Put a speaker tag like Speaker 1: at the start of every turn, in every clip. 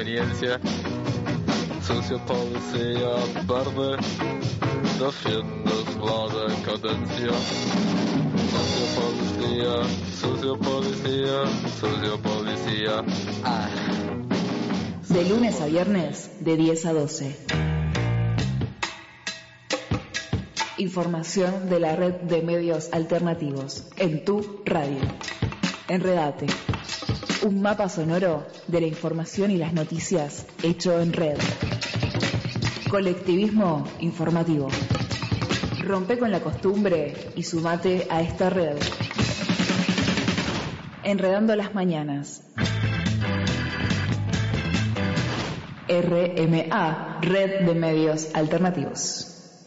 Speaker 1: conveniencia. Sociopolicía verde, defiendes la decadencia. Sociopolicía. Ah.
Speaker 2: De lunes a viernes, de 10 a 12. Información de la red de medios alternativos en tu radio. Enredate. Un mapa sonoro de la información y las noticias hecho en red. Colectivismo informativo. Rompe con la costumbre y sumate a esta red. Enredando las mañanas. RMA, Red de Medios Alternativos.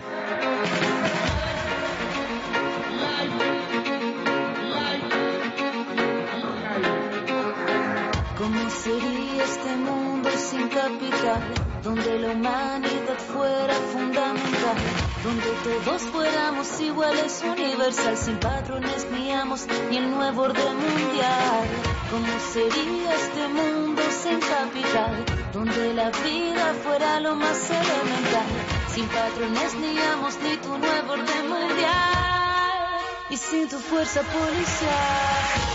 Speaker 3: ¿Cómo sería este mundo sin capital? Donde la humanidad fuera fundamental, donde todos fuéramos iguales, universal, sin patrones ni amos, ni el nuevo orden mundial. ¿Cómo sería este mundo sin capital? Donde la vida fuera lo más elemental, sin patrones ni amos, ni tu nuevo orden mundial, y sin tu fuerza policial.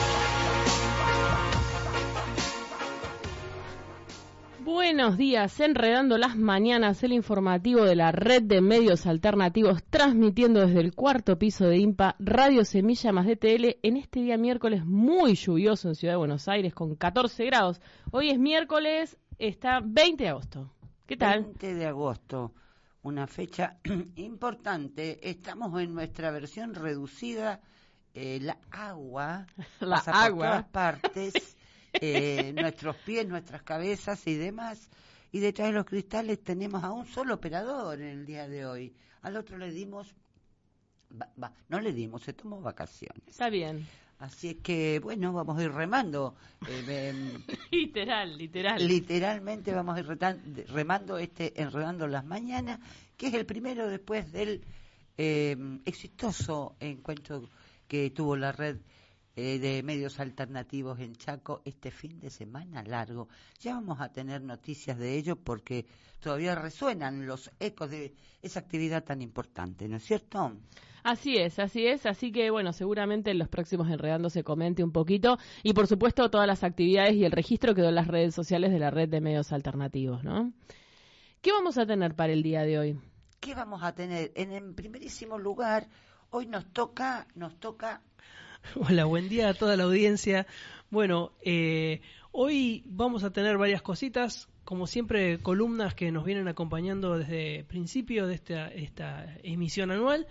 Speaker 4: Buenos días, enredando las mañanas, el informativo de la red de medios alternativos, transmitiendo desde el cuarto piso de IMPA, Radio Semilla más DTL, en este día miércoles muy lluvioso en Ciudad de Buenos Aires, con 14 grados. Hoy es miércoles, está 20 de agosto. ¿Qué tal?
Speaker 5: 20 de agosto, una fecha importante. Estamos en nuestra versión reducida, la agua pasa por todas partes. Nuestros pies, nuestras cabezas y demás, y detrás de los cristales tenemos a un solo operador en el día de hoy. Al otro le dimos, no le dimos, se tomó vacaciones.
Speaker 4: Está bien.
Speaker 5: Así es que, bueno, vamos a ir remando. Literalmente vamos a ir remando Enredando las Mañanas, que es el primero después del exitoso encuentro que tuvo la red de medios alternativos en Chaco este fin de semana largo. Ya vamos a tener noticias de ello porque todavía resuenan los ecos de esa actividad tan importante, ¿no es cierto?
Speaker 4: Así es, así que bueno, seguramente en los próximos Enredando se comente un poquito, y por supuesto todas las actividades y el registro quedó en las redes sociales de la red de medios alternativos, ¿no? ¿Qué vamos a tener para el día de hoy?
Speaker 5: ¿Qué vamos a tener? En primerísimo lugar, hoy nos toca...
Speaker 6: Hola, buen día a toda la audiencia. Bueno, hoy vamos a tener varias cositas, como siempre, columnas que nos vienen acompañando desde el principio de esta emisión anual.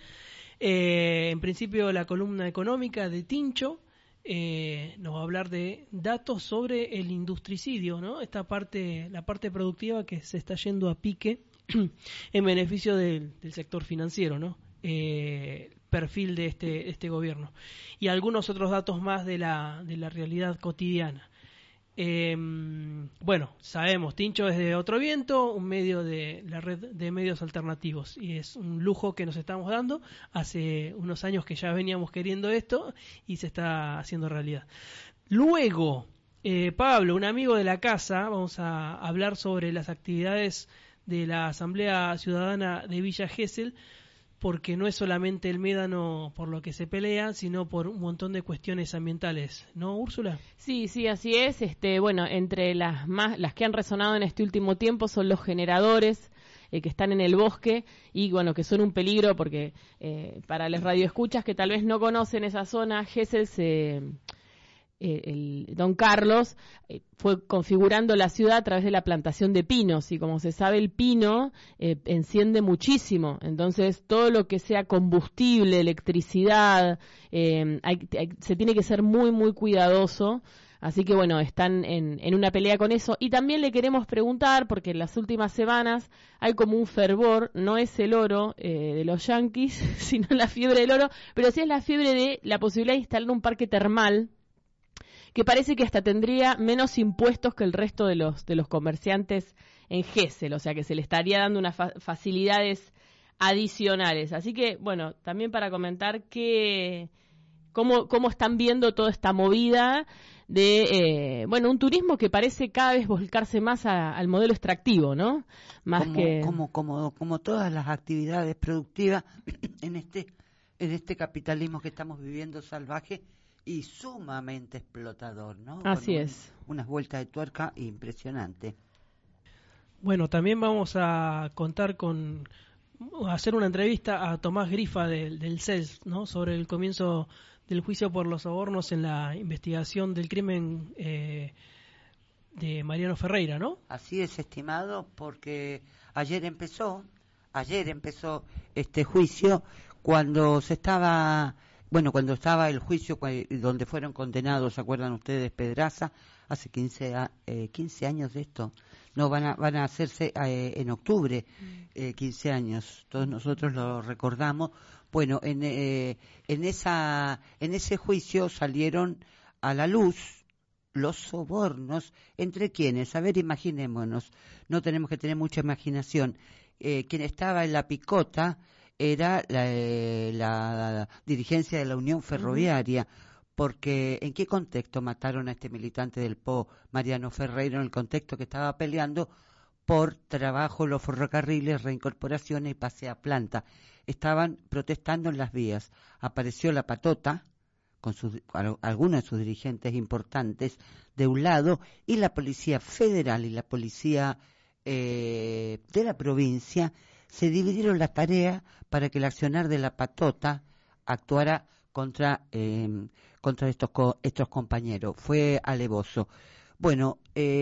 Speaker 6: En principio, la columna económica de Tincho nos va a hablar de datos sobre el industricidio, ¿no? La parte productiva que se está yendo a pique en beneficio del sector financiero, ¿no? Perfil de este gobierno, y algunos otros datos más de la realidad cotidiana. Bueno, sabemos, Tincho es de Otro Viento, un medio de la red de medios alternativos, y es un lujo que nos estamos dando. Hace unos años que ya veníamos queriendo esto y se está haciendo realidad. Luego, Pablo, un amigo de la casa, vamos a hablar sobre las actividades de la Asamblea Ciudadana de Villa Gesell, porque no es solamente el médano por lo que se pelea, sino por un montón de cuestiones ambientales, ¿no, Úrsula?
Speaker 4: Sí, así es. Bueno, entre las que han resonado en este último tiempo son los generadores que están en el bosque, y bueno, que son un peligro porque para los radioescuchas que tal vez no conocen esa zona, Gesell el don Carlos fue configurando la ciudad a través de la plantación de pinos, y como se sabe, el pino enciende muchísimo. Entonces todo lo que sea combustible, electricidad, se tiene que ser muy muy cuidadoso. Así que bueno, están en una pelea con eso. Y también le queremos preguntar, porque en las últimas semanas hay como un fervor, no es el oro de los yanquis, sino la fiebre del oro, pero sí es la fiebre de la posibilidad de instalar un parque termal, que parece que hasta tendría menos impuestos que el resto de los comerciantes en Gesell, o sea que se le estaría dando unas facilidades adicionales. Así que, bueno, también para comentar cómo están viendo toda esta movida de, un turismo que parece cada vez volcarse más al modelo extractivo, ¿no?
Speaker 5: Como todas las actividades productivas en este capitalismo que estamos viviendo salvaje y sumamente explotador, ¿no?
Speaker 4: Así es.
Speaker 5: Unas vueltas de tuerca impresionantes.
Speaker 6: Bueno, también vamos a hacer una entrevista a Tomás Grifa del CELS, ¿no? Sobre el comienzo del juicio por los sobornos en la investigación del crimen de Mariano Ferreira, ¿no?
Speaker 5: Así es, estimado, porque ayer empezó este juicio cuando estaba el juicio donde fueron condenados, ¿se acuerdan ustedes? Pedraza, hace 15 años de esto. No, van a hacerse en octubre 15 años. Todos nosotros lo recordamos. Bueno, en ese juicio salieron a la luz los sobornos. ¿Entre quiénes? A ver, imaginémonos. No tenemos que tener mucha imaginación. Quien estaba en la picota era la dirigencia de la Unión Ferroviaria. Porque ¿en qué contexto mataron a este militante del PO, Mariano Ferreira? En el contexto que estaba peleando por trabajo, los ferrocarriles, reincorporaciones y pase a planta. Estaban protestando en las vías. Apareció la patota, con algunos de sus dirigentes importantes, de un lado, y la Policía Federal y la Policía de la provincia se dividieron la tarea para que el accionar de la patota actuara contra estos compañeros. Fue alevoso. Bueno,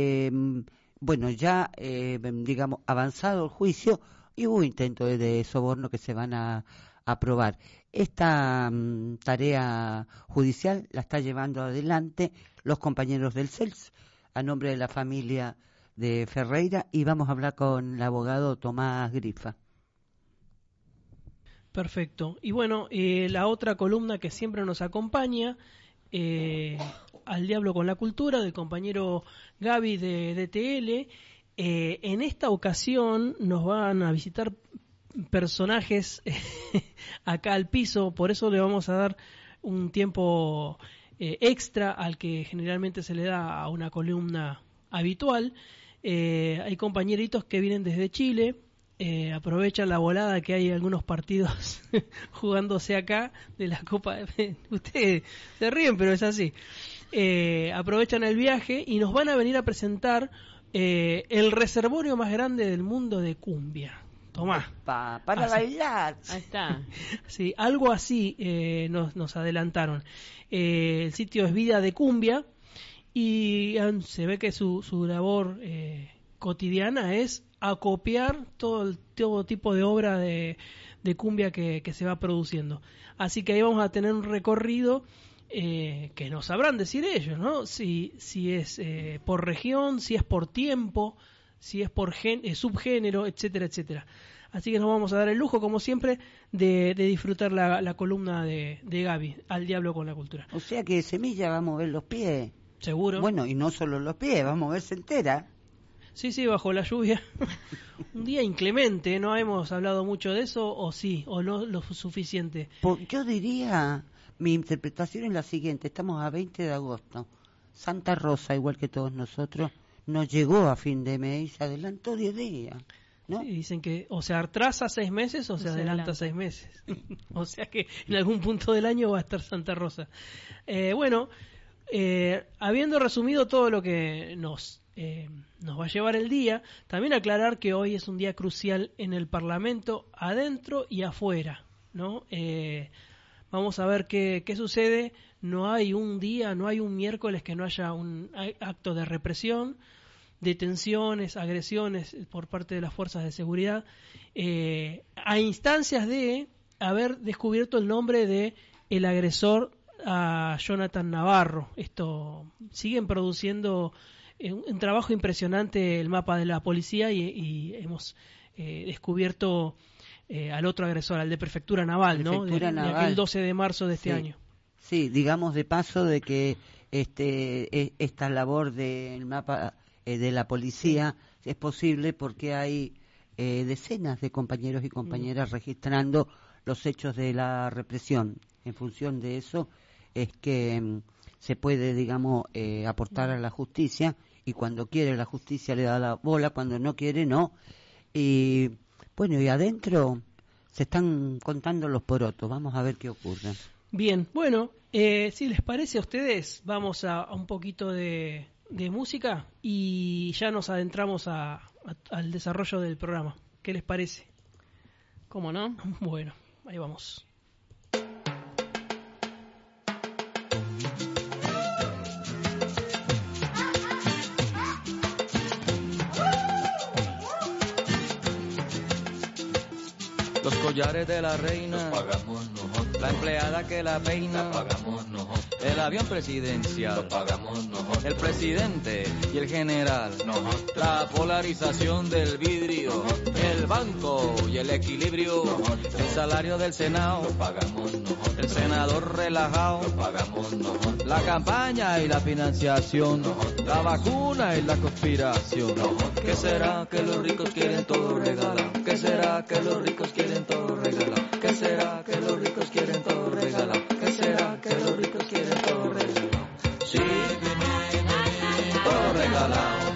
Speaker 5: ya digamos avanzado el juicio y hubo intentos de soborno que se van a aprobar. Esta tarea judicial la está llevando adelante los compañeros del CELS a nombre de la familia de Ferreira, y vamos a hablar con el abogado Tomás Grifa.
Speaker 6: Perfecto. Y bueno, la otra columna que siempre nos acompaña, Al Diablo con la Cultura, del compañero Gaby de DTL. En esta ocasión nos van a visitar personajes acá al piso, por eso le vamos a dar un tiempo extra al que generalmente se le da a una columna habitual. Hay compañeritos que vienen desde Chile. Aprovechan la volada que hay algunos partidos jugándose acá de la Copa. Ustedes se ríen, pero es así. Aprovechan el viaje y nos van a venir a presentar el reservorio más grande del mundo de cumbia. Tomá.
Speaker 5: Para bailar.
Speaker 4: Ahí está.
Speaker 6: Sí, algo así nos adelantaron. El sitio es Vida de Cumbia y se ve que su labor cotidiana es acopiar todo tipo de obra de cumbia que se va produciendo. Así que ahí vamos a tener un recorrido que nos sabrán decir ellos, ¿no? Si es por región, si es por tiempo, si es por subgénero, etcétera, etcétera. Así que nos vamos a dar el lujo, como siempre, de disfrutar la columna de Gaby, Al Diablo con la Cultura.
Speaker 5: O sea que Semilla va a mover los pies.
Speaker 6: Seguro.
Speaker 5: Bueno, y no solo los pies, va a moverse entera.
Speaker 6: Sí, bajo la lluvia. Un día inclemente, ¿no hemos hablado mucho de eso? ¿O sí? ¿O no lo suficiente?
Speaker 5: Yo diría, mi interpretación es la siguiente. Estamos a 20 de agosto. Santa Rosa, igual que todos nosotros, no llegó a fin de mes y se adelantó 10 días, ¿no?
Speaker 6: Sí, dicen que o se atrasa 6 meses o se adelanta 6 meses. O sea que en algún punto del año va a estar Santa Rosa. Habiendo resumido todo lo que nos va a llevar el día, también aclarar que hoy es un día crucial en el Parlamento, adentro y afuera, ¿no? Vamos a ver qué sucede. No hay un día, no hay un miércoles que no haya un acto de represión, detenciones, agresiones por parte de las fuerzas de seguridad, a instancias de haber descubierto el nombre de el agresor a Jonathan Navarro. Esto siguen produciendo un trabajo impresionante el mapa de la policía y hemos descubierto al otro agresor, al de Prefectura Naval, ¿no? De aquel 12 de marzo de este año.
Speaker 5: Sí, digamos de paso de que esta labor del mapa de la policía es posible porque hay decenas de compañeros y compañeras registrando los hechos de la represión. En función de eso, es que se puede, digamos, aportar a la justicia, y cuando quiere la justicia le da la bola, cuando no quiere no. Y bueno, y adentro se están contando los porotos, vamos a ver qué ocurre.
Speaker 6: Bien, bueno, si les parece a ustedes, vamos a un poquito de música y ya nos adentramos al desarrollo del programa. ¿Qué les parece?
Speaker 4: ¿Cómo no?
Speaker 6: Bueno, ahí vamos.
Speaker 7: Los collares de la reina,
Speaker 1: los pagamos nosotros.
Speaker 7: la empleada que la peina,
Speaker 1: Los pagamos nosotros.
Speaker 7: el avión presidencial,
Speaker 1: Los pagamos nosotros.
Speaker 7: el presidente y el general,
Speaker 1: Nosotros.
Speaker 7: la polarización del vidrio, el banco y el equilibrio, el salario del Senado,
Speaker 1: Los pagamos nosotros.
Speaker 7: el senador relajado,
Speaker 1: Los pagamos nosotros.
Speaker 7: la campaña y la financiación, la vacuna y la conspiración. ¿Qué será que los ricos quieren todo regalado? ¿Qué será que los ricos quieren todo regalado? ¿Qué será que los ricos quieren todo regalado? ¿Qué será que los ricos quieren todo regalado? Sí, todo regalado.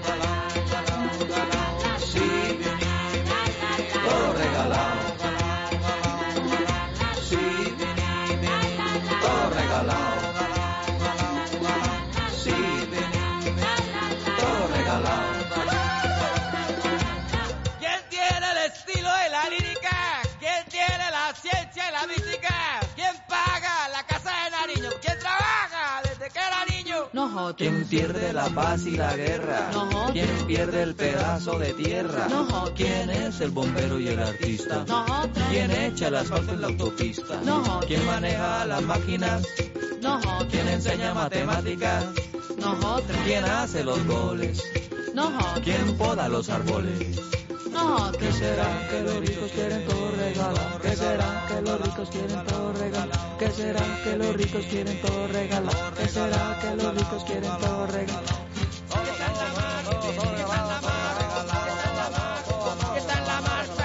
Speaker 7: Sí, todo regalado. Sí, todo regalado. Sí, todo regalado.
Speaker 8: ¿Quién tiene el estilo de la lírica? ¿Quién tiene la ciencia y la mística? ¿Quién paga la casa de Nariño? ¿Quién trabaja desde que era niño?
Speaker 4: Nosotros.
Speaker 7: ¿Quién pierde la paz y la guerra?
Speaker 4: Nosotros.
Speaker 7: ¿Quién pierde el pedazo de tierra?
Speaker 4: Nosotros.
Speaker 7: ¿Quién es el bombero y el artista?
Speaker 4: Nosotros.
Speaker 7: ¿Quién echa el asfalto en la autopista?
Speaker 4: Nosotros.
Speaker 7: ¿Quién maneja las máquinas?
Speaker 4: Nosotros.
Speaker 7: ¿Quién enseña matemáticas?
Speaker 4: Nosotros.
Speaker 7: ¿Quién hace los goles?
Speaker 4: Nosotros.
Speaker 7: ¿Quién poda los árboles?
Speaker 4: Nosotros.
Speaker 7: ¿Qué será que los ricos quieren todo regalado? ¿Qué será que los ricos quieren todo regalado? ¿Qué será que los ricos quieren todo regalado? ¿Qué será que los ricos quieren todo regalado?
Speaker 8: Está en la marcha.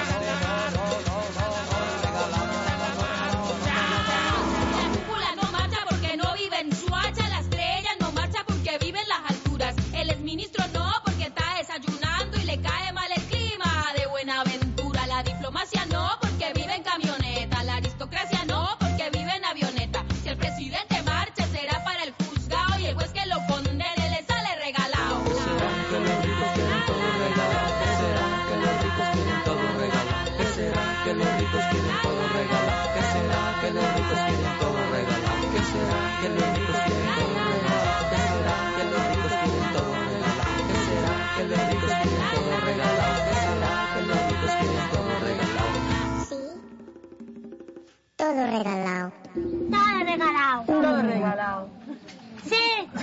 Speaker 3: La cúpula no marcha porque no vive en Suacha, la estrella no marcha porque vive en las alturas, el exministro no porque está desayunando y le cae mal el clima de Buenaventura, la diplomacia no porque vive en camioneta, la aristocracia no porque vive en avioneta, si el presidente marcha será para el juzgado y el juez que lo condene le sale regalado.
Speaker 7: Que los ricos quieren todo regalado. ¿Qué será que los ricos quieren todo regalado? ¿Qué será que los ricos quieren todo regalado? ¿Qué será que los ricos quieren todo regalado? ¿Qué será que los ricos quieren todo regalado? ¿Qué será que los ricos quieren todo regalado? ¿Qué será que los ricos quieren todo regalado? ¿Qué será que los ricos quieren todo regalado?
Speaker 9: Sí. Todo regalado.
Speaker 10: Todo regalado.
Speaker 9: Todo regalado.
Speaker 10: Sí.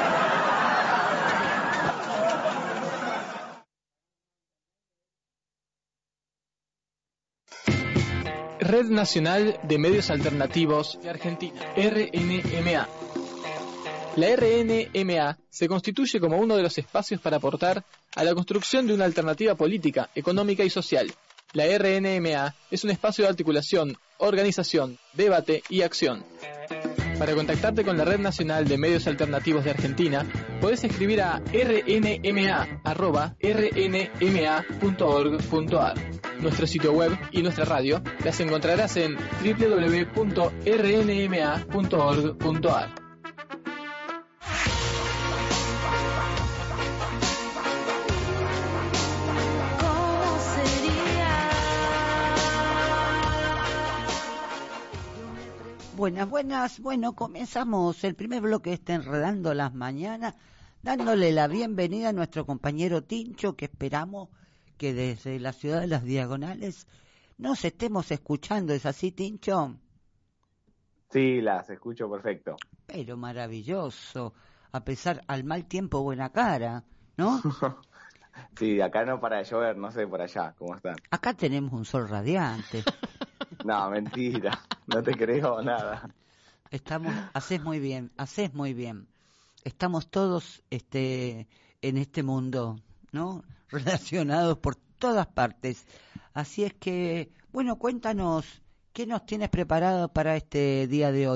Speaker 11: Red Nacional de Medios Alternativos de Argentina, RNMA. La RNMA se constituye como uno de los espacios para aportar a la construcción de una alternativa política, económica y social. La RNMA es un espacio de articulación, organización, debate y acción. Para contactarte con la Red Nacional de Medios Alternativos de Argentina, podés escribir a rnma@rnma.org.ar. Nuestro sitio web y nuestra radio las encontrarás en www.rnma.org.ar.
Speaker 3: ¿Cómo sería?
Speaker 5: Buenas. Bueno, comenzamos el primer bloque de Enredando las Mañanas, dándole la bienvenida a nuestro compañero Tincho, que esperamos que desde la ciudad de las Diagonales nos estemos escuchando. ¿Es así, Tincho?
Speaker 12: Sí, las escucho perfecto.
Speaker 5: Pero maravilloso. A pesar al mal tiempo, buena cara, ¿no?
Speaker 12: Sí, acá no para de llover, no sé por allá, ¿cómo están?
Speaker 5: Acá tenemos un sol radiante.
Speaker 12: No, mentira, no te creo nada.
Speaker 5: Haces muy bien. Estamos todos en este mundo, ¿no? Relacionados por todas partes. Así es que, bueno, cuéntanos, ¿qué nos tienes preparado para este día de hoy?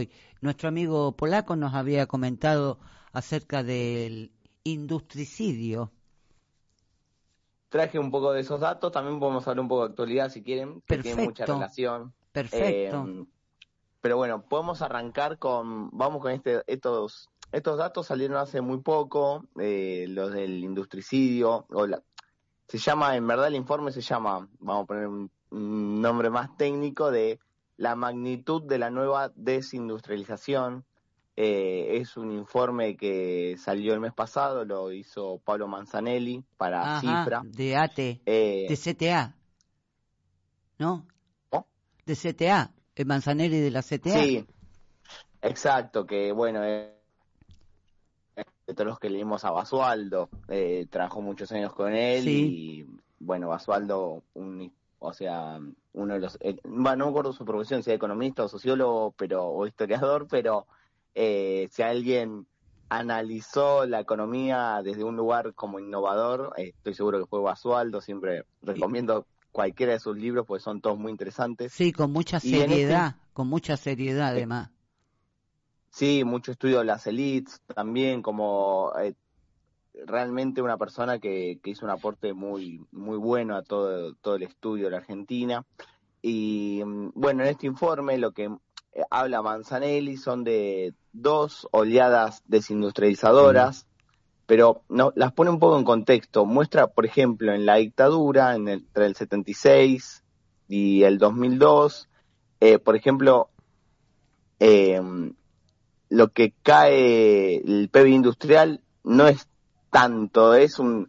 Speaker 5: nuestro amigo polaco nos había comentado acerca del industricidio.
Speaker 12: Traje un poco de esos datos, también podemos hablar un poco de actualidad si quieren, que tiene mucha relación.
Speaker 5: Perfecto.
Speaker 12: Pero bueno, podemos arrancar vamos con estos datos salieron hace muy poco, los del industricidio, se llama, en verdad el informe se llama, vamos a poner un nombre más técnico, de la magnitud de la nueva desindustrialización. Es un informe que salió el mes pasado, lo hizo Pablo Manzanelli para Cifra.
Speaker 5: De ATE, de CTA, ¿no?
Speaker 12: ¿Oh?
Speaker 5: De CTA, el Manzanelli de la CTA.
Speaker 12: Sí, exacto, que bueno, de todos los que leímos a Basualdo, trabajó muchos años con él, y bueno, Basualdo, uno de los, no me acuerdo su profesión, si era economista o sociólogo, o historiador, pero si alguien analizó la economía desde un lugar como innovador, estoy seguro que fue Basualdo. Siempre recomiendo cualquiera de sus libros, pues son todos muy interesantes.
Speaker 5: Sí, con mucha seriedad, además.
Speaker 12: Sí, mucho estudio de las élites también, como realmente una persona que hizo un aporte muy muy bueno a todo el estudio de la Argentina. Y bueno, en este informe lo que habla Manzanelli son de 2 oleadas desindustrializadoras, pero no las pone un poco en contexto. Muestra, por ejemplo, en la dictadura, entre el 76 y el 2002, por ejemplo, lo que cae el PIB industrial no es tanto, es un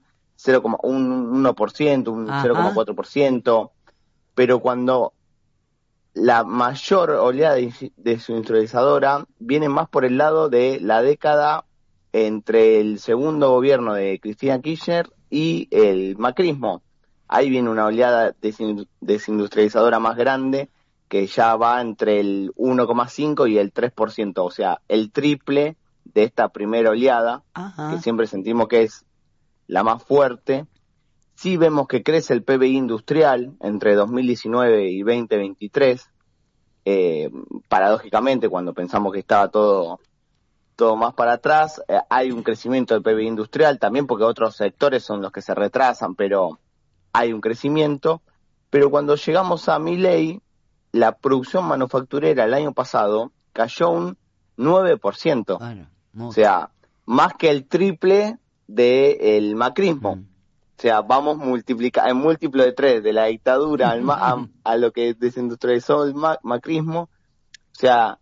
Speaker 12: 1%, un 0,4%, pero cuando la mayor oleada desindustrializadora viene más por el lado de la década entre el segundo gobierno de Cristina Kirchner y el macrismo. Ahí viene una oleada desindustrializadora más grande, que ya va entre el 1,5 y el 3%, o sea, el triple de esta primera oleada, que siempre sentimos que es la más fuerte. Sí vemos que crece el PBI industrial entre 2019 y 2023, paradójicamente, cuando pensamos que estaba todo más para atrás, hay un crecimiento del PBI industrial, también porque otros sectores son los que se retrasan, pero hay un crecimiento. Pero cuando llegamos a Milei, la producción manufacturera el año pasado cayó un 9%, o sea, más que el triple del macrismo. O sea, vamos en múltiplo de 3, de la dictadura a lo que desindustrializó el macrismo. O sea,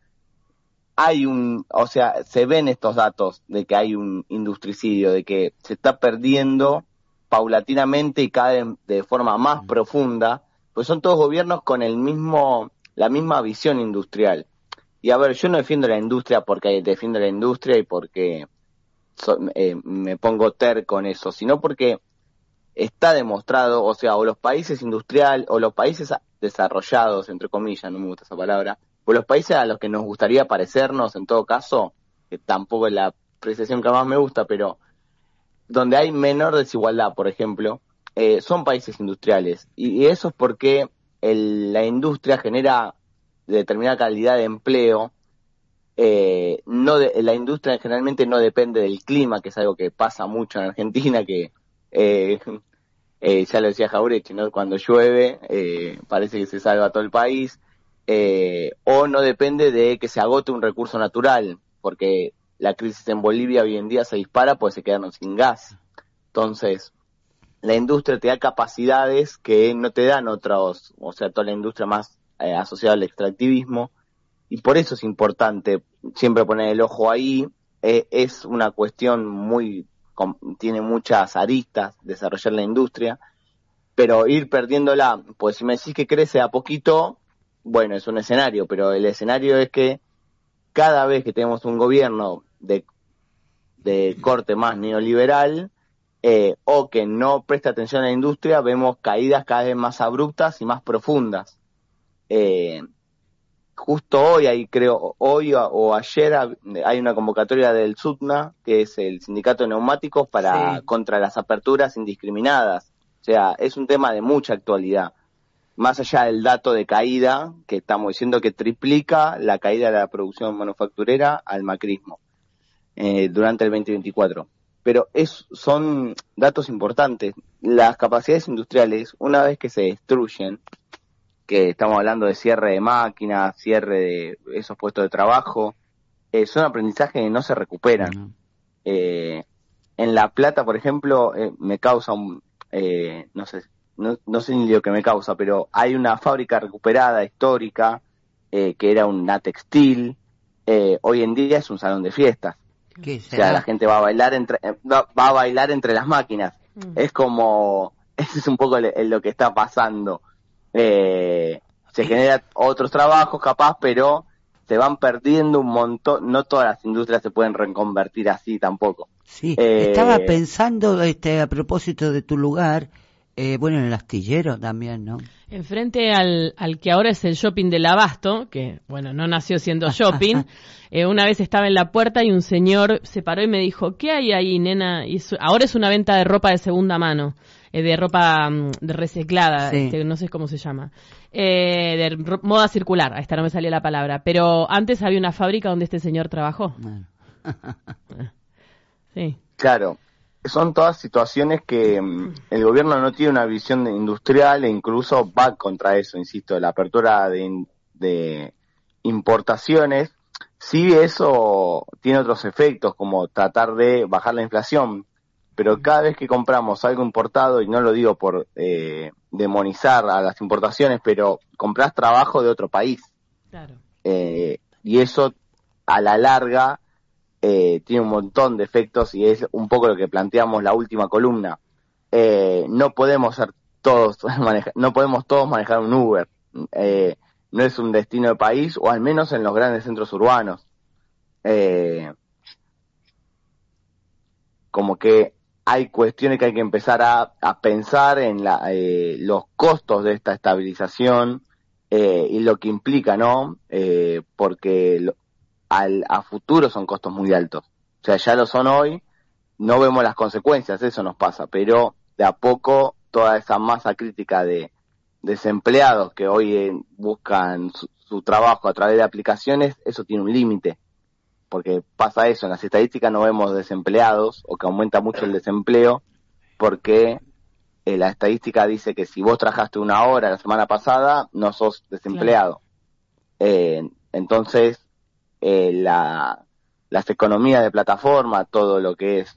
Speaker 12: se ven estos datos de que hay un industricidio, de que se está perdiendo paulatinamente y cada vez de forma más profunda, pues son todos gobiernos con la misma visión industrial. Y a ver, yo no defiendo la industria porque defiendo la industria y porque me pongo terco en eso, sino porque está demostrado, o sea, o los países industriales, o los países desarrollados, entre comillas, no me gusta esa palabra, o los países a los que nos gustaría parecernos, en todo caso, que tampoco es la apreciación que más me gusta, pero donde hay menor desigualdad, por ejemplo, son países industriales. Y eso es porque la industria genera determinada calidad de empleo. La industria generalmente no depende del clima, que es algo que pasa mucho en Argentina, que ya lo decía Jauretche, ¿no? Cuando llueve parece que se salva todo el país, o no depende de que se agote un recurso natural, porque la crisis en Bolivia hoy en día se dispara porque se quedaron sin gas. Entonces, la industria te da capacidades que no te dan otros, o sea, toda la industria más asociada al extractivismo, y por eso es importante siempre poner el ojo ahí. Es una cuestión tiene muchas aristas desarrollar la industria, pero ir perdiéndola, pues si me decís que crece a poquito, bueno, es un escenario, pero el escenario es que cada vez que tenemos un gobierno de corte más neoliberal, o que no presta atención a la industria, vemos caídas cada vez más abruptas y más profundas. Justo hoy, hoy o ayer hay una convocatoria del SUTNA, que es el sindicato de neumáticos, contra las aperturas indiscriminadas. O sea, es un tema de mucha actualidad. más allá del dato de caída, que estamos diciendo que triplica la caída de la producción manufacturera al macrismo durante el 2024. Pero son datos importantes. Las capacidades industriales, una vez que se destruyen, que estamos hablando de cierre de máquinas, cierre de esos puestos de trabajo, son aprendizajes que no se recuperan. En La Plata, por ejemplo, me causa no sé ni lo que me causa, pero hay una fábrica recuperada histórica que era una textil, hoy en día es un salón de fiestas.
Speaker 5: ¿Qué
Speaker 12: o sea, la gente va a bailar entre las máquinas. Es como, ese es un poco lo que está pasando. Se generan otros trabajos capaz, pero se van perdiendo un montón. No todas las industrias se pueden reconvertir así tampoco.
Speaker 5: Sí, estaba pensando a propósito de tu lugar, bueno, en el astillero también, ¿no?
Speaker 4: Enfrente al que ahora es el shopping del Abasto, que bueno, no nació siendo shopping, una vez estaba en la puerta y un señor se paró y me dijo, ¿qué hay ahí, nena? Y ahora es una venta de ropa de segunda mano, de ropa de reciclada,
Speaker 5: sí.
Speaker 4: No sé cómo se llama, de moda circular, esta no me salía la palabra, pero antes había una fábrica donde este señor trabajó. Sí.
Speaker 12: Claro, son todas situaciones que el gobierno no tiene una visión industrial e incluso va contra eso, insisto, la apertura de importaciones. Sí, eso tiene otros efectos, como tratar de bajar la inflación, pero cada vez que compramos algo importado, y no lo digo por demonizar a las importaciones, pero compras trabajo de otro país.
Speaker 4: Claro.
Speaker 12: Y eso, a la larga, tiene un montón de efectos y es un poco lo que planteamos la última columna. No podemos todos manejar un Uber. No es un destino de país, o al menos en los grandes centros urbanos. Como que hay cuestiones que hay que empezar a pensar en los costos de esta estabilización y lo que implica, ¿no? Porque a futuro son costos muy altos. O sea, ya lo son hoy, no vemos las consecuencias, eso nos pasa, pero de a poco toda esa masa crítica de desempleados que hoy buscan su trabajo a través de aplicaciones, eso tiene un límite, porque pasa eso, en las estadísticas no vemos desempleados o que aumenta mucho el desempleo, porque la estadística dice que si vos trabajaste 1 hora la semana pasada, no sos desempleado. Claro. Entonces, las economías de plataforma, todo lo que es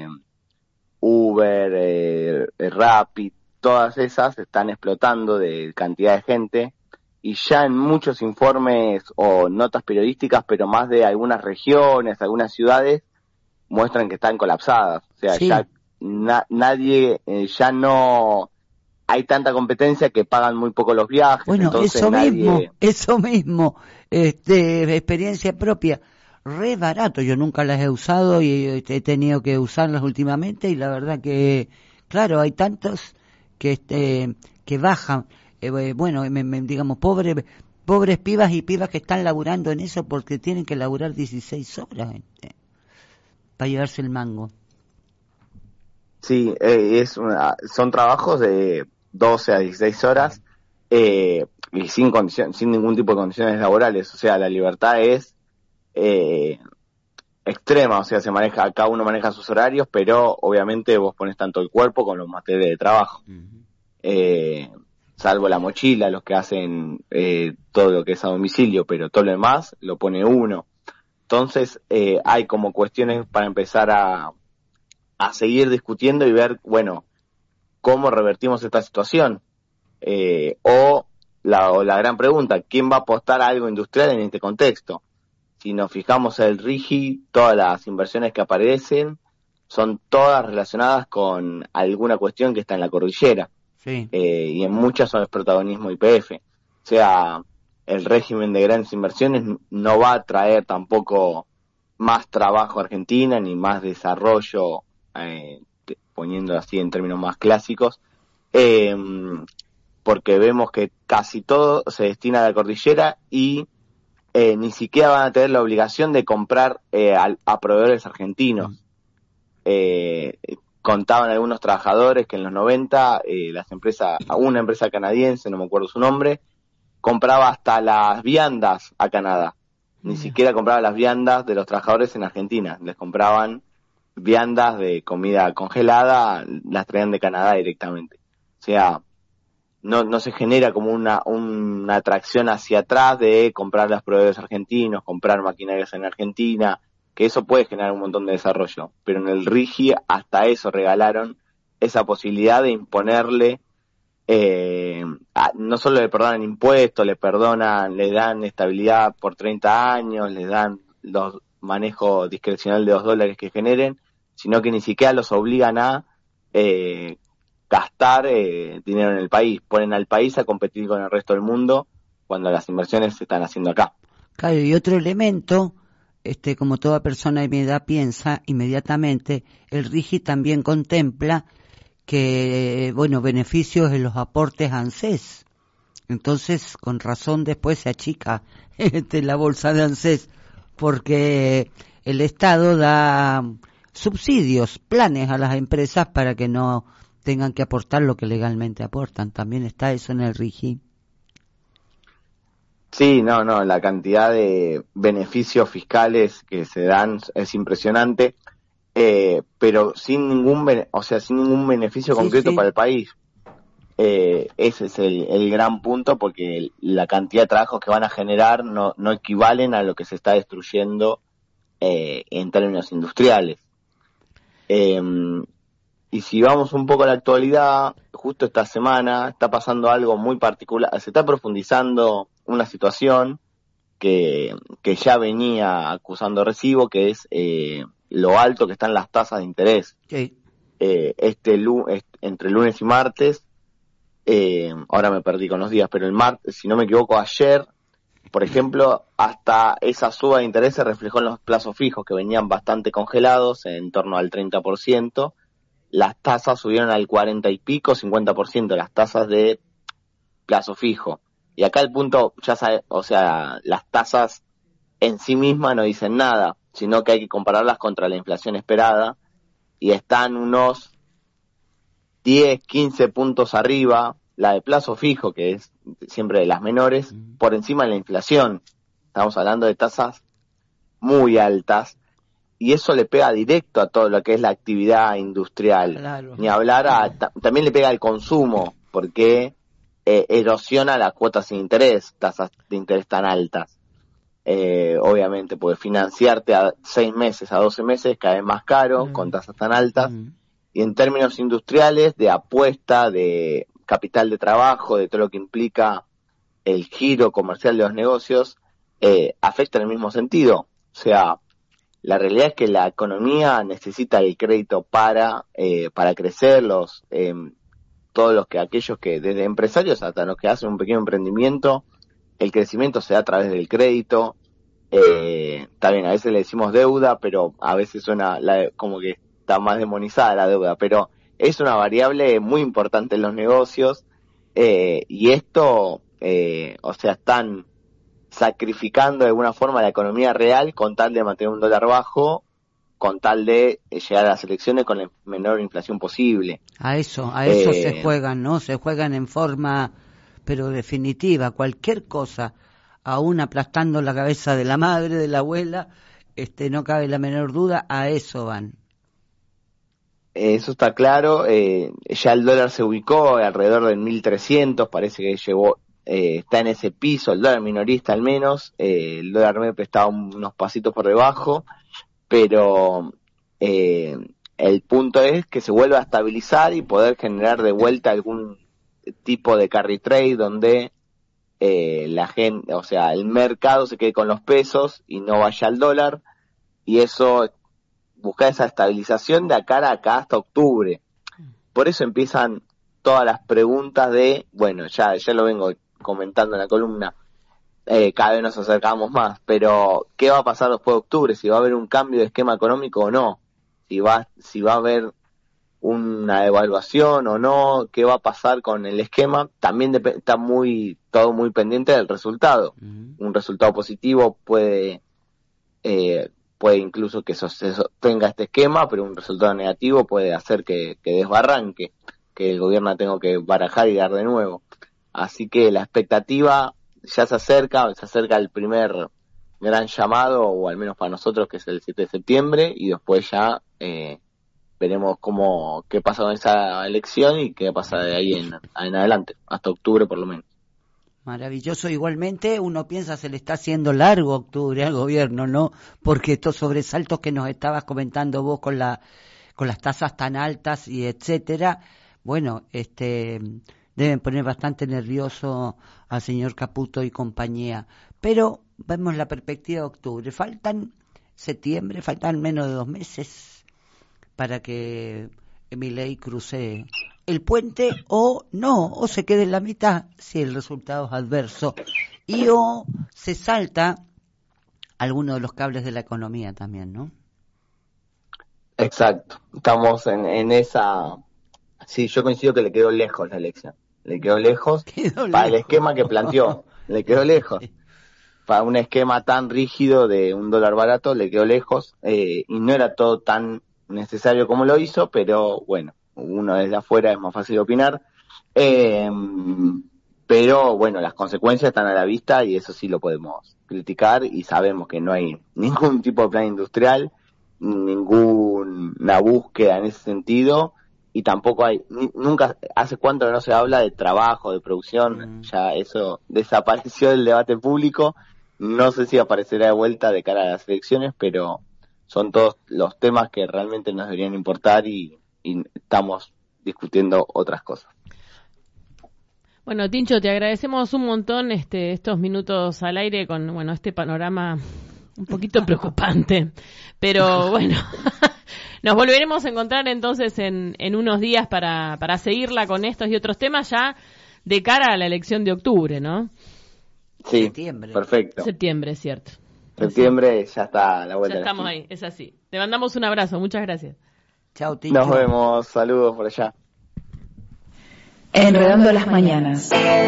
Speaker 12: Uber, Rappi, todas esas están explotando de cantidad de gente, y ya en muchos informes o notas periodísticas, pero más de algunas regiones, algunas ciudades, muestran que están colapsadas. O sea, sí. Ya nadie, ya no hay tanta competencia que pagan muy poco los viajes.
Speaker 5: Bueno,
Speaker 12: entonces
Speaker 5: eso mismo, experiencia propia, re barato. Yo nunca las he usado y he tenido que usarlas últimamente, y la verdad que, claro, hay tantos que bajan, bueno, digamos, pobres pibas y pibas que están laburando en eso porque tienen que laburar 16 horas para llevarse el mango.
Speaker 12: Sí, son trabajos de 12 a 16 horas y sin ningún tipo de condiciones laborales. O sea, la libertad es extrema, o sea, cada uno maneja sus horarios, pero obviamente vos pones tanto el cuerpo como los materiales de trabajo. Salvo la mochila, los que hacen todo lo que es a domicilio, pero todo lo demás lo pone uno. Entonces, hay como cuestiones para empezar a seguir discutiendo y ver, bueno, cómo revertimos esta situación. O la gran pregunta, ¿quién va a apostar a algo industrial en este contexto? Si nos fijamos en el RIGI, todas las inversiones que aparecen son todas relacionadas con alguna cuestión que está en la cordillera.
Speaker 5: Sí.
Speaker 12: Y en muchas son el protagonismo YPF. O sea, el régimen de grandes inversiones no va a traer tampoco más trabajo a Argentina, ni más desarrollo, poniéndolo así en términos más clásicos, porque vemos que casi todo se destina a la cordillera y ni siquiera van a tener la obligación de comprar a proveedores argentinos. contaban algunos trabajadores que en los 90 una empresa canadiense, no me acuerdo su nombre, compraba hasta las viandas a Canadá. Ni siquiera compraba las viandas de los trabajadores en Argentina. Les compraban viandas de comida congelada, las traían de Canadá directamente. O sea, no se genera como una atracción hacia atrás de comprar los proveedores argentinos, comprar maquinarias en Argentina, que eso puede generar un montón de desarrollo. Pero en el RIGI hasta eso regalaron esa posibilidad de imponerle, no solo le perdonan impuestos, le dan estabilidad por 30 años, les dan los manejo discrecional de $2 que generen, sino que ni siquiera los obligan a gastar dinero en el país, ponen al país a competir con el resto del mundo cuando las inversiones se están haciendo acá.
Speaker 5: Claro, y otro elemento, como toda persona de mi edad piensa inmediatamente, el RIGI también contempla que, beneficios en los aportes ANSES. Entonces, con razón después se achica la bolsa de ANSES, porque el Estado da subsidios, planes a las empresas para que no tengan que aportar lo que legalmente aportan. También está eso en el RIGI.
Speaker 12: Sí, no, la cantidad de beneficios fiscales que se dan es impresionante, pero sin ningún beneficio concreto para el país. Ese es el gran punto, porque la cantidad de trabajos que van a generar no equivalen a lo que se está destruyendo en términos industriales. Y si vamos un poco a la actualidad, justo esta semana está pasando algo muy particular, se está profundizando una situación que ya venía acusando recibo, que es lo alto que están las tasas de interés.
Speaker 5: Sí.
Speaker 12: Entre lunes y martes, ahora me perdí con los días, pero el martes, si no me equivoco, ayer, por ejemplo, hasta esa suba de interés se reflejó en los plazos fijos, que venían bastante congelados, en torno al 30%. Las tasas subieron al 40 y pico, 50%, las tasas de plazo fijo. Y acá el punto, ya sabes, las tasas en sí mismas no dicen nada, sino que hay que compararlas contra la inflación esperada, y están unos 10, 15 puntos arriba, la de plazo fijo, que es siempre de las menores, por encima de la inflación. Estamos hablando de tasas muy altas, y eso le pega directo a todo lo que es la actividad industrial. Claro. Ni hablar también le pega al consumo, porque erosiona las cuotas de interés, tasas de interés tan altas. Obviamente, porque financiarte a 6 meses, a 12 meses, cada vez más caro, con tasas tan altas. Y en términos industriales, de apuesta, de capital de trabajo, de todo lo que implica el giro comercial de los negocios, afecta en el mismo sentido. O sea, la realidad es que la economía necesita el crédito para crecer. Todos aquellos que, desde empresarios hasta los que hacen un pequeño emprendimiento, el crecimiento se da a través del crédito. Está bien, a veces le decimos deuda, pero a veces suena como que está más demonizada la deuda, pero es una variable muy importante en los negocios, y esto, están sacrificando de alguna forma la economía real con tal de mantener un dólar bajo, con tal de llegar a las elecciones con la menor inflación posible.
Speaker 5: A eso se juegan, ¿no? Se juegan en forma, pero definitiva, cualquier cosa, aún aplastando la cabeza de la madre, de la abuela, no cabe la menor duda, a eso van.
Speaker 12: Eso está claro. Ya el dólar se ubicó alrededor del 1.300, parece que está en ese piso, el dólar minorista al menos. El dólar MEP está unos pasitos por debajo, pero el punto es que se vuelva a estabilizar y poder generar de vuelta algún tipo de carry trade donde la gente, el mercado se quede con los pesos y no vaya al dólar, y eso, buscar esa estabilización de acá hasta octubre. Por eso empiezan todas las preguntas de, ya lo vengo comentando en la columna, cada vez nos acercamos más, pero ¿qué va a pasar después de octubre? Si va a haber un cambio de esquema económico o no, si va a haber una evaluación o no, qué va a pasar con el esquema. También está todo muy pendiente del resultado. Un resultado positivo puede puede incluso que eso tenga este esquema, pero un resultado negativo puede hacer que desbarranque, que el gobierno tenga que barajar y dar de nuevo. Así que la expectativa ya se acerca el primer gran llamado, o al menos para nosotros, que es el 7 de septiembre, y después ya veremos qué pasa con esa elección y qué pasa de ahí en adelante, hasta octubre por lo menos.
Speaker 5: Maravilloso. Igualmente uno piensa se le está haciendo largo octubre al gobierno, ¿no? Porque estos sobresaltos que nos estabas comentando vos con las tasas tan altas y etcétera, bueno, deben poner bastante nervioso al señor Caputo y compañía. Pero vemos la perspectiva de octubre. Faltan menos de 2 meses para que Milei cruce el puente o no, o se quede en la mitad si el resultado es adverso, y o se salta alguno de los cables de la economía también, ¿no?
Speaker 12: Exacto, estamos en esa. Sí, yo coincido que le quedó lejos la elección, para el esquema que planteó, le quedó lejos. Para un esquema tan rígido de un dólar barato le quedó lejos, y no era todo tan necesario como lo hizo, pero bueno, uno desde afuera es más fácil de opinar, pero bueno, las consecuencias están a la vista y eso sí lo podemos criticar, y sabemos que no hay ningún tipo de plan industrial, ninguna búsqueda en ese sentido, y tampoco hay, nunca, hace cuánto que no se habla de trabajo, de producción, ya eso desapareció del debate público, no sé si aparecerá de vuelta de cara a las elecciones, pero son todos los temas que realmente nos deberían importar y estamos discutiendo otras cosas.
Speaker 4: Bueno, Tincho, te agradecemos un montón estos minutos al aire con este panorama un poquito preocupante, pero bueno, nos volveremos a encontrar entonces en unos días para seguirla con estos y otros temas ya de cara a la elección de octubre, ¿no?
Speaker 12: Sí,
Speaker 5: septiembre.
Speaker 12: Perfecto.
Speaker 4: Septiembre, cierto.
Speaker 12: Septiembre ya está a la vuelta.
Speaker 4: Ya estamos ahí, es así. Te mandamos un abrazo, muchas gracias.
Speaker 5: Chao, Tincho.
Speaker 12: Nos vemos, saludos por allá.
Speaker 2: Enredando las mañanas.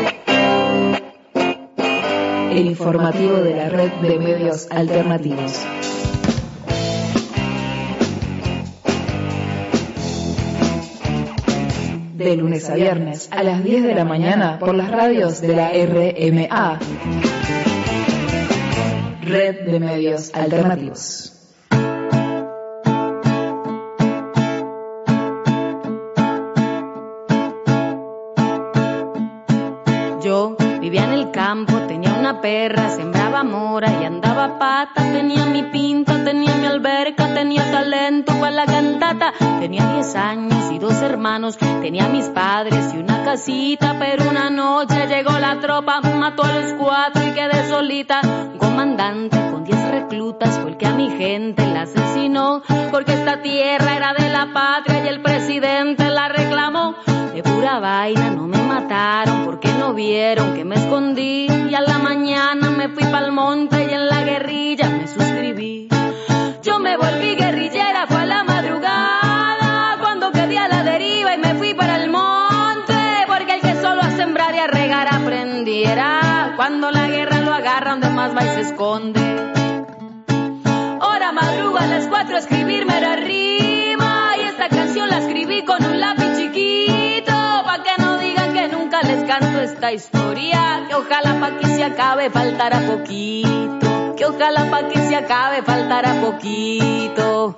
Speaker 2: El informativo de la red de medios alternativos. De lunes a viernes a las 10 de la mañana por las radios de la RMA. Red de Medios Alternativos.
Speaker 3: Yo vivía en el campo, tenía una perra, sembraba mora y andaba a pata. Tenía mi pinta, tenía mi alberca, tenía talento para la cantata. Tenía 10 años y 2 hermanos, tenía mis padres y una casita. Pero una noche llegó la tropa, mató a los 4 y quedé solita. Un comandante con 10 reclutas fue el que a mi gente la asesinó. Porque esta tierra era de la patria y el presidente la reclamó. De pura vaina no me mataron porque no vieron que me escondí. Y a la mañana me fui pa'l monte y en la guerrilla me suscribí. Yo me volví guerrillera, fue a la madrugada cuando quedé a la deriva y me fui para el monte. Porque el que solo a sembrar y a regar aprendiera. Cuando la guerra lo agarra donde más va y se esconde. Ahora madrugo a las 4 a escribirme la rima. Y esta canción la escribí con un lápiz chiquito, pa' que no digan que nunca les canto esta historia. Que ojalá pa' que se acabe faltará poquito. Que ojalá pa' que se acabe faltará poquito.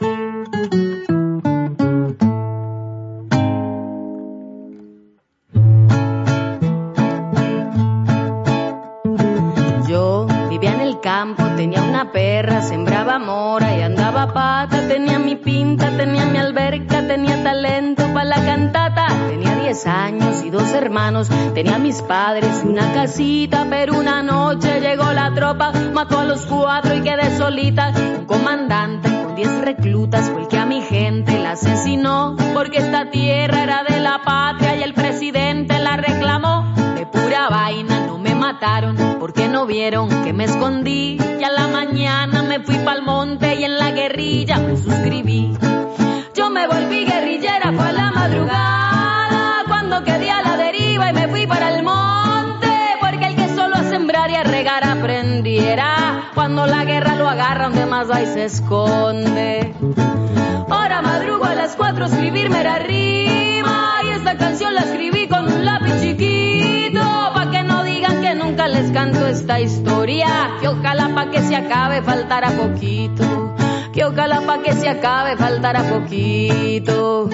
Speaker 3: Yo vivía en el campo, tenía una perra, sembraba mora y andaba a pata. Tenía mi pinta, tenía mi alberca, tenía talento para la cantata. Tenía 10 años y 2 hermanos, tenía mis padres y una casita. Pero una noche llegó la tropa, mató a los 4 y quedé solita. Un comandante con 10 reclutas fue el que a mi gente la asesinó. Porque esta tierra era de la patria y el presidente la reclamó. De pura vaina no me mataron porque no vieron que me escondí. Y a la mañana me fui pa'l monte y en la guerrilla me suscribí. Yo me volví guerrillera, fue a la madrugada cuando quedé a la deriva y me fui para el monte. Porque el que solo a sembrar y a regar aprendiera. Cuando pero la guerra lo agarra donde más va y se esconde. Ahora madrugo a las 4 escribirme la rima, y esta canción la escribí con un lápiz chiquito, pa' que no digan que nunca les canto esta historia, que ojalá pa' que se acabe faltará poquito, que ojalá pa' que se acabe faltará poquito.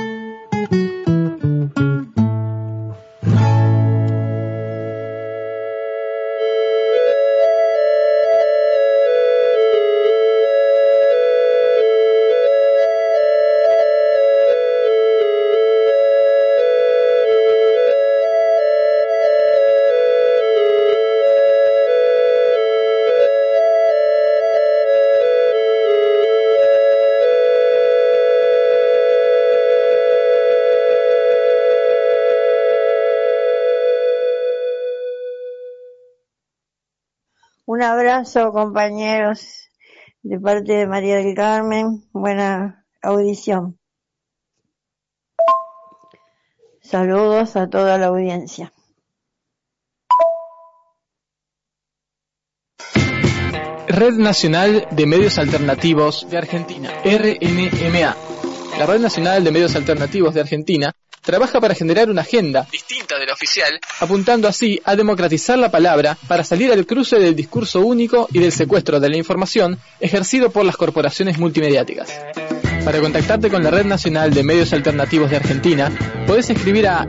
Speaker 9: Un abrazo, compañeros, de parte de María del Carmen. Buena audición. Saludos a toda la audiencia.
Speaker 11: Red Nacional de Medios Alternativos de Argentina, RNMA. La Red Nacional de Medios Alternativos de Argentina trabaja para generar una agenda distinta de la oficial, apuntando así a democratizar la palabra para salir al cruce del discurso único y del secuestro de la información ejercido por las corporaciones multimediáticas. Para contactarte con la Red Nacional de Medios Alternativos de Argentina, podés escribir a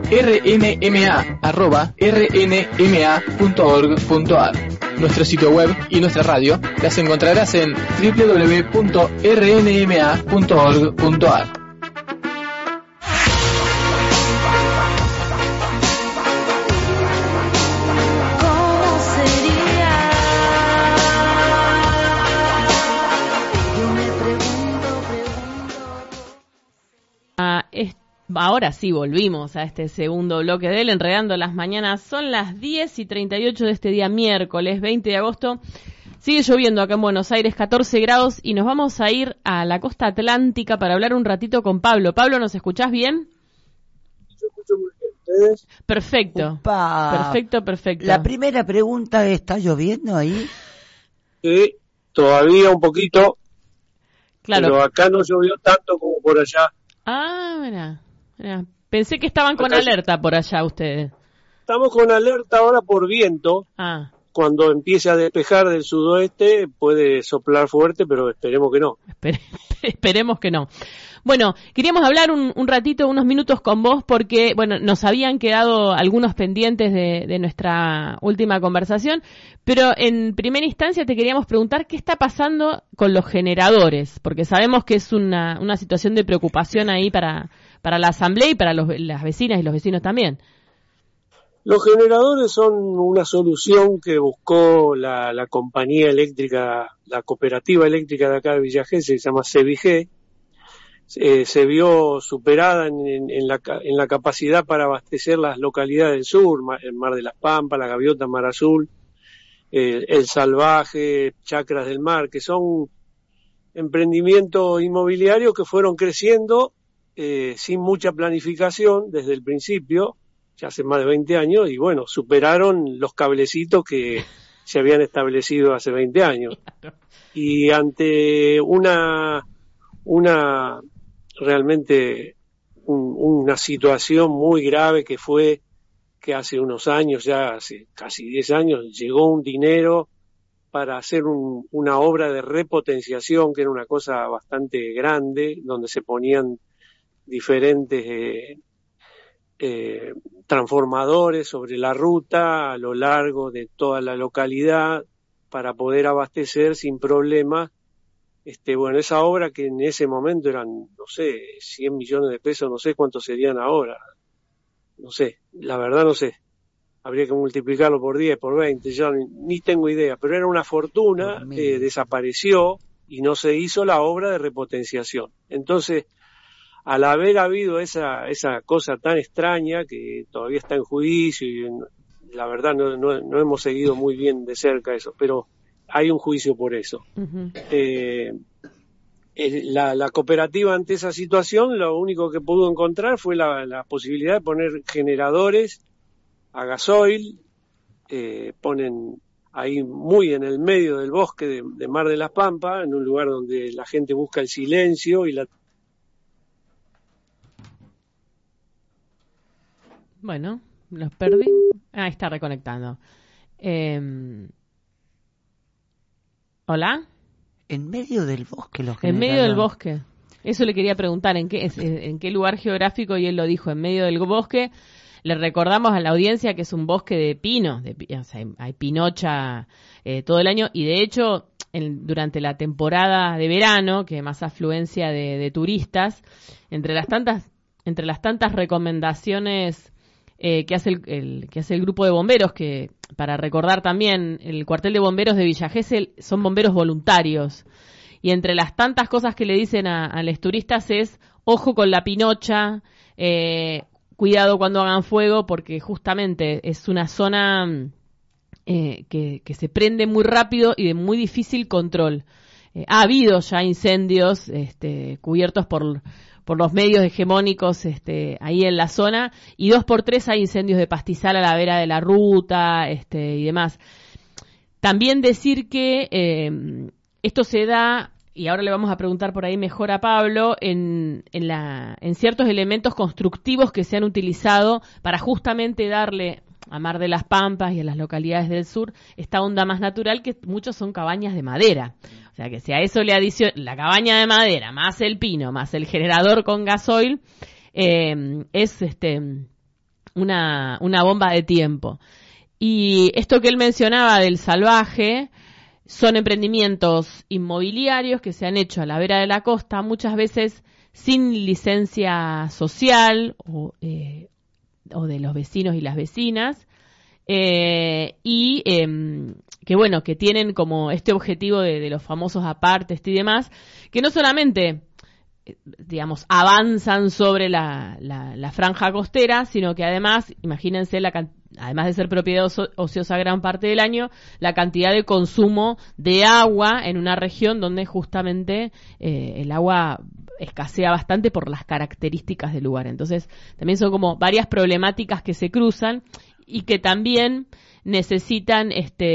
Speaker 11: rnma@rnma.org.ar. Nuestro sitio web y nuestra radio las encontrarás en www.rnma.org.ar.
Speaker 4: Ahora sí volvimos a este segundo bloque del Enredando las Mañanas. Son las 10:38 de este día miércoles 20 de agosto. Sigue lloviendo acá en Buenos Aires, 14 grados, y nos vamos a ir a la costa atlántica para hablar un ratito con Pablo. Pablo, ¿nos escuchás bien?
Speaker 13: Yo escucho muy bien. ¿Ustedes?
Speaker 4: Perfecto.
Speaker 5: Upa.
Speaker 4: Perfecto.
Speaker 5: La primera pregunta, ¿está lloviendo ahí?
Speaker 13: Sí, todavía un poquito.
Speaker 4: Claro.
Speaker 13: Pero acá no llovió tanto como por allá.
Speaker 4: Ah, mira. Pensé que estaban con alerta por allá ustedes.
Speaker 13: Estamos con alerta ahora por viento. Cuando empiece a despejar del sudoeste puede soplar fuerte, pero esperemos que no.
Speaker 4: Esperemos que no. Bueno, queríamos hablar un ratito, unos minutos con vos, porque bueno, nos habían quedado algunos pendientes de nuestra última conversación, pero en primera instancia te queríamos preguntar qué está pasando con los generadores, porque sabemos que es una situación de preocupación ahí para la asamblea y para las vecinas y los vecinos también.
Speaker 13: Los generadores son una solución que buscó la compañía eléctrica, la cooperativa eléctrica de acá de Villa Gesell, que se llama CEVIG. Se vio superada en la capacidad para abastecer las localidades del sur, el Mar de las Pampas, la Gaviota, Mar Azul, el Salvaje, Chacras del Mar, que son emprendimientos inmobiliarios que fueron creciendo sin mucha planificación desde el principio, ya hace más de 20 años, y bueno, superaron los cablecitos que se habían establecido hace 20 años. Y ante realmente una situación muy grave que fue que hace unos años, ya hace casi 10 años, llegó un dinero para hacer una obra de repotenciación, que era una cosa bastante grande, donde se ponían diferentes transformadores sobre la ruta a lo largo de toda la localidad para poder abastecer sin problema. Bueno, esa obra que en ese momento eran, no sé, 100 millones de pesos, no sé cuántos serían ahora. No sé, la verdad no sé. Habría que multiplicarlo por 10, por 20, yo ni tengo idea. Pero era una fortuna, desapareció y no se hizo la obra de repotenciación. Entonces, al haber habido esa cosa tan extraña que todavía está en juicio y la verdad no hemos seguido muy bien de cerca eso, pero hay un juicio por eso. Uh-huh. La cooperativa ante esa situación lo único que pudo encontrar fue la posibilidad de poner generadores a gasoil, ponen ahí muy en el medio del bosque de Mar de las Pampas, en un lugar donde la gente busca el silencio y la...
Speaker 4: Bueno, los perdí. Ah, está reconectando. ¿Hola?
Speaker 5: En medio del bosque, los
Speaker 4: En medio del bosque. Eso le quería preguntar, ¿en qué lugar geográfico? Y él lo dijo, en medio del bosque. Le recordamos a la audiencia que es un bosque de pinos, o sea, hay pinocha todo el año, y de hecho, durante la temporada de verano, que hay más afluencia de turistas, entre las tantas recomendaciones que hace el grupo de bomberos, que para recordar también, el cuartel de bomberos de Villa Gesell son bomberos voluntarios, y entre las tantas cosas que le dicen a los turistas es, ojo con la pinocha, cuidado cuando hagan fuego, porque justamente es una zona que se prende muy rápido y de muy difícil control. Ha habido ya incendios cubiertos por los medios hegemónicos ahí en la zona, y 2x3 hay incendios de pastizal a la vera de la ruta y demás. También decir que esto se da, y ahora le vamos a preguntar por ahí mejor a Pablo, en ciertos elementos constructivos que se han utilizado para justamente darle a Mar de las Pampas y a las localidades del sur esta onda más natural, que muchos son cabañas de madera. O sea que si a eso le adiciona la cabaña de madera, más el pino, más el generador con gasoil, es una bomba de tiempo. Y esto que él mencionaba del salvaje, son emprendimientos inmobiliarios que se han hecho a la vera de la costa, muchas veces sin licencia social o de los vecinos y las vecinas, que bueno, que tienen como este objetivo de los famosos apartes y demás, que no solamente, digamos, avanzan sobre la franja costera, sino que además, imagínense, además de ser propiedad ociosa gran parte del año, la cantidad de consumo de agua en una región donde justamente el agua escasea bastante por las características del lugar. Entonces, también son como varias problemáticas que se cruzan y que también necesitan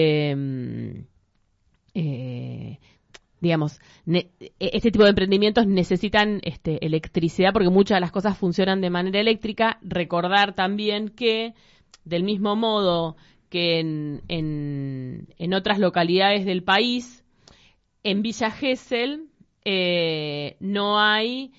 Speaker 4: digamos, este tipo de emprendimientos necesitan electricidad, porque muchas de las cosas funcionan de manera eléctrica. Recordar también que, del mismo modo que en otras localidades del país, en Villa Gesell no hay,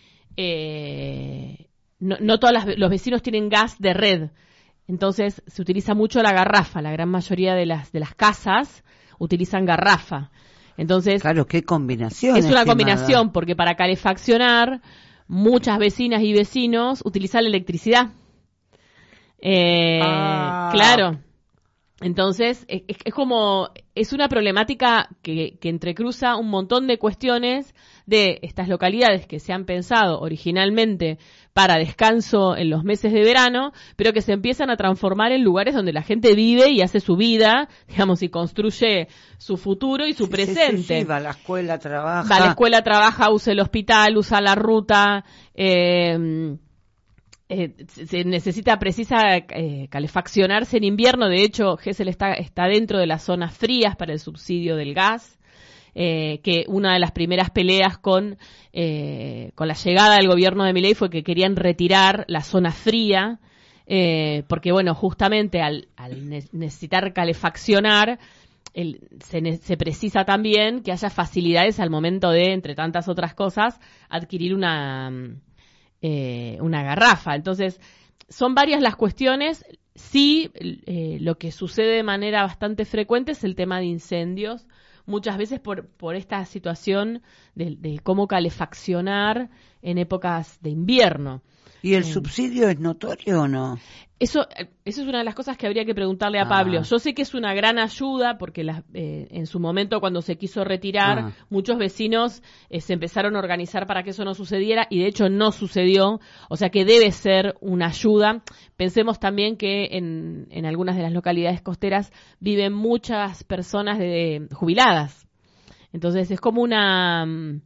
Speaker 4: no todos los vecinos tienen gas de red. Entonces se utiliza mucho la garrafa. La gran mayoría de las casas utilizan garrafa. Entonces,
Speaker 5: claro, qué combinación.
Speaker 4: Es una combinación, porque para calefaccionar muchas vecinas y vecinos utilizan la electricidad. Claro. Entonces, es una problemática que entrecruza un montón de cuestiones de estas localidades que se han pensado originalmente para descanso en los meses de verano, pero que se empiezan a transformar en lugares donde la gente vive y hace su vida, digamos, y construye su futuro y su presente.
Speaker 5: Sí, va a la escuela, trabaja.
Speaker 4: Va a la escuela, trabaja, usa el hospital, usa la ruta, precisa calefaccionarse en invierno. De hecho, Gesell está dentro de las zonas frías para el subsidio del gas, que una de las primeras peleas con la llegada del gobierno de Milei fue que querían retirar la zona fría, porque bueno, justamente al necesitar calefaccionar, se precisa también que haya facilidades al momento de, entre tantas otras cosas, adquirir una garrafa. Entonces, son varias las cuestiones. Sí, lo que sucede de manera bastante frecuente es el tema de incendios, muchas veces por esta situación de cómo calefaccionar en épocas de invierno.
Speaker 5: ¿Y el subsidio es notorio o no?
Speaker 4: Eso es una de las cosas que habría que preguntarle a Pablo. Yo sé que es una gran ayuda porque en su momento, cuando se quiso retirar, muchos vecinos se empezaron a organizar para que eso no sucediera, y de hecho no sucedió. O sea que debe ser una ayuda. Pensemos también que en algunas de las localidades costeras viven muchas personas jubiladas. Entonces es como una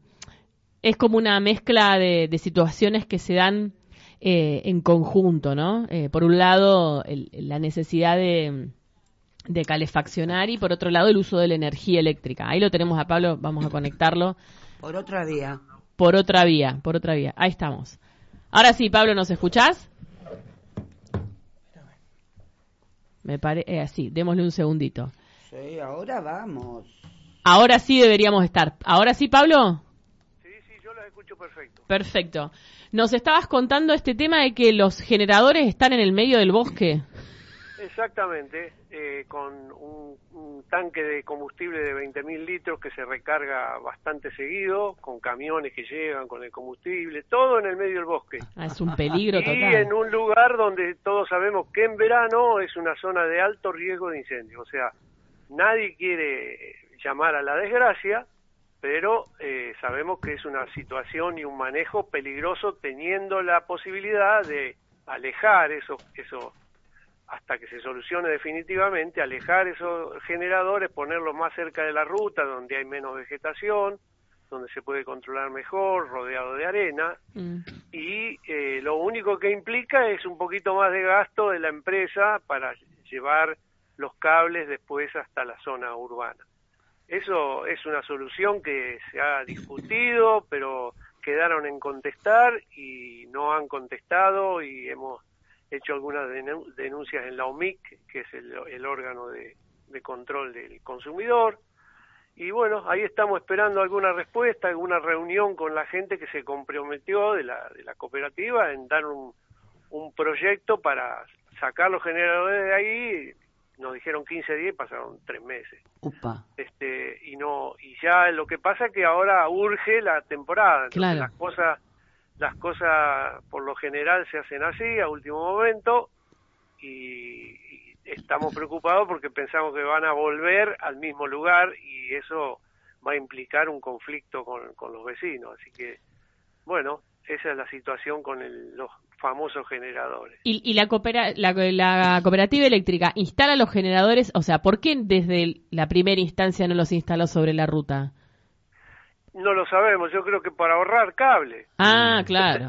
Speaker 4: mezcla de situaciones que se dan en conjunto, ¿no? Por un lado, la necesidad de de calefaccionar y por otro lado el uso de la energía eléctrica. Ahí lo tenemos a Pablo, vamos a conectarlo.
Speaker 5: Por otra vía.
Speaker 4: Por otra vía. Ahí estamos. Ahora sí, Pablo, ¿nos escuchás? Sí, démosle un segundito.
Speaker 5: Sí, ahora vamos.
Speaker 4: Ahora sí deberíamos estar. ¿Ahora sí, Pablo?
Speaker 14: Sí, yo los escucho perfecto.
Speaker 4: Perfecto. Nos estabas contando este tema de que los generadores están en el medio del bosque.
Speaker 14: Exactamente, con un tanque de combustible de 20.000 litros que se recarga bastante seguido, con camiones que llegan con el combustible, todo en el medio del bosque.
Speaker 4: Es un peligro total.
Speaker 14: Y en un lugar donde todos sabemos que en verano es una zona de alto riesgo de incendio. O sea, nadie quiere llamar a la desgracia, pero sabemos que es una situación y un manejo peligroso, teniendo la posibilidad de alejar eso hasta que se solucione definitivamente, alejar esos generadores, ponerlos más cerca de la ruta, donde hay menos vegetación, donde se puede controlar mejor, rodeado de arena, y lo único que implica es un poquito más de gasto de la empresa para llevar los cables después hasta la zona urbana. Eso es una solución que se ha discutido, pero quedaron en contestar y no han contestado, y hemos hecho algunas denuncias en la OMIC, que es el órgano de control del consumidor, y bueno, ahí estamos esperando alguna respuesta, alguna reunión con la gente que se comprometió de la cooperativa en dar un proyecto para sacar los generadores de ahí. Nos dijeron 15 días y pasaron 3 meses.
Speaker 5: Upa.
Speaker 14: Y ya lo que pasa es que ahora urge la temporada. Entonces,
Speaker 4: claro.
Speaker 14: Las cosas por lo general se hacen así, a último momento, y estamos preocupados porque pensamos que van a volver al mismo lugar y eso va a implicar un conflicto con los vecinos. Así que, bueno, esa es la situación con los famosos generadores.
Speaker 4: ¿Y la cooperativa eléctrica instala los generadores? O sea, ¿por qué desde la primera instancia no los instaló sobre la ruta?
Speaker 14: No lo sabemos, yo creo que para ahorrar cable.
Speaker 4: Ah, claro.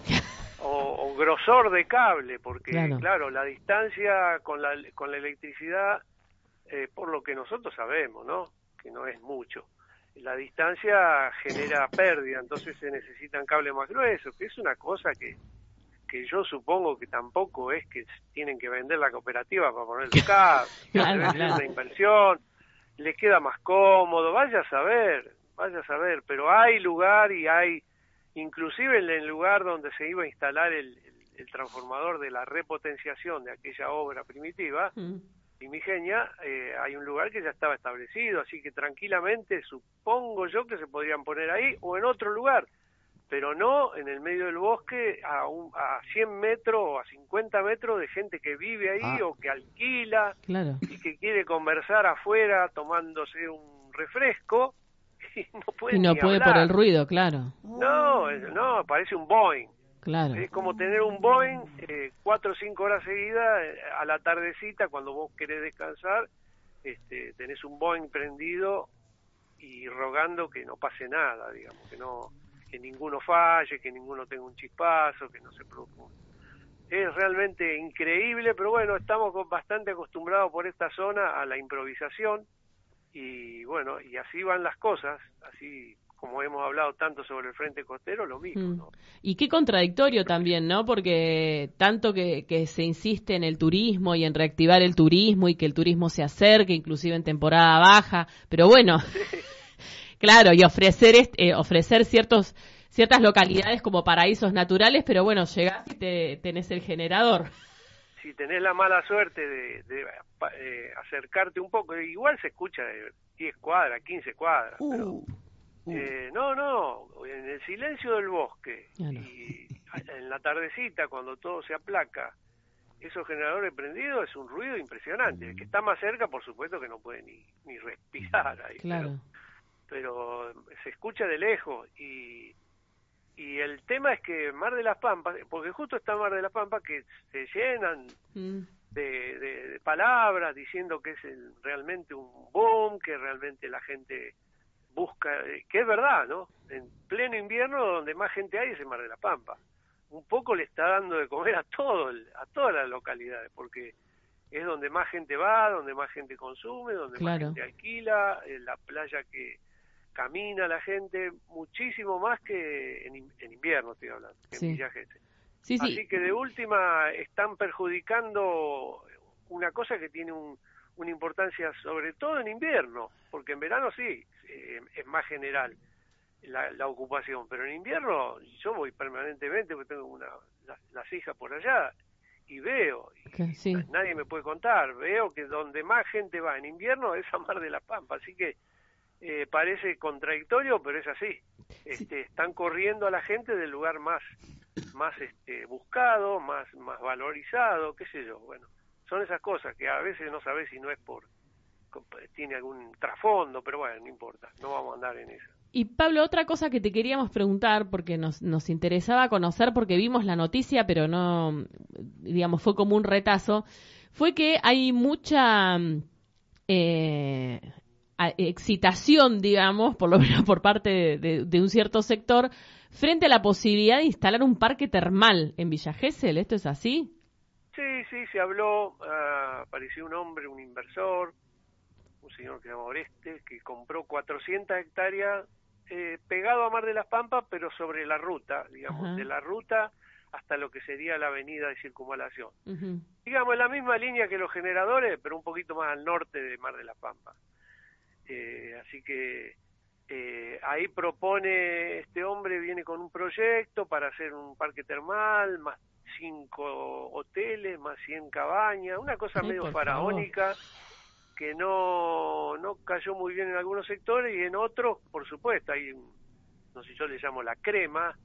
Speaker 14: o grosor de cable, porque claro, la distancia con la electricidad, por lo que nosotros sabemos, ¿no? Que no es mucho. La distancia genera pérdida, entonces se necesitan cables más gruesos, que es una cosa que yo supongo que tampoco es que tienen que vender la cooperativa para poner los cables. Debe ser una inversión, les queda más cómodo, vaya a saber, pero hay lugar y hay, inclusive en el lugar donde se iba a instalar el transformador de la repotenciación de aquella obra primitiva, primigenia, hay un lugar que ya estaba establecido, así que tranquilamente supongo yo que se podrían poner ahí o en otro lugar, pero no en el medio del bosque a 100 metros o a 50 metros de gente que vive ahí o que alquila y que quiere conversar afuera tomándose un refresco. Y no puede
Speaker 4: por el ruido, claro.
Speaker 14: No, parece un Boeing.
Speaker 4: Claro.
Speaker 14: Es como tener un Boeing 4 o 5 horas seguidas a la tardecita cuando vos querés descansar, tenés un Boeing prendido y rogando que no pase nada, digamos, que ninguno falle, que ninguno tenga un chispazo, que no se produzca. Es realmente increíble, pero bueno, estamos bastante acostumbrados por esta zona a la improvisación. Y bueno, y así van las cosas, así como hemos hablado tanto sobre el frente costero, lo mismo, ¿no?
Speaker 4: Y qué contradictorio también, ¿no? Porque tanto que se insiste en el turismo y en reactivar el turismo y que el turismo se acerque, inclusive en temporada baja, pero bueno, claro, y ofrecer ciertas localidades como paraísos naturales, pero bueno, llegás y tenés el generador.
Speaker 14: Si tenés la mala suerte de acercarte un poco, igual se escucha de 10 cuadras, 15 cuadras, pero en el silencio del bosque y en la tardecita cuando todo se aplaca, esos generadores prendidos es un ruido impresionante. El que está más cerca, por supuesto que no puede ni respirar ahí, pero se escucha de lejos y el tema es que Mar de las Pampas, porque justo está Mar de las Pampas, que se llenan de palabras diciendo que es realmente un boom, que realmente la gente busca, que es verdad, ¿no? En pleno invierno donde más gente hay es en Mar de las Pampas. Un poco le está dando de comer a todas las localidades, porque es donde más gente va, donde más gente consume, donde más
Speaker 4: Claro.
Speaker 14: gente alquila, la playa que camina la gente, muchísimo más que en invierno, estoy hablando, que
Speaker 4: Sí.
Speaker 14: en Villa Gesell.
Speaker 4: Sí, sí.
Speaker 14: Así que de última están perjudicando una cosa que tiene una importancia sobre todo en invierno, porque en verano sí, es más general la ocupación, pero en invierno yo voy permanentemente, porque tengo las hijas por allá, y veo,
Speaker 4: Sí.
Speaker 14: nadie me puede contar, veo que donde más gente va en invierno es a Mar de la Pampa, así que parece contradictorio, pero es así. Están corriendo a la gente del lugar más buscado, más valorizado, qué sé yo. Bueno, son esas cosas que a veces no sabes si no es tiene algún trasfondo, pero bueno, no importa, no vamos a andar en eso.
Speaker 4: Y Pablo, otra cosa que te queríamos preguntar, porque nos interesaba conocer, porque vimos la noticia, pero no, digamos, fue como un retazo, fue que hay mucha excitación, digamos, por lo menos por parte de un cierto sector, frente a la posibilidad de instalar un parque termal en Villa Gesell. ¿Esto es así?
Speaker 14: Sí, se habló, apareció un hombre, un inversor, un señor que se llama Oreste, que compró 400 hectáreas pegado a Mar de las Pampas, pero sobre la ruta, digamos,
Speaker 4: Ajá.
Speaker 14: de la ruta hasta lo que sería la avenida de circunvalación.
Speaker 4: Uh-huh.
Speaker 14: Digamos, en la misma línea que los generadores, pero un poquito más al norte de Mar de las Pampas. Así que ahí propone, este hombre viene con un proyecto para hacer un parque termal, más 5 hoteles, más 100 cabañas, una cosa medio faraónica, que no cayó muy bien en algunos sectores y en otros, por supuesto, hay, no sé, yo le llamo la crema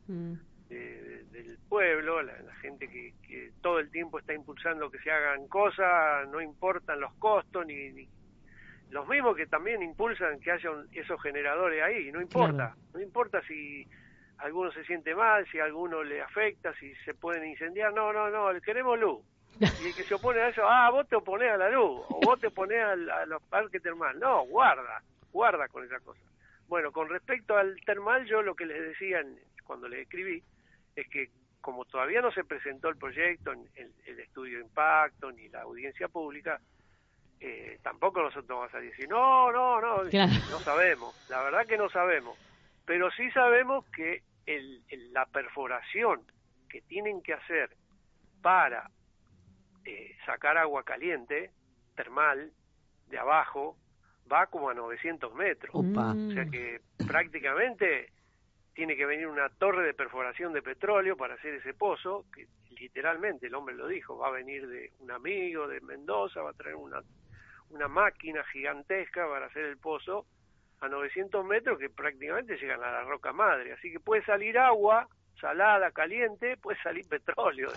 Speaker 14: del pueblo, la gente que todo el tiempo está impulsando que se hagan cosas, no importan los costos, ni los mismos que también impulsan que haya esos generadores ahí, no importa, no importa si alguno se siente mal, si a alguno le afecta, si se pueden incendiar, no, queremos luz. Y el que se opone a eso, vos te oponés a la luz, o vos te oponés a los parques termales. No, guarda con esa cosa. Bueno, con respecto al termal, yo lo que les decía cuando les escribí, es que como todavía no se presentó el proyecto, el estudio de impacto, ni la audiencia pública, tampoco nosotros vamos a decir, no sabemos, la verdad que no sabemos, pero sí sabemos que la perforación que tienen que hacer para sacar agua caliente, termal, de abajo, va como a 900 metros.
Speaker 5: Opa.
Speaker 14: O sea que prácticamente tiene que venir una torre de perforación de petróleo para hacer ese pozo, que literalmente el hombre lo dijo, va a venir de un amigo de Mendoza, va a traer una máquina gigantesca para hacer el pozo a 900 metros que prácticamente llegan a la roca madre, así que puede salir agua salada, caliente, puede salir petróleo.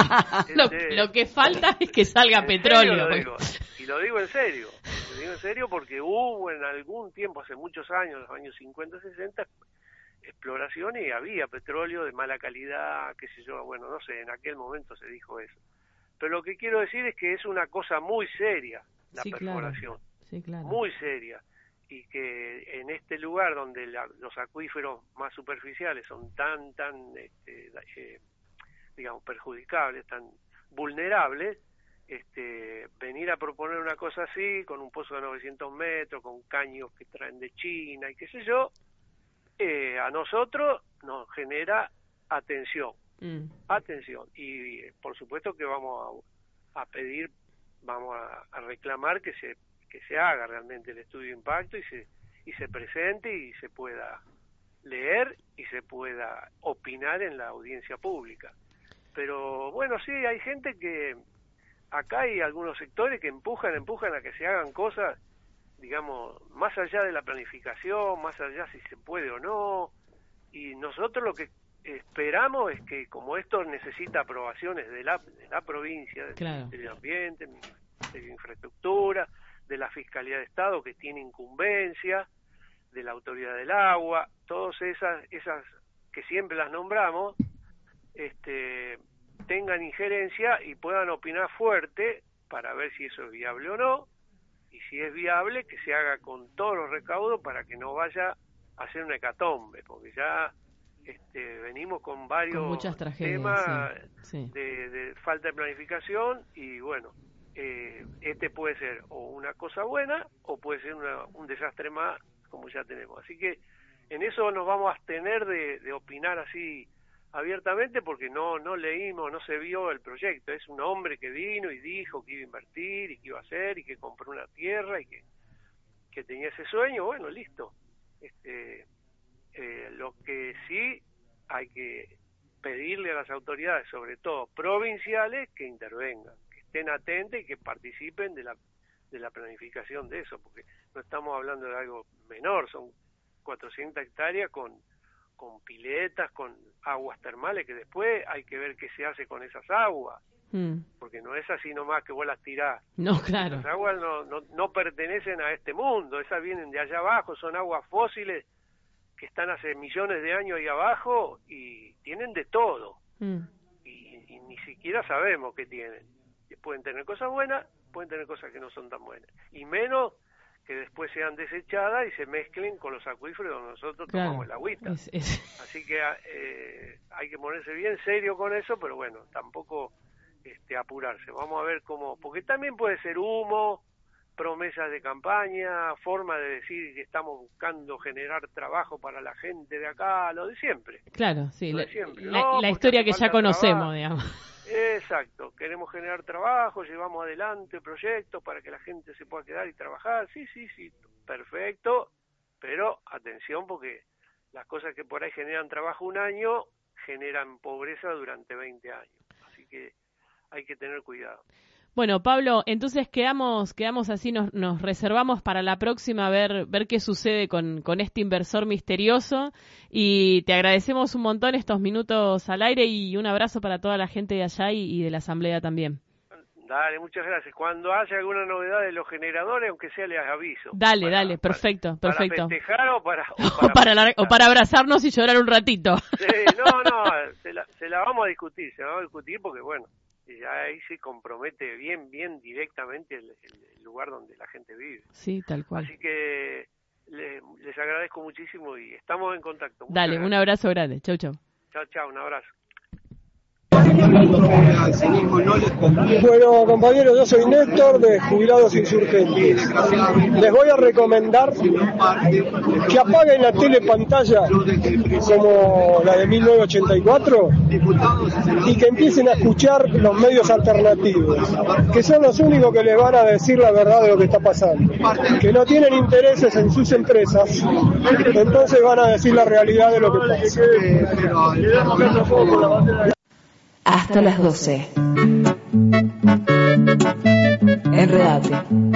Speaker 4: Lo que falta es que salga petróleo.
Speaker 14: Y lo digo en serio porque hubo en algún tiempo, hace muchos años, los años 50, 60, exploración y había petróleo de mala calidad, qué sé yo, bueno, no sé, en aquel momento se dijo eso. Pero lo que quiero decir es que es una cosa muy seria, la perforación,
Speaker 4: claro.
Speaker 14: Muy seria, y que en este lugar donde los acuíferos más superficiales son tan digamos, perjudicables, tan vulnerables, venir a proponer una cosa así, con un pozo de 900 metros, con caños que traen de China y qué sé yo, a nosotros nos genera atención, y por supuesto que vamos a pedir, vamos a reclamar que se haga realmente el estudio de impacto y se presente y se pueda leer y se pueda opinar en la audiencia pública. Pero bueno, sí, hay gente que acá hay algunos sectores que empujan a que se hagan cosas, digamos, más allá de la planificación, más allá si se puede o no, y nosotros lo que esperamos es que, como esto necesita aprobaciones de la provincia, del Ministerio de Ambiente, del Ministerio de Infraestructura, de la Fiscalía de Estado, que tiene incumbencia, de la Autoridad del Agua, todas esas que siempre las nombramos, tengan injerencia y puedan opinar fuerte para ver si eso es viable o no, y si es viable, que se haga con todos los recaudos para que no vaya a ser una hecatombe, porque ya venimos con varios
Speaker 4: muchas tragedias,
Speaker 14: temas de falta de planificación, y bueno, este puede ser o una cosa buena o puede ser un desastre más, como ya tenemos. Así que en eso nos vamos a abstener de opinar así abiertamente, porque no leímos, no se vio el proyecto. Es un hombre que vino y dijo que iba a invertir y que iba a hacer y que compró una tierra y que tenía ese sueño. Bueno, listo. Lo que sí hay que pedirle a las autoridades, sobre todo provinciales, que intervengan, que estén atentos y que participen de la planificación de eso, porque no estamos hablando de algo menor, son 400 hectáreas con piletas, con aguas termales, que después hay que ver qué se hace con esas aguas, porque no es así nomás que vos las tirás.
Speaker 4: No, claro.
Speaker 14: Las aguas no pertenecen a este mundo, esas vienen de allá abajo, son aguas fósiles que están hace millones de años ahí abajo y tienen de todo, y ni siquiera sabemos qué tienen. Pueden tener cosas buenas, pueden tener cosas que no son tan buenas, y menos que después sean desechadas y se mezclen con los acuíferos donde nosotros tomamos el agüita. Así que hay que ponerse bien serio con eso, pero bueno, tampoco apurarse. Vamos a ver cómo, porque también puede ser humo, promesas de campaña, forma de decir que estamos buscando generar trabajo para la gente de acá, lo de siempre.
Speaker 4: Claro, sí,
Speaker 14: la
Speaker 4: historia que ya conocemos, digamos.
Speaker 14: Exacto, queremos generar trabajo, llevamos adelante proyectos para que la gente se pueda quedar y trabajar, sí, perfecto, pero atención, porque las cosas que por ahí generan trabajo un año, generan pobreza durante 20 años, así que hay que tener cuidado.
Speaker 4: Bueno, Pablo, entonces quedamos así, nos reservamos para la próxima ver qué sucede con este inversor misterioso, y te agradecemos un montón estos minutos al aire y un abrazo para toda la gente de allá y de la asamblea también.
Speaker 14: Dale, muchas gracias. Cuando haya alguna novedad de los generadores, aunque sea, les aviso.
Speaker 4: Dale, perfecto.
Speaker 14: ¿Para festejar o para
Speaker 4: abrazarnos y llorar un ratito?
Speaker 14: Sí, se la vamos a discutir, porque bueno, ya ahí se compromete bien directamente el lugar donde la gente vive.
Speaker 4: Sí, tal cual.
Speaker 14: Así que les agradezco muchísimo y estamos en contacto.
Speaker 4: Dale, un abrazo grande. Chau.
Speaker 14: Chau, un abrazo.
Speaker 13: Bueno, compañeros, yo soy Néstor de Jubilados Insurgentes. Les voy a recomendar que apaguen la telepantalla como la de 1984 y que empiecen a escuchar los medios alternativos, que son los únicos que les van a decir la verdad de lo que está pasando, que no tienen intereses en sus empresas, entonces van a decir la realidad de lo que pasa.
Speaker 2: Hasta las 12. Enredate.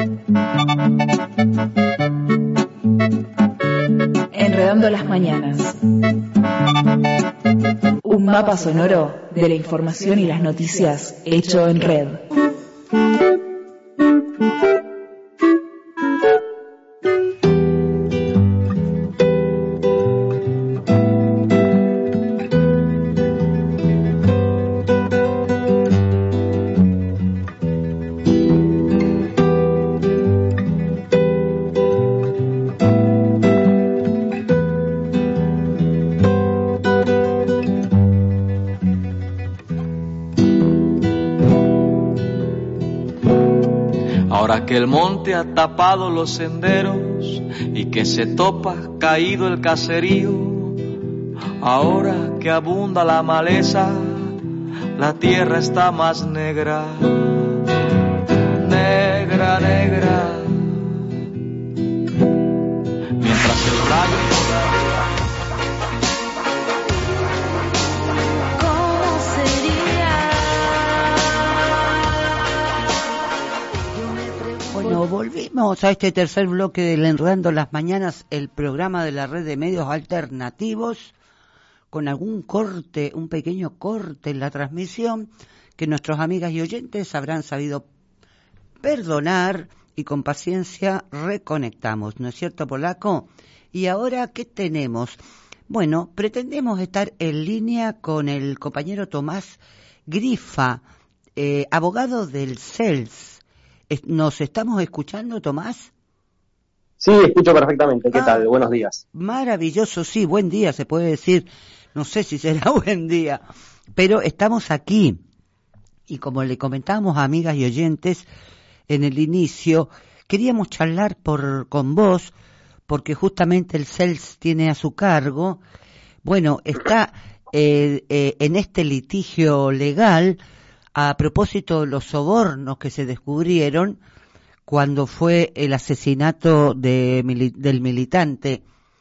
Speaker 2: Enredando las mañanas. Un mapa sonoro de la información y las noticias hecho en red.
Speaker 7: Ahora que el monte ha tapado los senderos y que se topa caído el caserío, ahora que abunda la maleza, la tierra está más negra, negra, negra. Mientras el rayo
Speaker 5: Bueno, volvimos a este tercer bloque del Enredando las Mañanas, el programa de la red de medios alternativos, con algún corte, un pequeño corte en la transmisión, que nuestros amigas y oyentes habrán sabido perdonar y con paciencia reconectamos, ¿no es cierto, Polaco? Y ahora, ¿qué tenemos? Bueno, pretendemos estar en línea con el compañero Tomás Grifa, abogado del CELS. ¿Nos estamos escuchando, Tomás?
Speaker 15: Sí, escucho perfectamente. ¿Qué tal? Buenos días.
Speaker 5: Maravilloso, sí, buen día, se puede decir. No sé si será buen día, pero estamos aquí. Y como le comentábamos a amigas y oyentes en el inicio, queríamos charlar con vos, porque justamente el CELS tiene a su cargo, bueno, está en este litigio legal a propósito de los sobornos que se descubrieron cuando fue el asesinato del militante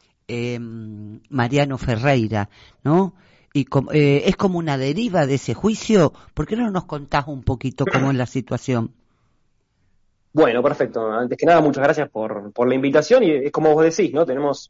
Speaker 5: Mariano Ferreira, ¿no? Y es como una deriva de ese juicio. ¿Por qué no nos contás un poquito cómo es la situación?
Speaker 15: Bueno, perfecto. Antes que nada, muchas gracias por la invitación. Y es como vos decís, ¿no? Tenemos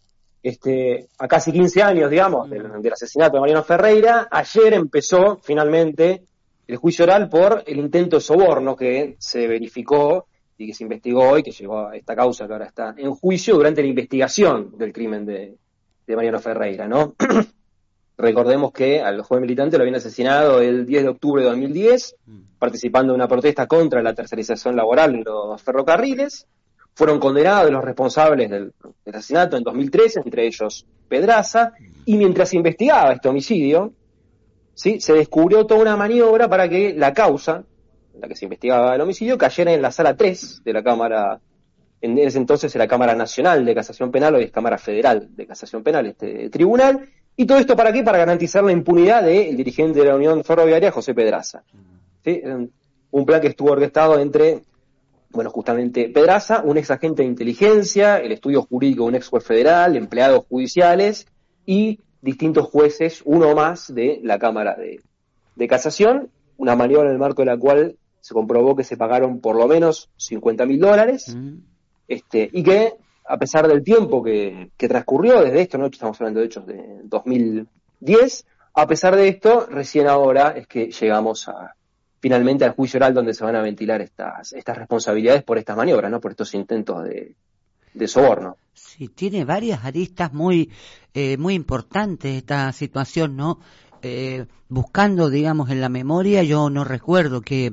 Speaker 15: a casi 15 años, digamos, del asesinato de Mariano Ferreira. Ayer empezó finalmente el juicio oral por el intento de soborno que se verificó y que se investigó hoy, que llegó a esta causa que ahora está en juicio durante la investigación del crimen de Mariano Ferreira, ¿no? Recordemos que al joven militante lo habían asesinado el 10 de octubre de 2010, participando en una protesta contra la tercerización laboral en los ferrocarriles. Fueron condenados los responsables del asesinato en 2013, entre ellos Pedraza, y mientras se investigaba este homicidio, ¿sí?, se descubrió toda una maniobra para que la causa en la que se investigaba el homicidio cayera en la sala 3 de la Cámara, en ese entonces era Cámara Nacional de Casación Penal, hoy es Cámara Federal de Casación Penal, este tribunal. ¿Y todo esto para qué? Para garantizar la impunidad del dirigente de la Unión Ferroviaria, José Pedraza. ¿Sí? Un plan que estuvo orquestado entre, bueno, justamente Pedraza, un ex agente de inteligencia, el estudio jurídico de un ex juez federal, empleados judiciales y distintos jueces, uno más de la Cámara de Casación, una maniobra en el marco de la cual se comprobó que se pagaron por lo menos $50.000, y que, a pesar del tiempo que transcurrió desde esto, ¿no? Estamos hablando de hechos de 2010, a pesar de esto, recién ahora es que llegamos finalmente al juicio oral donde se van a ventilar estas responsabilidades por estas maniobras, ¿no? Por estos intentos de soborno.
Speaker 5: Sí, tiene varias aristas muy importantes esta situación, ¿no? Buscando, digamos, en la memoria, yo no recuerdo que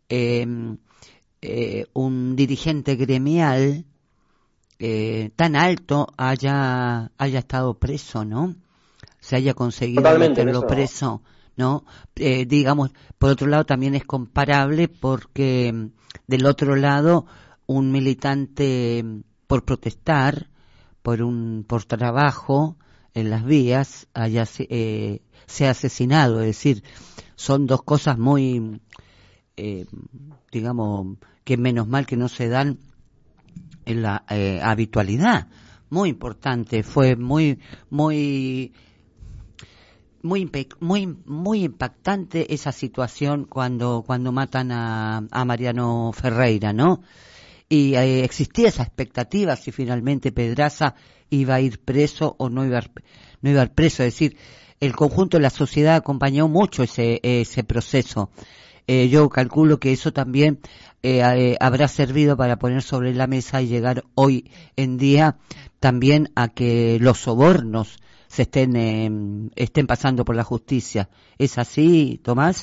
Speaker 5: un dirigente gremial tan alto haya estado preso, ¿no? Se haya conseguido meterlo preso, ¿no? Digamos, por otro lado también es comparable porque del otro lado un militante por protestar, por trabajo en las vías se ha asesinado, es decir, son dos cosas muy, digamos, que menos mal que no se dan en la habitualidad. Muy importante, fue muy impactante esa situación cuando matan a Mariano Ferreira, ¿no? Y existía esa expectativa si finalmente Pedraza iba a ir preso o no iba a ir preso, es decir, el conjunto de la sociedad acompañó mucho ese proceso. Yo calculo que eso también habrá servido para poner sobre la mesa y llegar hoy en día también a que los sobornos se estén pasando por la justicia. ¿Es así, Tomás?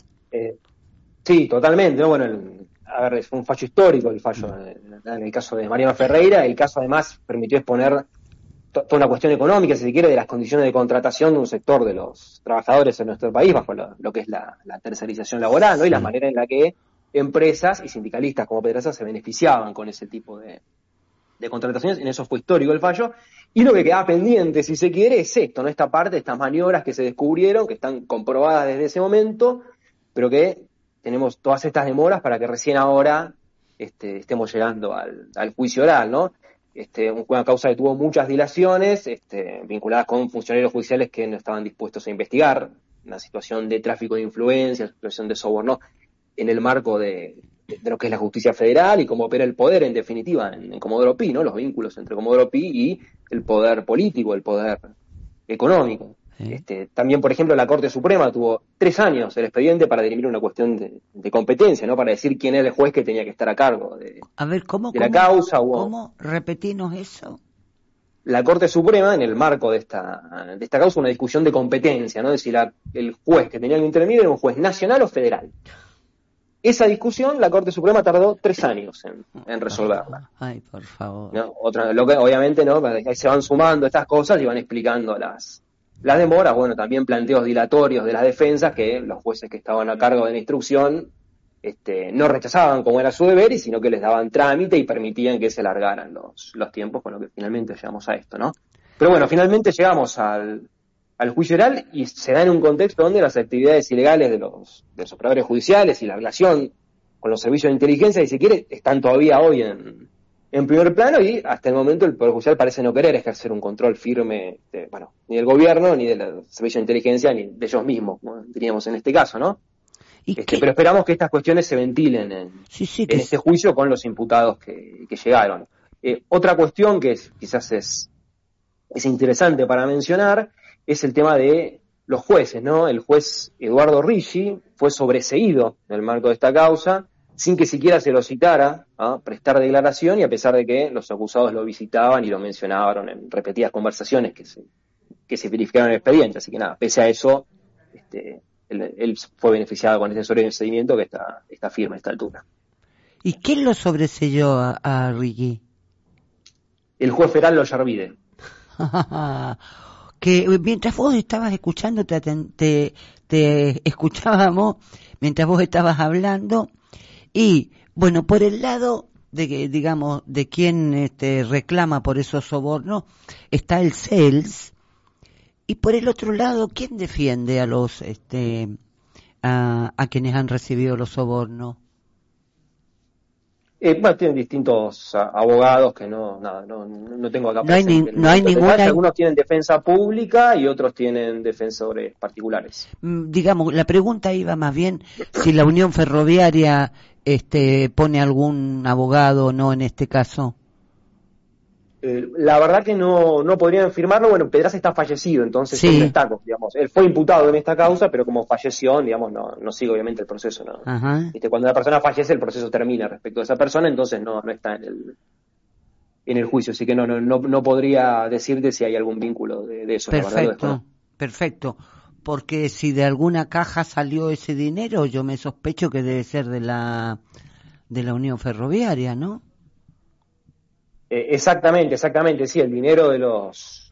Speaker 15: Sí, totalmente, ¿no? Bueno, es un fallo histórico el fallo en el caso de Mariano Ferreira. El caso además permitió exponer toda una cuestión económica, si se quiere, de las condiciones de contratación de un sector de los trabajadores en nuestro país bajo lo que es la tercerización laboral, ¿no? Y la manera en la que empresas y sindicalistas como Pedraza se beneficiaban con ese tipo de contrataciones. En eso fue histórico el fallo. Y lo que queda pendiente, si se quiere, es esto, ¿no? Esta parte, estas maniobras que se descubrieron, que están comprobadas desde ese momento, pero que tenemos todas estas demoras para que recién ahora estemos llegando al juicio oral, ¿no? Una causa que tuvo muchas dilaciones, vinculadas con funcionarios judiciales que no estaban dispuestos a investigar, una situación de tráfico de influencia, situación de soborno, en el marco de lo que es la justicia federal y cómo opera el poder, en definitiva, en Comodoro Pi, ¿no? Los vínculos entre Comodoro Pi y el poder político, el poder económico. También, por ejemplo, la Corte Suprema tuvo 3 años el expediente para dirimir una cuestión de competencia, ¿no? Para decir quién era el juez que tenía que estar a cargo de la causa.
Speaker 5: ¿Cómo? Repetimos eso.
Speaker 15: La Corte Suprema, en el marco de esta causa, una discusión de competencia, ¿no? De si el juez que tenía que intervenir era un juez nacional o federal. Esa discusión, la Corte Suprema tardó 3 años en resolverla.
Speaker 5: Ay, por favor.
Speaker 15: ¿No? Lo que, obviamente, ¿no? Ahí se van sumando estas cosas y van explicando las las demoras, bueno, también planteos dilatorios de las defensas que los jueces que estaban a cargo de la instrucción no rechazaban como era su deber, y sino que les daban trámite y permitían que se alargaran los tiempos, con lo que finalmente llegamos a esto, ¿no? Pero bueno, finalmente llegamos al juicio oral, y se da en un contexto donde las actividades ilegales de los operadores judiciales y la relación con los servicios de inteligencia, si se quiere, están todavía hoy en primer plano, y hasta el momento el Poder Judicial parece no querer ejercer un control firme, ni del gobierno, ni de los servicios de inteligencia, ni de ellos mismos, como diríamos en este caso, ¿no? Pero esperamos que estas cuestiones se ventilen en este juicio con los imputados que llegaron. Otra cuestión que quizás es interesante para mencionar es el tema de los jueces, ¿no? El juez Eduardo Ricci fue sobreseído en el marco de esta causa, sin que siquiera se lo citara a prestar declaración, y a pesar de que los acusados lo visitaban y lo mencionaron en repetidas conversaciones que se verificaron en el expediente. Así que nada, pese a eso, él fue beneficiado con este sobreseimiento que está firme a esta altura.
Speaker 5: ¿Y quién lo sobreseyó a Ricky?
Speaker 15: El juez Feraldo Yarvide.
Speaker 5: Que mientras vos estabas escuchando, te escuchábamos mientras vos estabas hablando, y bueno, por el lado de que, digamos, de quien reclama por esos sobornos está el CELS, y por el otro lado, ¿quién defiende a los a quienes han recibido los sobornos?
Speaker 15: Tienen distintos abogados que no tengo acá presente.
Speaker 5: No hay ninguna.
Speaker 15: Algunos tienen defensa pública y otros tienen defensores particulares.
Speaker 5: Digamos, la pregunta iba más bien si la Unión Ferroviaria pone algún abogado o no en este caso.
Speaker 15: La verdad que no podrían firmarlo. Bueno, Pedraza está fallecido, entonces
Speaker 5: sí.
Speaker 15: Es un destaco, digamos. Él fue imputado en esta causa, pero como falleció, digamos, no sigue obviamente el proceso, ¿no?
Speaker 5: Ajá.
Speaker 15: Cuando la persona fallece, el proceso termina respecto a esa persona, entonces no está en el juicio, así que no podría decirte si hay algún vínculo de eso.
Speaker 5: Perfecto. Porque si de alguna caja salió ese dinero, yo me sospecho que debe ser de la Unión Ferroviaria, ¿no?
Speaker 15: Exactamente, sí, el dinero de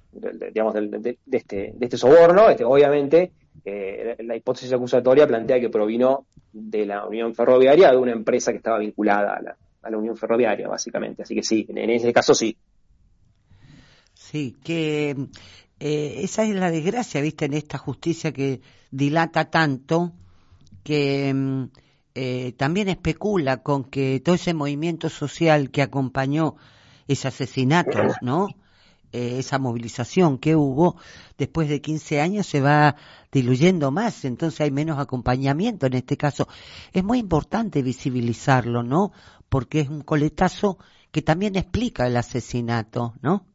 Speaker 15: este soborno, obviamente, la hipótesis acusatoria plantea que provino de la Unión Ferroviaria, de una empresa que estaba vinculada a la Unión Ferroviaria, básicamente, así que sí, en ese caso sí.
Speaker 5: Sí, que esa es la desgracia, viste, en esta justicia que dilata tanto, que también especula con que todo ese movimiento social que acompañó ese asesinato, ¿no? Esa movilización que hubo, después de 15 años se va diluyendo más, entonces hay menos acompañamiento en este caso. Es muy importante visibilizarlo, ¿no? Porque es un coletazo que también explica el asesinato, ¿no?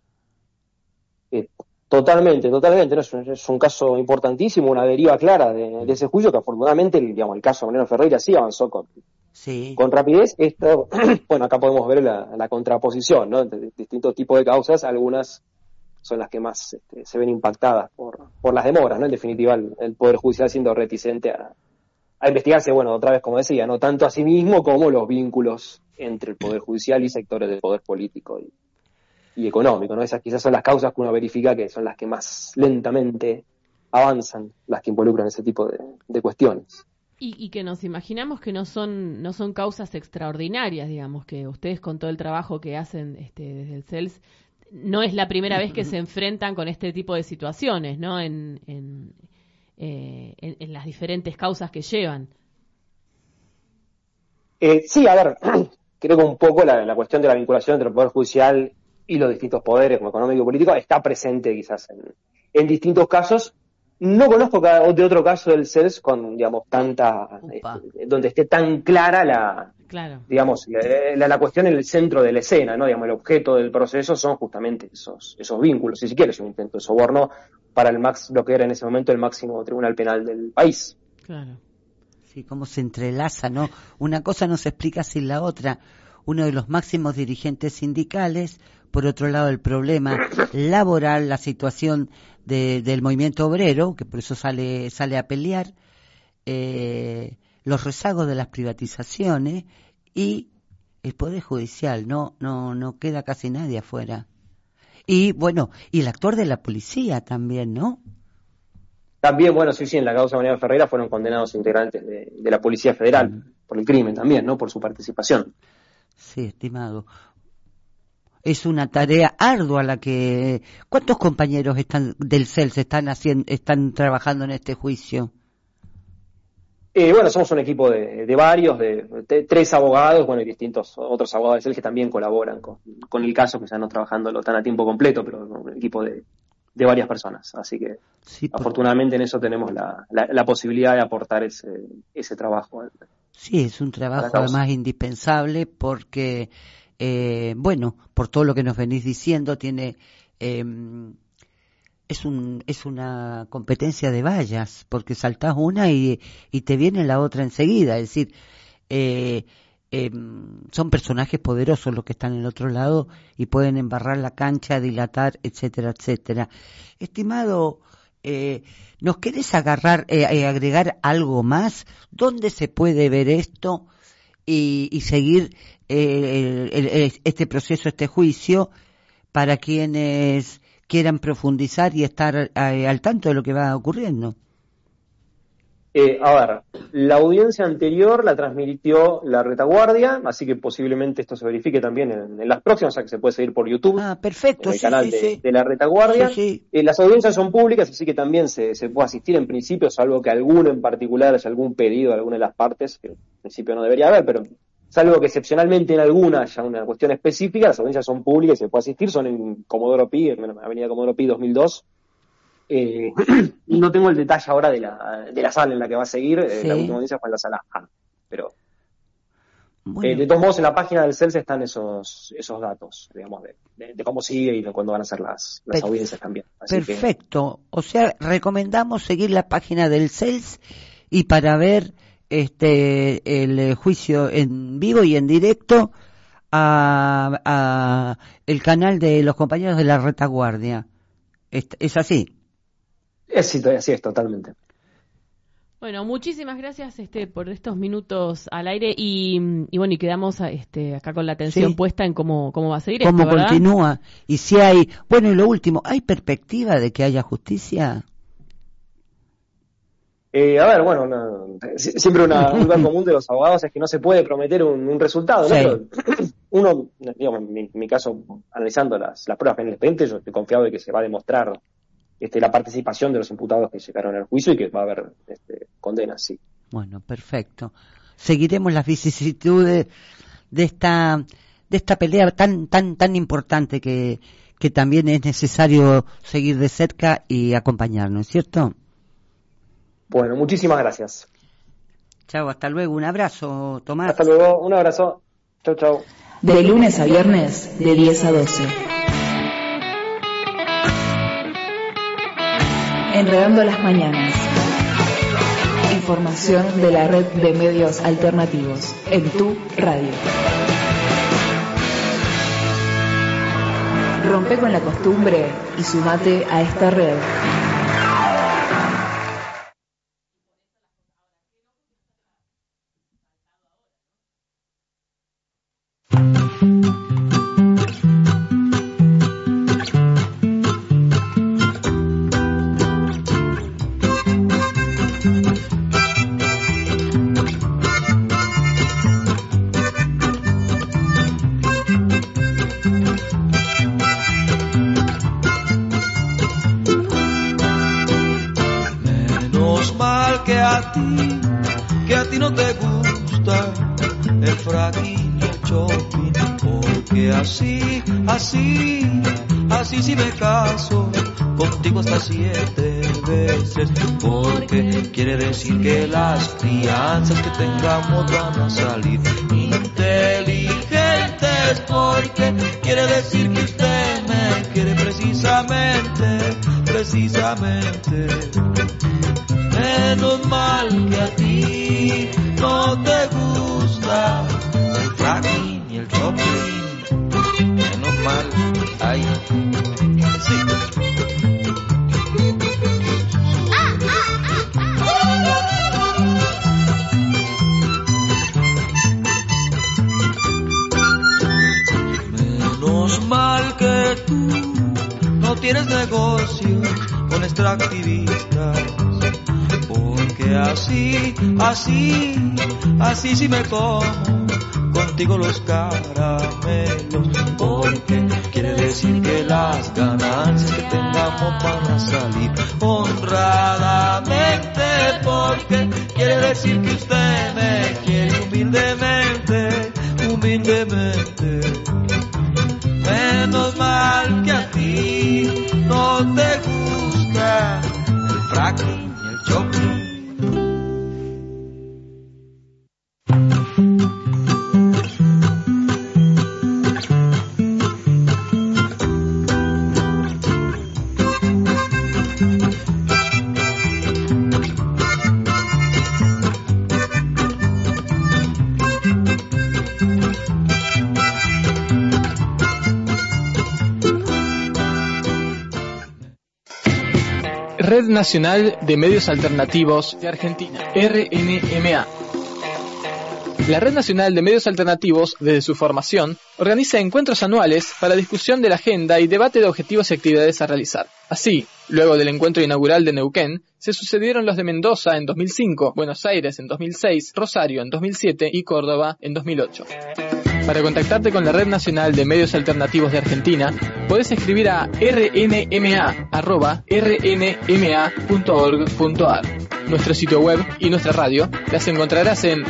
Speaker 15: Totalmente, ¿no? Es un caso importantísimo, una deriva clara de ese juicio, que afortunadamente, el caso de Mariano Ferreira sí avanzó con rapidez. Esto, bueno, acá podemos ver la contraposición, ¿no? De distintos tipos de causas, algunas son las que más se ven impactadas por las demoras, ¿no? En definitiva, el Poder Judicial siendo reticente a investigarse, bueno, otra vez, como decía, no tanto a sí mismo como los vínculos entre el Poder Judicial y sectores del poder político y económico, ¿no? Esas quizás son las causas que uno verifica que son las que más lentamente avanzan, las que involucran ese tipo de cuestiones.
Speaker 4: Y que nos imaginamos que no son causas extraordinarias, digamos, que ustedes con todo el trabajo que hacen desde el CELS, no es la primera vez que se enfrentan con este tipo de situaciones, ¿no? En las diferentes causas que llevan.
Speaker 15: Sí, a ver, creo que un poco la cuestión de la vinculación entre el Poder Judicial y los distintos poderes, como económico y político, está presente quizás en distintos casos. No conozco de otro caso del CELS con, digamos, donde esté tan clara la cuestión en el centro de la escena, ¿no? Digamos, el objeto del proceso son justamente esos vínculos, si se quiere, es un intento de soborno para lo que era en ese momento el máximo tribunal penal del país.
Speaker 4: Claro.
Speaker 5: Sí, cómo se entrelaza, ¿no? Una cosa no se explica sin la otra. Uno de los máximos dirigentes sindicales, por otro lado el problema laboral, la situación del movimiento obrero, que por eso sale a pelear, los rezagos de las privatizaciones y el Poder Judicial, no queda casi nadie afuera. Y bueno, y el actor de la policía también, ¿no?
Speaker 15: También, bueno, sí, en la causa de Mariano Ferreira fueron condenados integrantes de la Policía Federal por el crimen también, ¿no? Por su participación.
Speaker 5: Sí, estimado. Es una tarea ardua la que... ¿Cuántos compañeros del CELS están trabajando en este juicio?
Speaker 15: Bueno, somos un equipo de varios, de 3 abogados, bueno, y distintos otros abogados del CELS que también colaboran con el caso, que ya no trabajándolo tan a tiempo completo, pero un equipo de varias personas. Así que, sí, afortunadamente en eso tenemos la posibilidad de aportar ese trabajo.
Speaker 5: Sí, es un trabajo además indispensable porque... bueno, por todo lo que nos venís diciendo, tiene es una competencia de vallas, porque saltás una y te viene la otra enseguida. Es decir, son personajes poderosos los que están en el otro lado y pueden embarrar la cancha, dilatar, etcétera, etcétera. Estimado, ¿nos querés agregar algo más? ¿Dónde se puede ver esto y seguir este proceso, este juicio, para quienes quieran profundizar y estar al tanto de lo que va ocurriendo?
Speaker 15: A ver, la audiencia anterior la transmitió La Retaguardia, así que posiblemente esto se verifique también en las próximas, o sea que se puede seguir por YouTube.
Speaker 5: Perfecto,
Speaker 15: en el canal de La Retaguardia. Sí. Las audiencias son públicas, así que también se puede asistir en principio, salvo que alguno en particular haya algún pedido de alguna de las partes, que en principio no debería haber, pero salvo que excepcionalmente en alguna haya una cuestión específica, las audiencias son públicas y se puede asistir, son en Comodoro Pi, en Avenida Comodoro Pi 2002. No tengo el detalle ahora de la sala en la que va a seguir, la última audiencia fue en la sala A, pero bueno. De todos modos en la página del CELS están esos datos, digamos, de cómo sigue y de cuándo van a ser las audiencias también. Así
Speaker 5: perfecto, o sea, recomendamos seguir la página del CELS y para ver el juicio en vivo y en directo a el canal de los compañeros de La Retaguardia. ¿Es así?
Speaker 15: Sí, así es, totalmente.
Speaker 4: Bueno, muchísimas gracias por estos minutos al aire y bueno, y quedamos acá con la atención puesta en cómo va a seguir
Speaker 5: cómo
Speaker 4: esto, ¿verdad?
Speaker 5: Continúa y si hay, bueno, y lo último, ¿hay perspectiva de que haya justicia?
Speaker 15: A ver, bueno, siempre un lugar común de los abogados es que no se puede prometer un resultado, ¿no? Pero uno, digamos, en mi caso, analizando las pruebas en el expediente, yo estoy confiado de que se va a demostrar la participación de los imputados que llegaron al juicio y que va a haber condenas, sí.
Speaker 5: Bueno, perfecto. Seguiremos las vicisitudes de esta pelea tan importante que también es necesario seguir de cerca y acompañarnos, ¿cierto?
Speaker 15: Bueno, muchísimas gracias.
Speaker 5: Chao, hasta luego. Un abrazo, Tomás.
Speaker 15: Hasta luego, un abrazo. Chau, chau.
Speaker 2: De lunes a viernes, de 10 a 12. Enredando las mañanas. Información de la red de medios alternativos en tu radio. Rompe con la costumbre y sumate a esta red.
Speaker 7: Que a ti no te gusta el fracking y el shopping, porque así si me caso contigo hasta 7 veces, porque quiere decir que las crianzas que tengamos van a salir inteligentes, porque quiere decir que usted me quiere precisamente. Menos mal que a ti no te gusta el fracking y el shopping. Menos mal, ay, sí. Menos mal que tú tienes negocio con extractivistas. Porque así sí me como contigo los caramelos. Porque quiere decir que las ganancias que tengamos van a salir honradamente. Porque quiere decir que usted me quiere humildemente. Menos mal que a ti no te gusta el fracking y el choque.
Speaker 11: Red Nacional de Medios Alternativos de Argentina, RNMA. La Red Nacional de Medios Alternativos, desde su formación, organiza encuentros anuales para discusión de la agenda y debate de objetivos y actividades a realizar. Así, luego del encuentro inaugural de Neuquén, se sucedieron los de Mendoza en 2005, Buenos Aires en 2006, Rosario en 2007 y Córdoba en 2008. Para contactarte con la Red Nacional de Medios Alternativos de Argentina, podés escribir a rnma@rnma.org.ar. Nuestro sitio web y nuestra radio las encontrarás en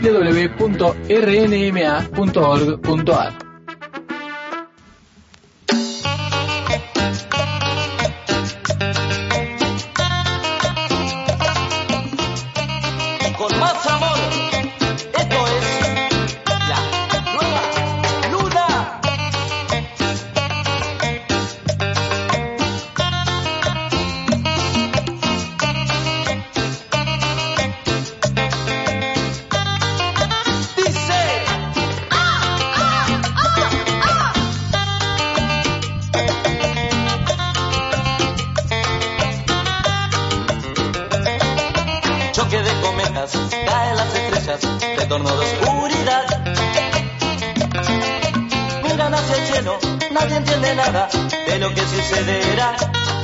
Speaker 11: www.rnma.org.ar.
Speaker 8: Con más amor, esto es la nueva luna. Dice choque de cometas, caen las estrellas, retorno de oscuridad. Miran hacia el cielo, nadie entiende nada de lo que sucederá.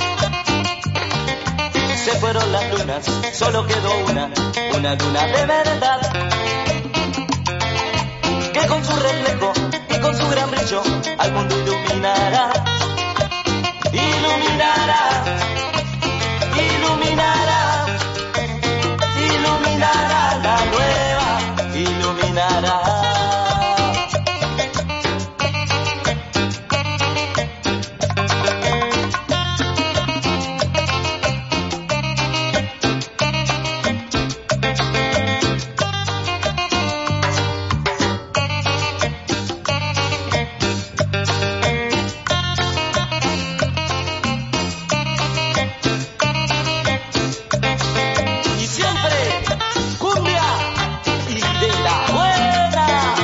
Speaker 8: Se fueron las lunas, solo quedó una luna de verdad. Que con su reflejo y con su gran brillo al mundo iluminará. Iluminará, iluminará. Iluminará la nueva, iluminará. Y siempre cumbia y de la buena.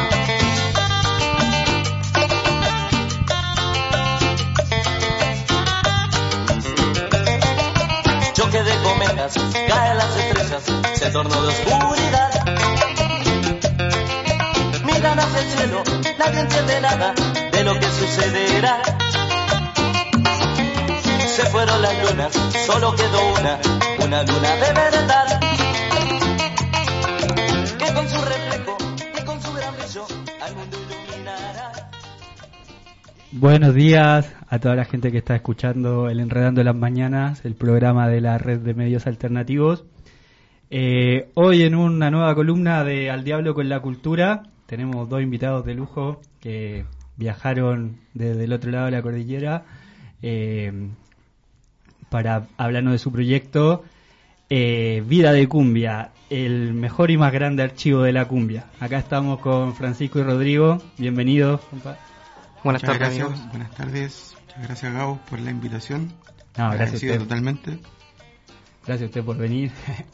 Speaker 8: Choque de cometas, caen las estrellas, se tornó de oscuridad. Miran hacia el cielo, nadie entiende nada de lo que sucederá. Se fueron las lunas, solo quedó una luna de verdad. Que con su reflejo y con su gran brillo al mundo iluminará.
Speaker 16: Buenos días a toda la gente que está escuchando el Enredando las Mañanas, el programa de la Red de Medios Alternativos. Hoy en una nueva columna de Al Diablo con la Cultura tenemos dos invitados de lujo que viajaron desde el otro lado de la cordillera para hablarnos de su proyecto Vida de Cumbia, el mejor y más grande archivo de la cumbia. Acá estamos con Francisco y Rodrigo. Bienvenidos, compa.
Speaker 17: Buenas tardes. Buenas tardes. Muchas gracias, Gabo, por la invitación.
Speaker 16: No, gracias a usted.
Speaker 17: Totalmente.
Speaker 16: Gracias a usted por venir.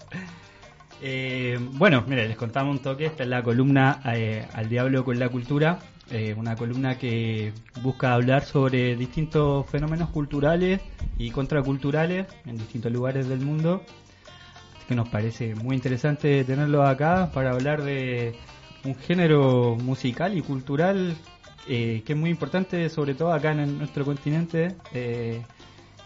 Speaker 16: Bueno, mire, les contamos un toque. Esta es la columna Al Diablo con la Cultura. Una columna que busca hablar sobre distintos fenómenos culturales y contraculturales en distintos lugares del mundo. Así que nos parece muy interesante tenerlos acá para hablar de un género musical y cultural que es muy importante, sobre todo acá en nuestro continente,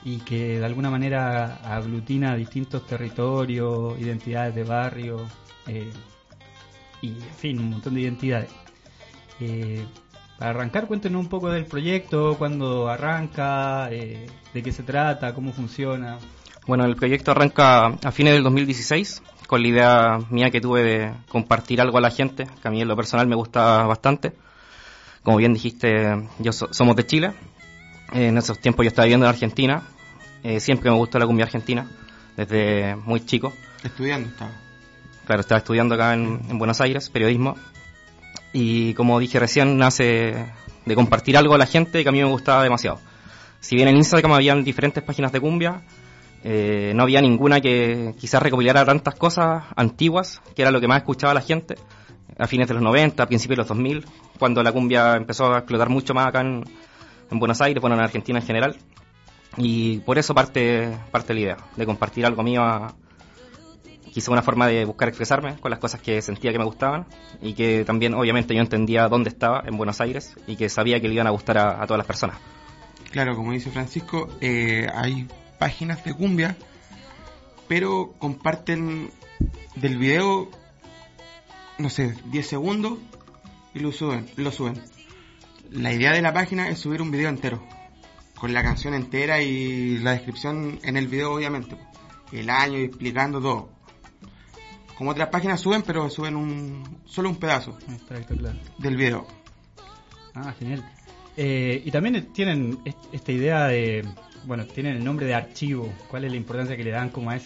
Speaker 16: y que de alguna manera aglutina distintos territorios, identidades de barrio, y en fin, un montón de identidades. Para arrancar, cuéntenos un poco del proyecto, cuándo arranca, de qué se trata, cómo funciona.
Speaker 18: Bueno, el proyecto arranca a fines del 2016, con la idea mía que tuve de compartir algo a la gente, que a mí en lo personal me gusta bastante. Como bien dijiste, somos de Chile. En esos tiempos yo estaba viviendo en Argentina. Siempre me gustó la cumbia argentina, desde muy chico.
Speaker 17: ¿Estudiando estaba?
Speaker 18: Claro, estaba estudiando acá en Buenos Aires, periodismo. Y como dije recién, nace de compartir algo a la gente que a mí me gustaba demasiado. Si bien en Instagram habían diferentes páginas de cumbia, no había ninguna que quizás recopilara tantas cosas antiguas, que era lo que más escuchaba la gente, a fines de los 90, a principios de los 2000, cuando la cumbia empezó a explotar mucho más acá en Buenos Aires, bueno, en Argentina en general. Y por eso parte la idea, de compartir algo mío, quizá una forma de buscar expresarme con las cosas que sentía que me gustaban, y que también obviamente yo entendía dónde estaba en Buenos Aires, y que sabía que le iban a gustar a todas las personas.
Speaker 17: Claro, como dice Francisco, hay páginas de cumbia, pero comparten del video, no sé, 10 segundos y lo suben. La idea de la página es subir un video entero, con la canción entera y la descripción en el video, obviamente, el año y explicando todo. Como otras páginas suben, pero suben solo un pedazo del video.
Speaker 16: Ah, genial. Y también tienen esta idea de, bueno, tienen el nombre de archivo. ¿Cuál es la importancia que le dan como a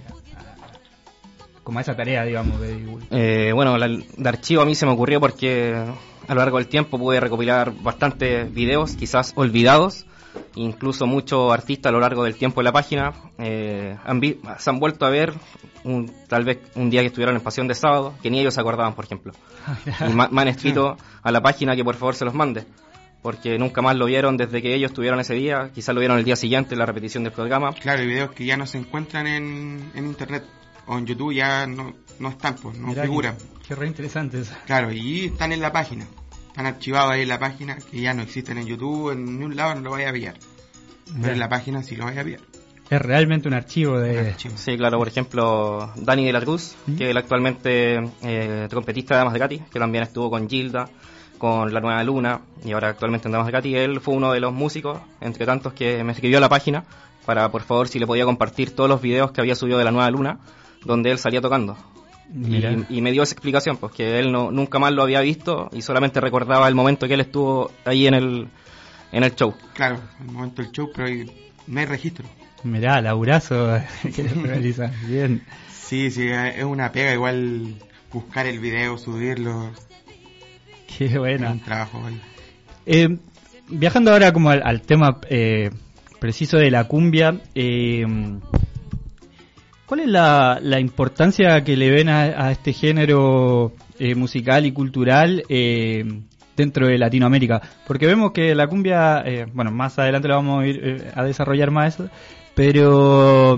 Speaker 16: esa tarea, digamos, de divulgación?
Speaker 18: Bueno, de archivo a mí se me ocurrió porque a lo largo del tiempo pude recopilar bastantes videos, quizás olvidados. Incluso muchos artistas a lo largo del tiempo de la página se han vuelto a ver tal vez un día que estuvieron en Pasión de Sábado, que ni ellos se acordaban, por ejemplo. Y me han escrito a la página que por favor se los mande, porque nunca más lo vieron desde que ellos estuvieron ese día. Quizás lo vieron el día siguiente en la repetición del programa.
Speaker 17: Claro, y videos que ya no se encuentran en internet o en YouTube ya no están, pues, no
Speaker 16: Mirá,
Speaker 17: figuran.
Speaker 16: Qué re interesante eso.
Speaker 17: Claro, y están en la página. Están archivados ahí en la página, que ya no existen en YouTube, en ningún lado no lo vaya a pillar. Pero en la página sí lo vaya a pillar.
Speaker 16: Es realmente un archivo de...
Speaker 18: Sí, claro, por ejemplo, Dani de la Cruz, que es el actualmente trompetista de Damas de Katy, que también estuvo con Gilda, con La Nueva Luna, y ahora actualmente en Damas de Katy. Él fue uno de los músicos, entre tantos, que me escribió a la página para, por favor, si le podía compartir todos los videos que había subido de La Nueva Luna, donde él salía tocando. Y me dio esa explicación, pues que él nunca más lo había visto y solamente recordaba el momento que él estuvo ahí en el show.
Speaker 17: Claro, el momento del show, pero no hay registro.
Speaker 16: Mirá, laburazo que le realiza. Bien.
Speaker 17: Sí, es una pega igual buscar el video, subirlo.
Speaker 16: Qué bueno.
Speaker 17: Es un trabajo ahí.
Speaker 16: Viajando ahora como al tema preciso de la cumbia, ¿cuál es la importancia que le ven a este género musical y cultural dentro de Latinoamérica? Porque vemos que la cumbia, bueno, más adelante lo vamos a ir a desarrollar más eso, pero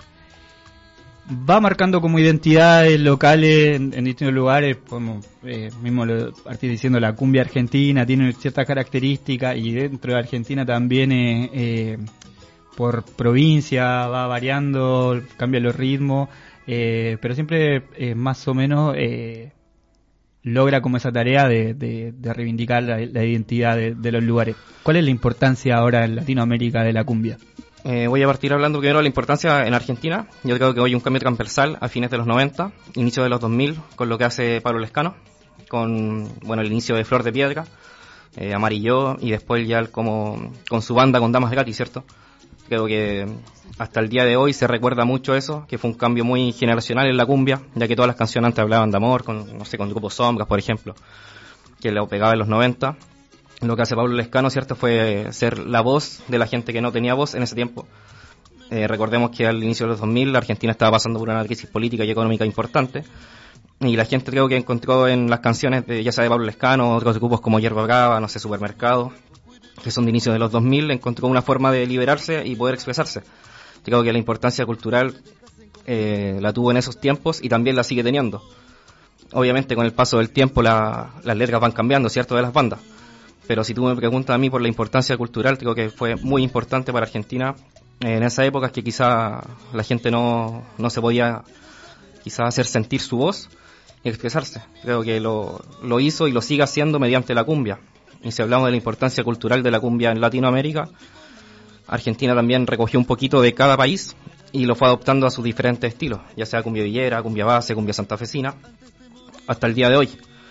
Speaker 16: va marcando como identidades locales en distintos lugares, como mismo lo artista diciendo, la cumbia argentina tiene ciertas características, y dentro de Argentina también por provincia va variando, cambia los ritmos, pero siempre más o menos logra como esa tarea de reivindicar la identidad de los lugares. ¿Cuál es la importancia ahora en Latinoamérica de la cumbia?
Speaker 18: Voy a partir hablando primero de la importancia en Argentina. Yo creo que hoy un cambio transversal a fines de los 90, inicio de los 2000, con lo que hace Pablo Lescano, con el inicio de Flor de Piedra, Amarillo, y después ya como con su banda, con Damas de Katy, ¿cierto? Creo que hasta el día de hoy se recuerda mucho eso, que fue un cambio muy generacional en la cumbia, ya que todas las canciones antes hablaban de amor, con Grupo Sombras, por ejemplo, que lo pegaba en los 90. Lo que hace Pablo Lescano, ¿cierto?, fue ser la voz de la gente que no tenía voz en ese tiempo. Recordemos que al inicio de los 2000 la Argentina estaba pasando por una crisis política y económica importante, y la gente creo que encontró en las canciones ya sea de Pablo Lescano, otros grupos como Hierba Brava, no sé, Supermercado, que son de inicio de los 2000, encontró una forma de liberarse y poder expresarse. Creo que la importancia cultural la tuvo en esos tiempos y también la sigue teniendo. Obviamente con el paso del tiempo las letras van cambiando, ¿cierto?, de las bandas. Pero si tú me preguntas a mí por la importancia cultural, creo que fue muy importante para Argentina en esa época que quizá la gente no se podía quizá hacer sentir su voz y expresarse. Creo que lo hizo y lo sigue haciendo mediante la cumbia. Y si hablamos de la importancia cultural de la cumbia en Latinoamérica, Argentina también recogió un poquito de cada país y lo fue adoptando a sus diferentes estilos, ya sea cumbia villera, cumbia base, cumbia santafesina, hasta el día de hoy.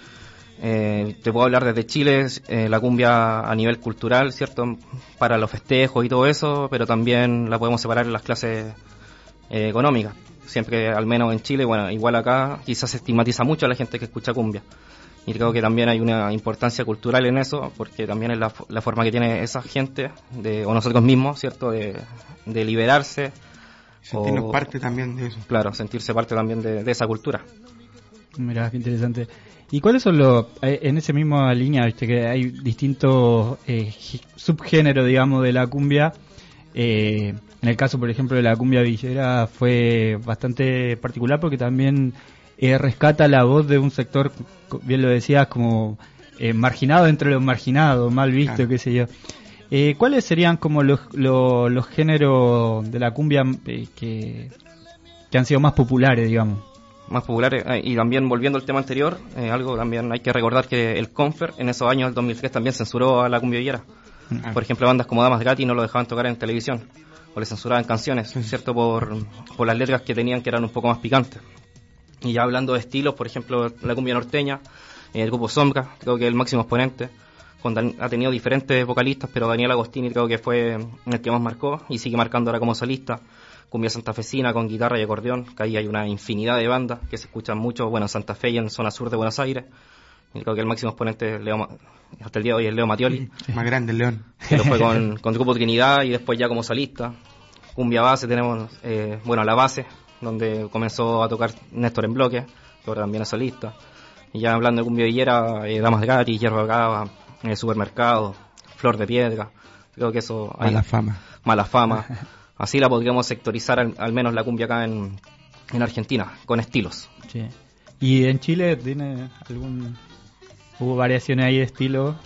Speaker 18: Te puedo hablar desde Chile, la cumbia a nivel cultural, ¿cierto? Para los festejos y todo eso, pero también la podemos separar en las clases económicas. Siempre, al menos en Chile, bueno, igual acá, quizás se estigmatiza mucho a la gente que escucha cumbia. Y creo que también hay una importancia cultural en eso, porque también es la forma que tiene esa gente, o nosotros mismos, ¿cierto? De liberarse.
Speaker 17: Sentirnos parte también de eso.
Speaker 18: Claro, sentirse parte también de esa cultura.
Speaker 16: Mirá, qué interesante. ¿Y cuáles son en esa misma línea, viste que hay distintos subgéneros, digamos, de la cumbia? En el caso, por ejemplo, de la cumbia villera fue bastante particular porque también rescata la voz de un sector, bien lo decías, como marginado entre los marginados, mal visto, claro. Qué sé yo. ¿Cuáles serían como los géneros de la cumbia que han sido más populares, digamos?
Speaker 18: Más populares, y también volviendo al tema anterior, algo también hay que recordar que el Confer en esos años, el 2003, también censuró a la cumbia villera. Por ejemplo, bandas como Damas Gratis no lo dejaban tocar en televisión, o le censuraban canciones, ¿cierto? Por las letras que tenían, que eran un poco más picantes. Y ya hablando de estilos, por ejemplo, la cumbia norteña, el grupo Sombra, creo que es el máximo exponente, ha tenido diferentes vocalistas, pero Daniel Agostini creo que fue el que más marcó, y sigue marcando ahora como solista. Cumbia santafesina con guitarra y acordeón, que ahí hay una infinidad de bandas que se escuchan mucho, bueno, en Santa Fe y en zona sur de Buenos Aires. Y creo que el máximo exponente hasta el día de hoy es Leo Mattioli.
Speaker 17: Más grande el León.
Speaker 18: Que lo fue con Grupo Trinidad y después ya como solista. Cumbia base tenemos, la base, donde comenzó a tocar Néstor en bloque, que ahora también es solista. Y ya hablando de cumbia villera, Damas Gratis, Hierba Brava, en el supermercado, Flor de Piedra. Creo que eso... Mala fama. Así la podríamos sectorizar al menos la cumbia acá en Argentina, con estilos. Sí.
Speaker 16: ¿Y en Chile tiene hubo variaciones ahí de estilo?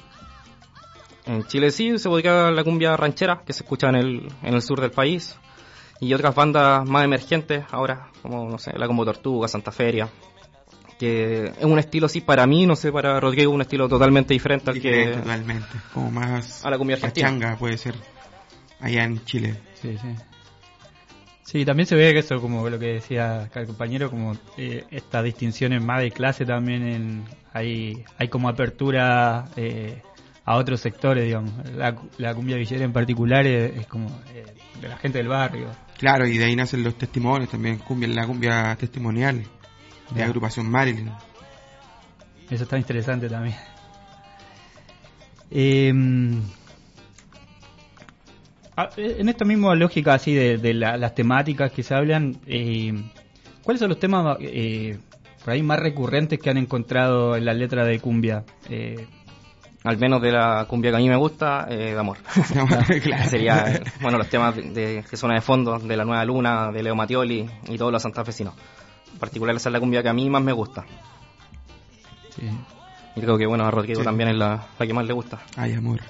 Speaker 18: En Chile sí, se podría la cumbia ranchera, que se escucha en el sur del país, y otras bandas más emergentes ahora, como, no sé, la Combo Tortuga, Santa Feria, que es un estilo, sí, para mí, no sé, para Rodrigo, un estilo totalmente diferente al que...
Speaker 17: Totalmente, como más...
Speaker 18: A la cumbia argentina.
Speaker 17: Pachanga puede ser, allá en Chile.
Speaker 16: Sí, sí. Sí, también se ve que eso, como lo que decía acá el compañero, como estas distinciones más de clase también, hay como apertura a otros sectores, digamos. La cumbia villera en particular es como de la gente del barrio.
Speaker 17: Claro, y de ahí nacen los testimonios también, la cumbia testimonial de agrupación Marilyn.
Speaker 16: Eso está interesante también. En esta misma lógica así de las temáticas que se hablan, ¿cuáles son los temas por ahí más recurrentes que han encontrado en la letra de cumbia?
Speaker 18: Al menos de la cumbia que a mí me gusta, de amor. Claro. Sería, los temas que suenan de fondo, de La Nueva Luna, de Leo Mattioli y todos los santafesinos. En particular esa es la cumbia que a mí más me gusta. Sí. Y creo que a Rodrigo también es la que más le gusta.
Speaker 17: Ay, amor.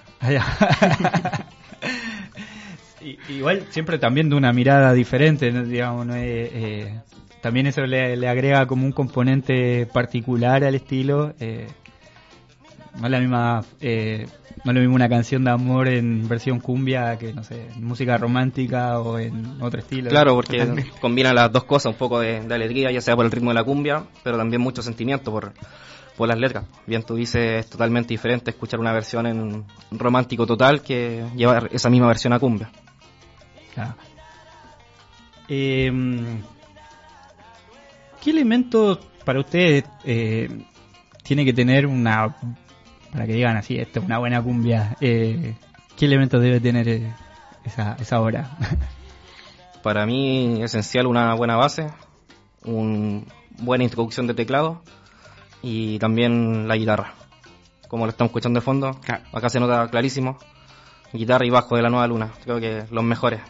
Speaker 16: Igual siempre también de una mirada diferente, ¿no? Digamos, ¿no? También eso le agrega como un componente particular al estilo. No es lo mismo una canción de amor en versión cumbia que, no sé, música romántica o en otro estilo.
Speaker 18: Claro, porque combina las dos cosas, un poco de alegría, ya sea por el ritmo de la cumbia, pero también mucho sentimiento por las letras. Bien, tú dices, es totalmente diferente escuchar una versión en romántico total que llevar esa misma versión a cumbia.
Speaker 16: Claro. ¿Qué elementos para ustedes tiene que tener para que digan así, esto es una buena cumbia? ¿Qué elementos debe tener esa obra?
Speaker 18: Para mí, esencial una buena base, una buena introducción de teclado y también la guitarra. Como lo estamos escuchando de fondo, claro. Acá se nota clarísimo. Guitarra y bajo de La Nueva Luna, creo que los mejores.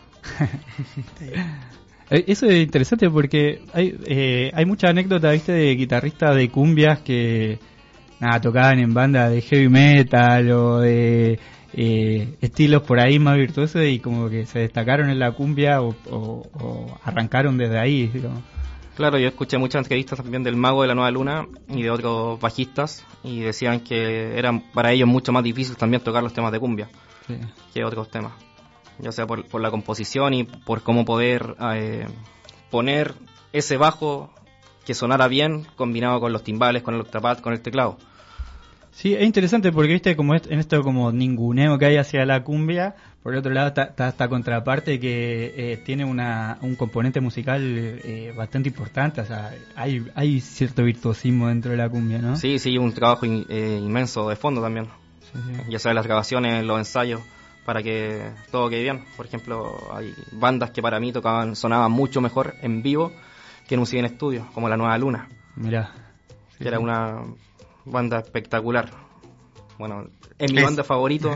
Speaker 16: Eso es interesante porque hay muchas anécdotas, ¿viste? De guitarristas de cumbias que tocaban en bandas de heavy metal o de estilos por ahí más virtuosos y como que se destacaron en la cumbia o arrancaron desde ahí, digamos.
Speaker 18: Claro, yo escuché muchas entrevistas también del Mago de la Nueva Luna y de otros bajistas y decían que era para ellos mucho más difícil también tocar los temas de cumbia que otros temas, ya sea por la composición y por cómo poder poner ese bajo que sonara bien combinado con los timbales, con el octapad, con el teclado.
Speaker 16: Sí, es interesante porque viste como en esto como ninguneo que hay hacia la cumbia, por el otro lado está esta contraparte que tiene un componente musical bastante importante, o sea, hay cierto virtuosismo dentro de la cumbia, ¿no?
Speaker 18: Sí, un trabajo inmenso de fondo también, ya sea las grabaciones, los ensayos, para que todo quede bien. Por ejemplo, hay bandas que para mí sonaban mucho mejor en vivo que en un CD en estudio, como La Nueva Luna.
Speaker 16: Mirá.
Speaker 18: Que era una banda espectacular. Bueno, es mi banda favorito,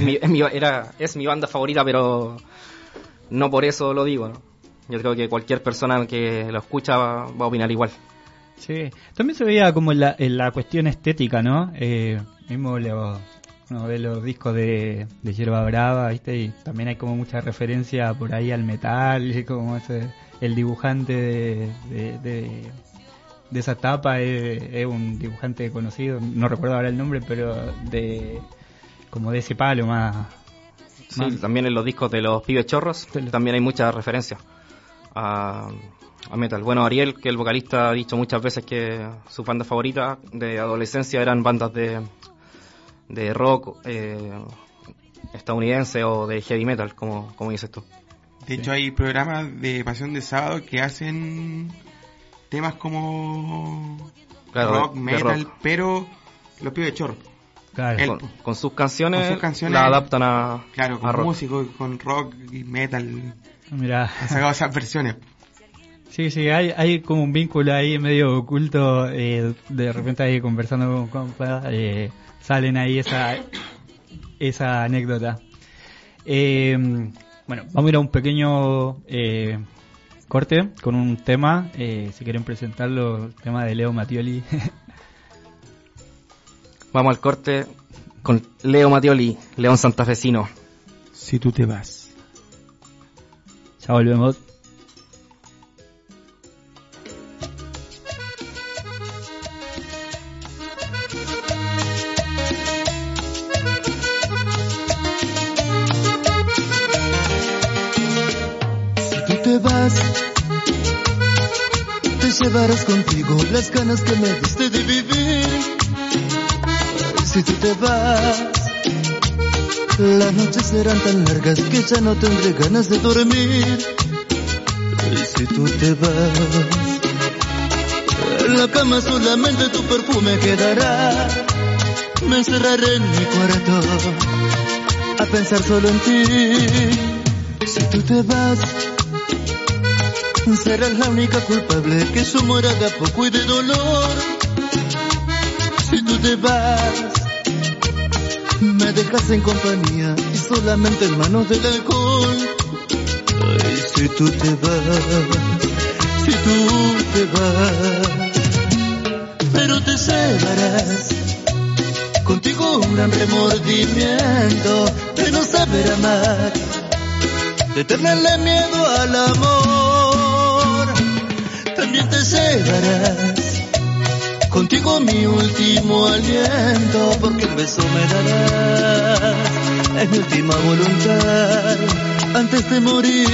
Speaker 18: es mi banda favorita, pero no por eso lo digo, ¿no? Yo creo que cualquier persona que lo escucha va a opinar igual.
Speaker 16: Sí, también se veía como en la cuestión estética, ¿no? Mismo uno ve los discos de Yerba Brava, ¿viste? Y también hay como mucha referencia por ahí al metal, como el dibujante de esa etapa es un dibujante conocido, no recuerdo ahora el nombre, pero como de ese palo más.
Speaker 18: Sí, también en los discos de los Pibes Chorros también hay muchas referencias a metal. Bueno, Ariel, que el vocalista, ha dicho muchas veces que sus bandas favoritas de adolescencia eran bandas de rock estadounidense o de heavy metal, como dices tú.
Speaker 17: De hecho, hay programas de Pasión de Sábado que hacen temas como rock, metal, pero los Pibes Chorros.
Speaker 18: Claro, con sus canciones la adaptan a
Speaker 17: con
Speaker 18: rock.
Speaker 17: Músicos, con rock y metal.
Speaker 16: Mirá.
Speaker 17: Han sacado esas versiones.
Speaker 16: Sí, hay como un vínculo ahí medio oculto, de repente ahí conversando con compas, salen ahí esa anécdota. Bueno, vamos a ir a un pequeño corte con un tema, si quieren presentarlo, el tema de Leo Mattioli.
Speaker 18: Vamos al corte con Leo Mattioli, León Santafesino.
Speaker 17: Si tú te vas.
Speaker 16: Ya volvemos.
Speaker 19: Si tú te vas, te llevarás contigo las ganas que me diste de vivir. Si tú te vas, las noches serán tan largas que ya no tendré ganas de dormir. Si tú te vas, en la cama solamente tu perfume quedará. Me encerraré en mi cuarto a pensar solo en ti. Si tú te vas, serás la única culpable que yo muera de a poco y de dolor. Si tú te vas, me dejas en compañía y solamente en manos del alcohol. Ay, si tú te vas, si tú te vas, pero te llevarás contigo un gran remordimiento de no saber amar, de tenerle miedo al amor. También te llevarás contigo mi último aliento, porque el beso me darás, es mi última voluntad antes de morir.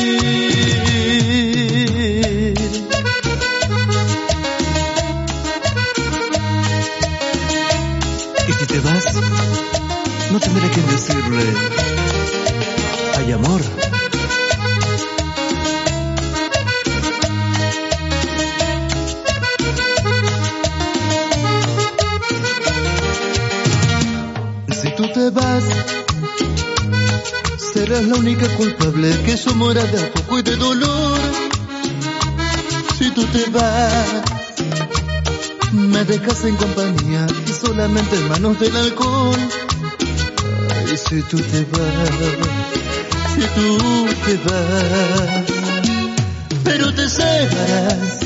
Speaker 19: Y si te vas, no tendré que decirle, ay amor. Si tú te vas, serás la única culpable que yo muera de a poco y de dolor. Si tú te vas, me dejas en compañía y solamente en manos del alcohol. Ay, si tú te vas, si tú te vas, pero te llevarás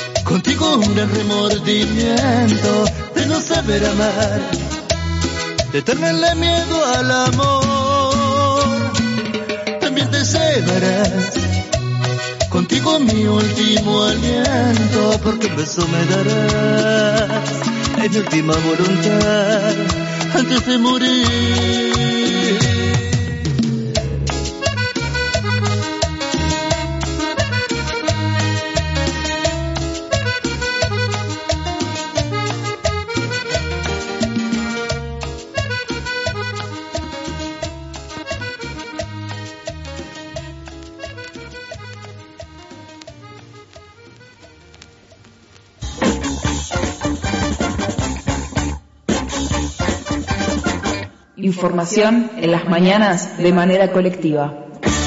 Speaker 19: contigo un gran remordimiento de no saber amar, de tenerle miedo al amor. También te cebarás contigo mi último aliento, porque un beso me darás, es mi última voluntad antes de morir.
Speaker 2: Información en las mañanas de manera colectiva.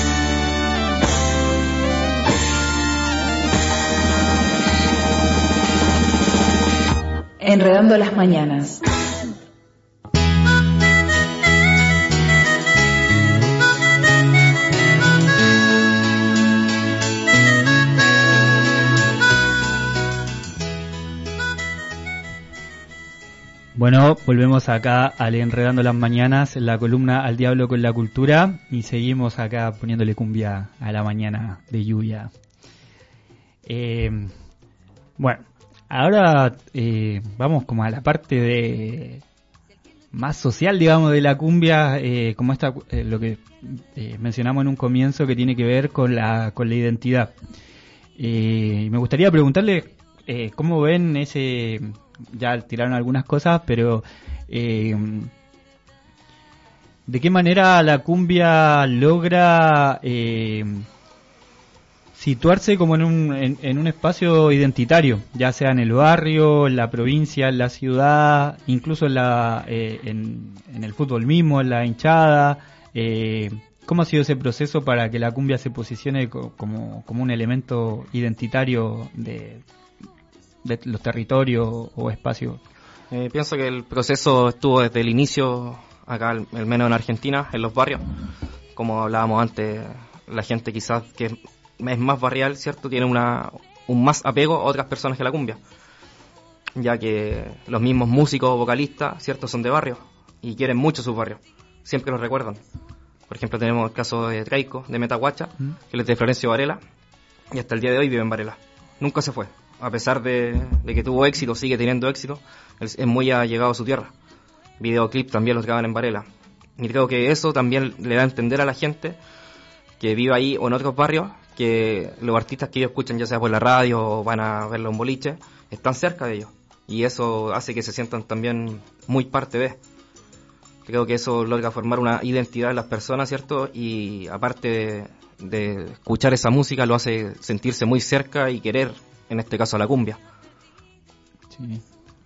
Speaker 2: Enredando las mañanas.
Speaker 16: Bueno, volvemos acá al Enredando las Mañanas, en la columna Al Diablo con la Cultura, y seguimos acá poniéndole cumbia a la mañana de lluvia. Bueno, ahora vamos como a la parte de más social, digamos, de la cumbia, como esta, lo que mencionamos en un comienzo, que tiene que ver con la identidad. Me gustaría preguntarle cómo ven ese... Ya tiraron algunas cosas, pero ¿de qué manera la cumbia logra situarse como en un espacio identitario, ya sea en el barrio, en la provincia, en la ciudad, incluso en el fútbol mismo, en la hinchada? ¿Cómo ha sido ese proceso para que la cumbia se posicione como un elemento identitario de los territorios o espacios?
Speaker 18: Pienso que el proceso estuvo desde el inicio acá, al menos en Argentina, en los barrios. Como hablábamos antes, la gente quizás que es más barrial, ¿cierto?, tiene un más apego a otras personas que la cumbia, ya que los mismos músicos o vocalistas, ¿cierto?, son de barrio y quieren mucho sus barrios, siempre los recuerdan. Por ejemplo, tenemos el caso de Traico, de Metahuacha, que él es de Florencio Varela, y hasta el día de hoy vive en Varela. Nunca se fue. A pesar de que tuvo éxito, sigue teniendo éxito, es muy allegado a su tierra. Videoclip también los graban en Varela. Y creo que eso también le da a entender a la gente que vive ahí o en otros barrios, que los artistas que ellos escuchan, ya sea por la radio o van a verlo en boliche, están cerca de ellos. Y eso hace que se sientan también muy parte de. Creo que eso logra formar una identidad en las personas, ¿cierto? Y aparte de escuchar esa música, lo hace sentirse muy cerca y querer, en este caso, a la cumbia.
Speaker 16: Sí.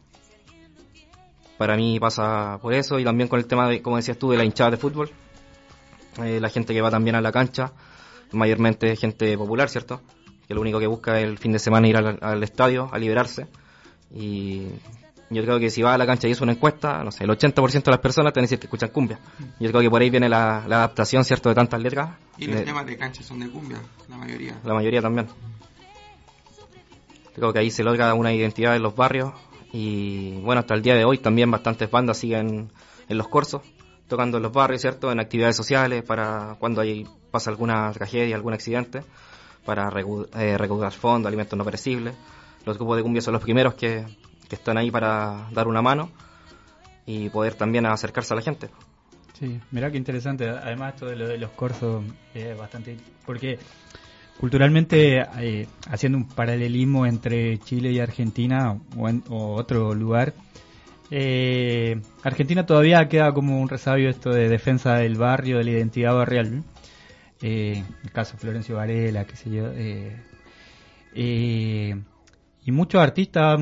Speaker 18: Para mí pasa por eso, y también con el tema de, como decías tú, de la hinchada de fútbol. La gente que va también a la cancha, mayormente gente popular, ¿cierto?, que lo único que busca es el fin de semana ir al estadio a liberarse. Y yo creo que si vas a la cancha y es una encuesta, no sé, el 80% de las personas te van a decir que escuchan cumbia. Yo creo que por ahí viene la adaptación, ¿cierto?, de tantas letras.
Speaker 17: Y los temas de cancha son de cumbia, la mayoría.
Speaker 18: La mayoría también. Creo que ahí se logra una identidad en los barrios. Y bueno, hasta el día de hoy también bastantes bandas siguen en los corsos, tocando en los barrios, ¿cierto?, en actividades sociales, para cuando pasa alguna tragedia, algún accidente, para recaudar fondos, alimentos no perecibles. Los grupos de cumbia son los primeros que están ahí para dar una mano y poder también acercarse a la gente.
Speaker 16: Sí, mirá qué interesante. Además, esto de lo de los corsos es bastante... Porque culturalmente, haciendo un paralelismo entre Chile y Argentina o otro lugar, Argentina todavía queda como un resabio esto de defensa del barrio, de la identidad barrial. El caso Florencio Varela, qué sé yo. Y muchos artistas,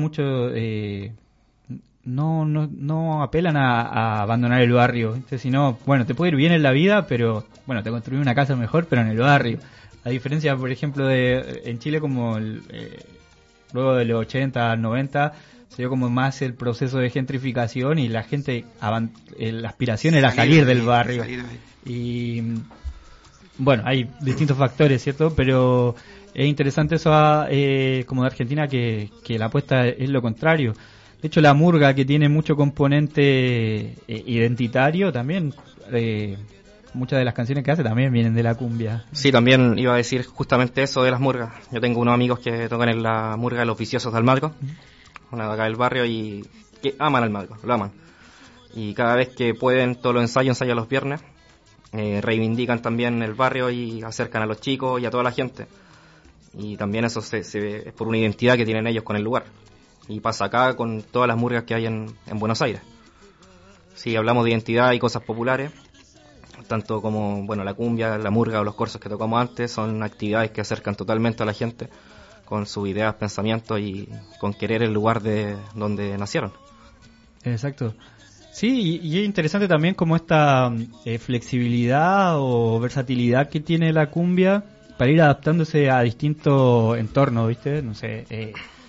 Speaker 16: no apelan a abandonar el barrio, ¿viste? Sino, bueno, te puede ir bien en la vida, pero bueno, te construí una casa mejor, pero en el barrio. A diferencia, por ejemplo, en Chile, como luego de los 80, 90, se dio como más el proceso de gentrificación y la gente, la aspiración era salir del barrio. Y bueno, hay distintos factores, ¿cierto? Pero es interesante eso como de Argentina, que la apuesta es lo contrario. De hecho, la murga, que tiene mucho componente identitario, también muchas de las canciones que hace también vienen de la cumbia.
Speaker 18: Sí, también iba a decir justamente eso de las murgas. Yo tengo unos amigos que tocan en la murga de los Viciosos de Almagro, una de acá del barrio, y que aman Almagro, lo aman. Y cada vez que pueden, todos los ensayos los viernes, reivindican también el barrio y acercan a los chicos y a toda la gente. Y también eso es por una identidad que tienen ellos con el lugar. Y pasa acá con todas las murgas que hay en Buenos Aires. Si hablamos de identidad y cosas populares, tanto como la cumbia, la murga o los corsos que tocamos antes, son actividades que acercan totalmente a la gente con sus ideas, pensamientos y con querer el lugar de donde nacieron.
Speaker 16: Exacto. Sí, y es interesante también como esta flexibilidad o versatilidad que tiene la cumbia para ir adaptándose a distintos entornos, ¿viste? No sé,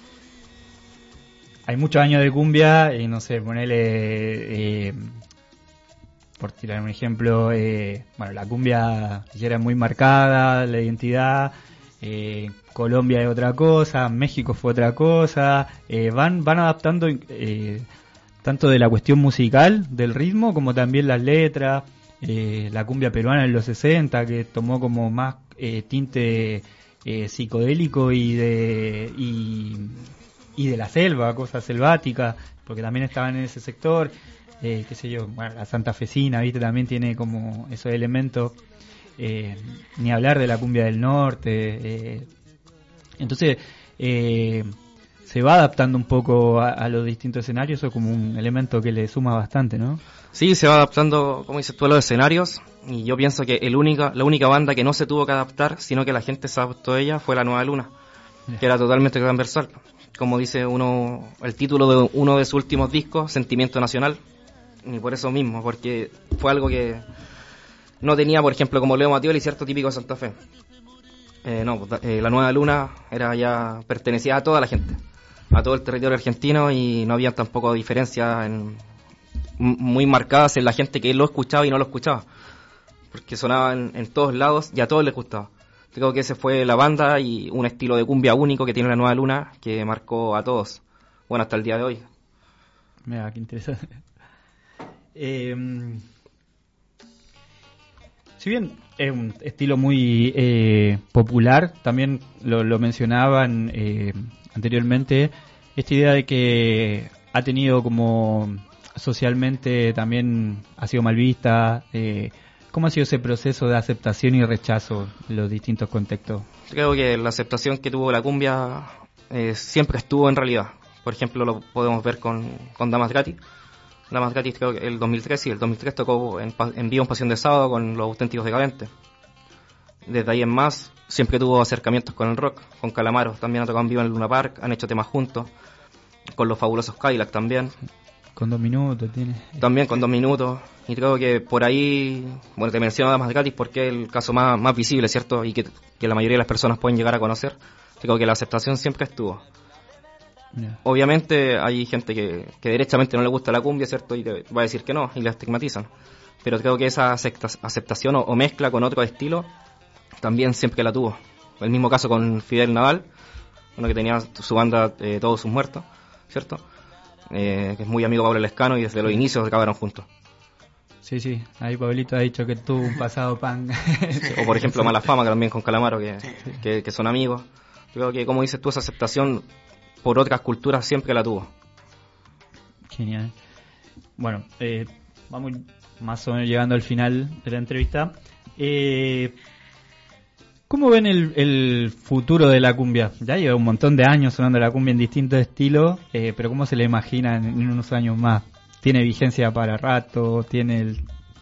Speaker 16: hay muchos años de cumbia y no sé, ponele, por tirar un ejemplo, la cumbia ya era muy marcada, la identidad, Colombia es otra cosa, México fue otra cosa, van adaptando tanto de la cuestión musical, del ritmo, como también las letras, la cumbia peruana en los 60, que tomó como más tinte psicodélico y de la selva, cosas selváticas, porque también estaban en ese sector, la santafesina, ¿viste? También tiene como esos elementos, ni hablar de la cumbia del norte, entonces se va adaptando un poco a los distintos escenarios, eso es como un elemento que le suma bastante, ¿no?
Speaker 18: Sí, se va adaptando, como dices tú, a los escenarios, y yo pienso que la única banda que no se tuvo que adaptar, sino que la gente se adaptó a ella, fue La Nueva Luna, que era totalmente transversal. Como dice el título de uno de sus últimos discos, Sentimiento Nacional, y por eso mismo, porque fue algo que no tenía, por ejemplo, como Leo Mattioli, cierto típico de Santa Fe. La Nueva Luna pertenecía a toda la gente, a todo el territorio argentino, y no había tampoco diferencias muy marcadas en la gente que lo escuchaba y no lo escuchaba, porque sonaba en todos lados y a todos les gustaba. Creo que ese fue la banda y un estilo de cumbia único que tiene La Nueva Luna, que marcó a todos, hasta el día de hoy.
Speaker 16: Mira, qué interesante. Si bien es un estilo muy popular, también lo mencionaban anteriormente, esta idea de que ha tenido como socialmente también ha sido mal vista. ¿Cómo ha sido ese proceso de aceptación y rechazo en los distintos contextos?
Speaker 18: Creo que la aceptación que tuvo la cumbia siempre estuvo en realidad. Por ejemplo, lo podemos ver con Damas Gratis. Damas Gratis, creo que el 2003 tocó en vivo en Pasión de Sábado con Los Auténticos Decadentes. Desde ahí en más, siempre tuvo acercamientos con el rock, con Calamaro. También ha tocado en vivo en el Luna Park, han hecho temas juntos, con los fabulosos Cadillac también.
Speaker 16: Con 2 minutos tiene.
Speaker 18: También con 2 minutos. Y creo que por ahí, te menciono Damas Gratis porque es el caso más visible, ¿cierto? Y que la mayoría de las personas pueden llegar a conocer. Creo que la aceptación siempre estuvo. Yeah. Obviamente hay gente que derechamente no le gusta la cumbia, ¿cierto? Y te va a decir que no, y la estigmatizan. Pero creo que esa aceptación o mezcla con otro estilo también siempre la tuvo. El mismo caso con Fidel Nadal, uno que tenía su banda Todos sus Muertos, ¿cierto? Que es muy amigo de Pablo Lescano y desde los inicios acabaron juntos.
Speaker 16: Sí, ahí Pablito ha dicho que tuvo un pasado punk.
Speaker 18: O por ejemplo Mala Fama, que también con Calamaro, que son amigos. Creo que, como dices tú, esa aceptación por otras culturas siempre la tuvo.
Speaker 16: Genial. Bueno, vamos más o menos llegando al final de la entrevista. ¿Cómo ven el futuro de la cumbia? Ya lleva un montón de años sonando la cumbia en distintos estilos, pero ¿cómo se le imagina en unos años más? ¿Tiene vigencia para rato? ¿Tiene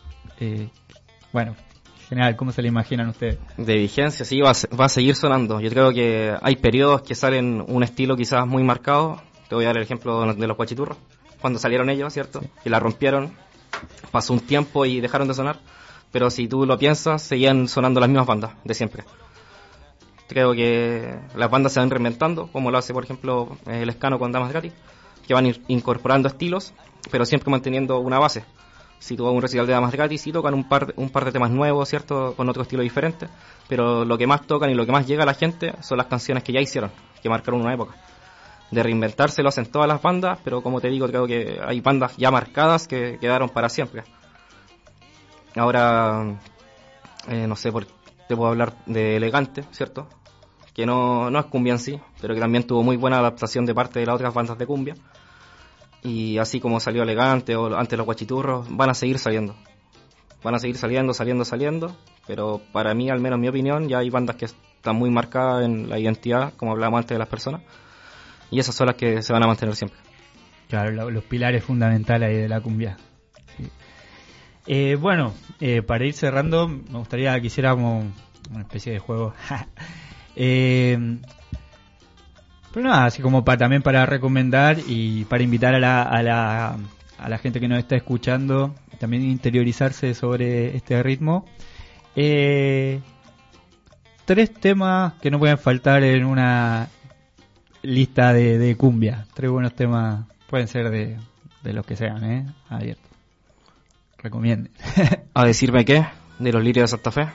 Speaker 16: en general, ¿cómo se le imaginan ustedes?
Speaker 18: De vigencia, sí, va a seguir sonando. Yo creo que hay periodos que salen un estilo quizás muy marcado. Te voy a dar el ejemplo de los Guachiturros. Cuando salieron ellos, ¿cierto? Y la rompieron, pasó un tiempo y dejaron de sonar. Pero si tú lo piensas, seguían sonando las mismas bandas de siempre. Creo que las bandas se van reinventando, como lo hace, por ejemplo, Lescano con Damas Gratis, que van incorporando estilos, pero siempre manteniendo una base. Si tú vas a un recital de Damas Gratis, sí tocan un par de temas nuevos, ¿cierto? Con otro estilo diferente, pero lo que más tocan y lo que más llega a la gente son las canciones que ya hicieron, que marcaron una época. reinventarse lo hacen todas las bandas, pero como te digo, creo que hay bandas ya marcadas que quedaron para siempre. Ahora, no sé, te puedo hablar de Elegante, ¿cierto? Que no es cumbia en sí, pero que también tuvo muy buena adaptación de parte de las otras bandas de cumbia. Y así como salió Elegante o antes los Guachiturros, van a seguir saliendo. Van a seguir saliendo, pero para mí, al menos en mi opinión, ya hay bandas que están muy marcadas en la identidad, como hablábamos antes de las personas, y esas son las que se van a mantener siempre.
Speaker 20: Claro, los pilares fundamentales ahí de la cumbia. Sí. Bueno, para ir cerrando, me gustaría que hiciéramos una especie de juego. Pero nada, así como también para recomendar y para invitar a la gente que nos está escuchando, también interiorizarse sobre este ritmo. 3 temas que no pueden faltar en una lista de cumbia. 3 buenos temas, pueden ser de los que sean, abiertos. Recomienden.
Speaker 18: ¿A decirme qué? De los Lirios de Santa Fe.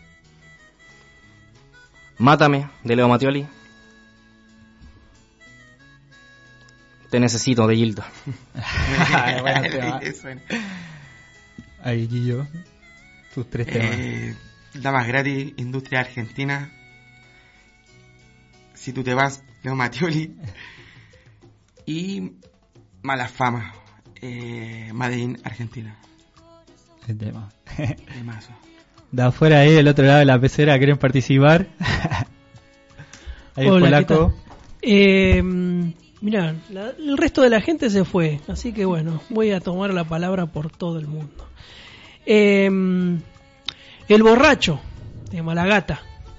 Speaker 18: Mátame, de Leo Mattioli. Te necesito, de Gilda.
Speaker 20: Ahí, Guillo, tus 3 temas.
Speaker 17: Damas gratis, Industria Argentina. Si tú te vas, Leo Mattioli. Y Mala Fama, Made in Argentina.
Speaker 20: El tema.
Speaker 17: Temazo.
Speaker 20: De afuera ahí, del otro lado de la pecera, ¿quieren participar? Ahí el polaco.
Speaker 6: Mirá, el resto de la gente se fue, así que bueno, voy a tomar la palabra por todo el mundo. El Borracho, de Malagata,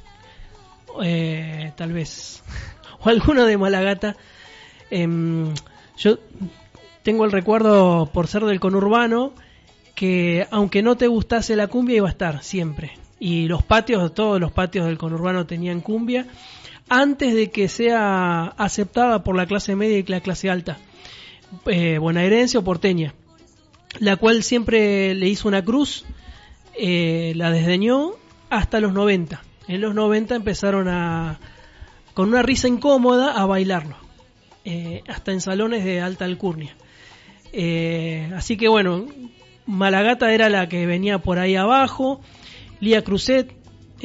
Speaker 6: tal vez, o alguno de Malagata. Yo tengo el recuerdo, por ser del conurbano, que aunque no te gustase la cumbia, iba a estar siempre. Y los patios, todos los patios del conurbano tenían cumbia, antes de que sea aceptada por la clase media y la clase alta, bonaerense o porteña, la cual siempre le hizo una cruz, la desdeñó hasta los 90. En los 90 empezaron con una risa incómoda, a bailarlo, hasta en salones de alta alcurnia. Así que bueno, Malagata era la que venía por ahí abajo. Lía Cruzet,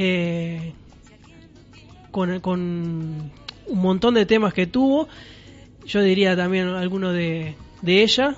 Speaker 6: con un montón de temas que tuvo, yo diría también alguno de ella,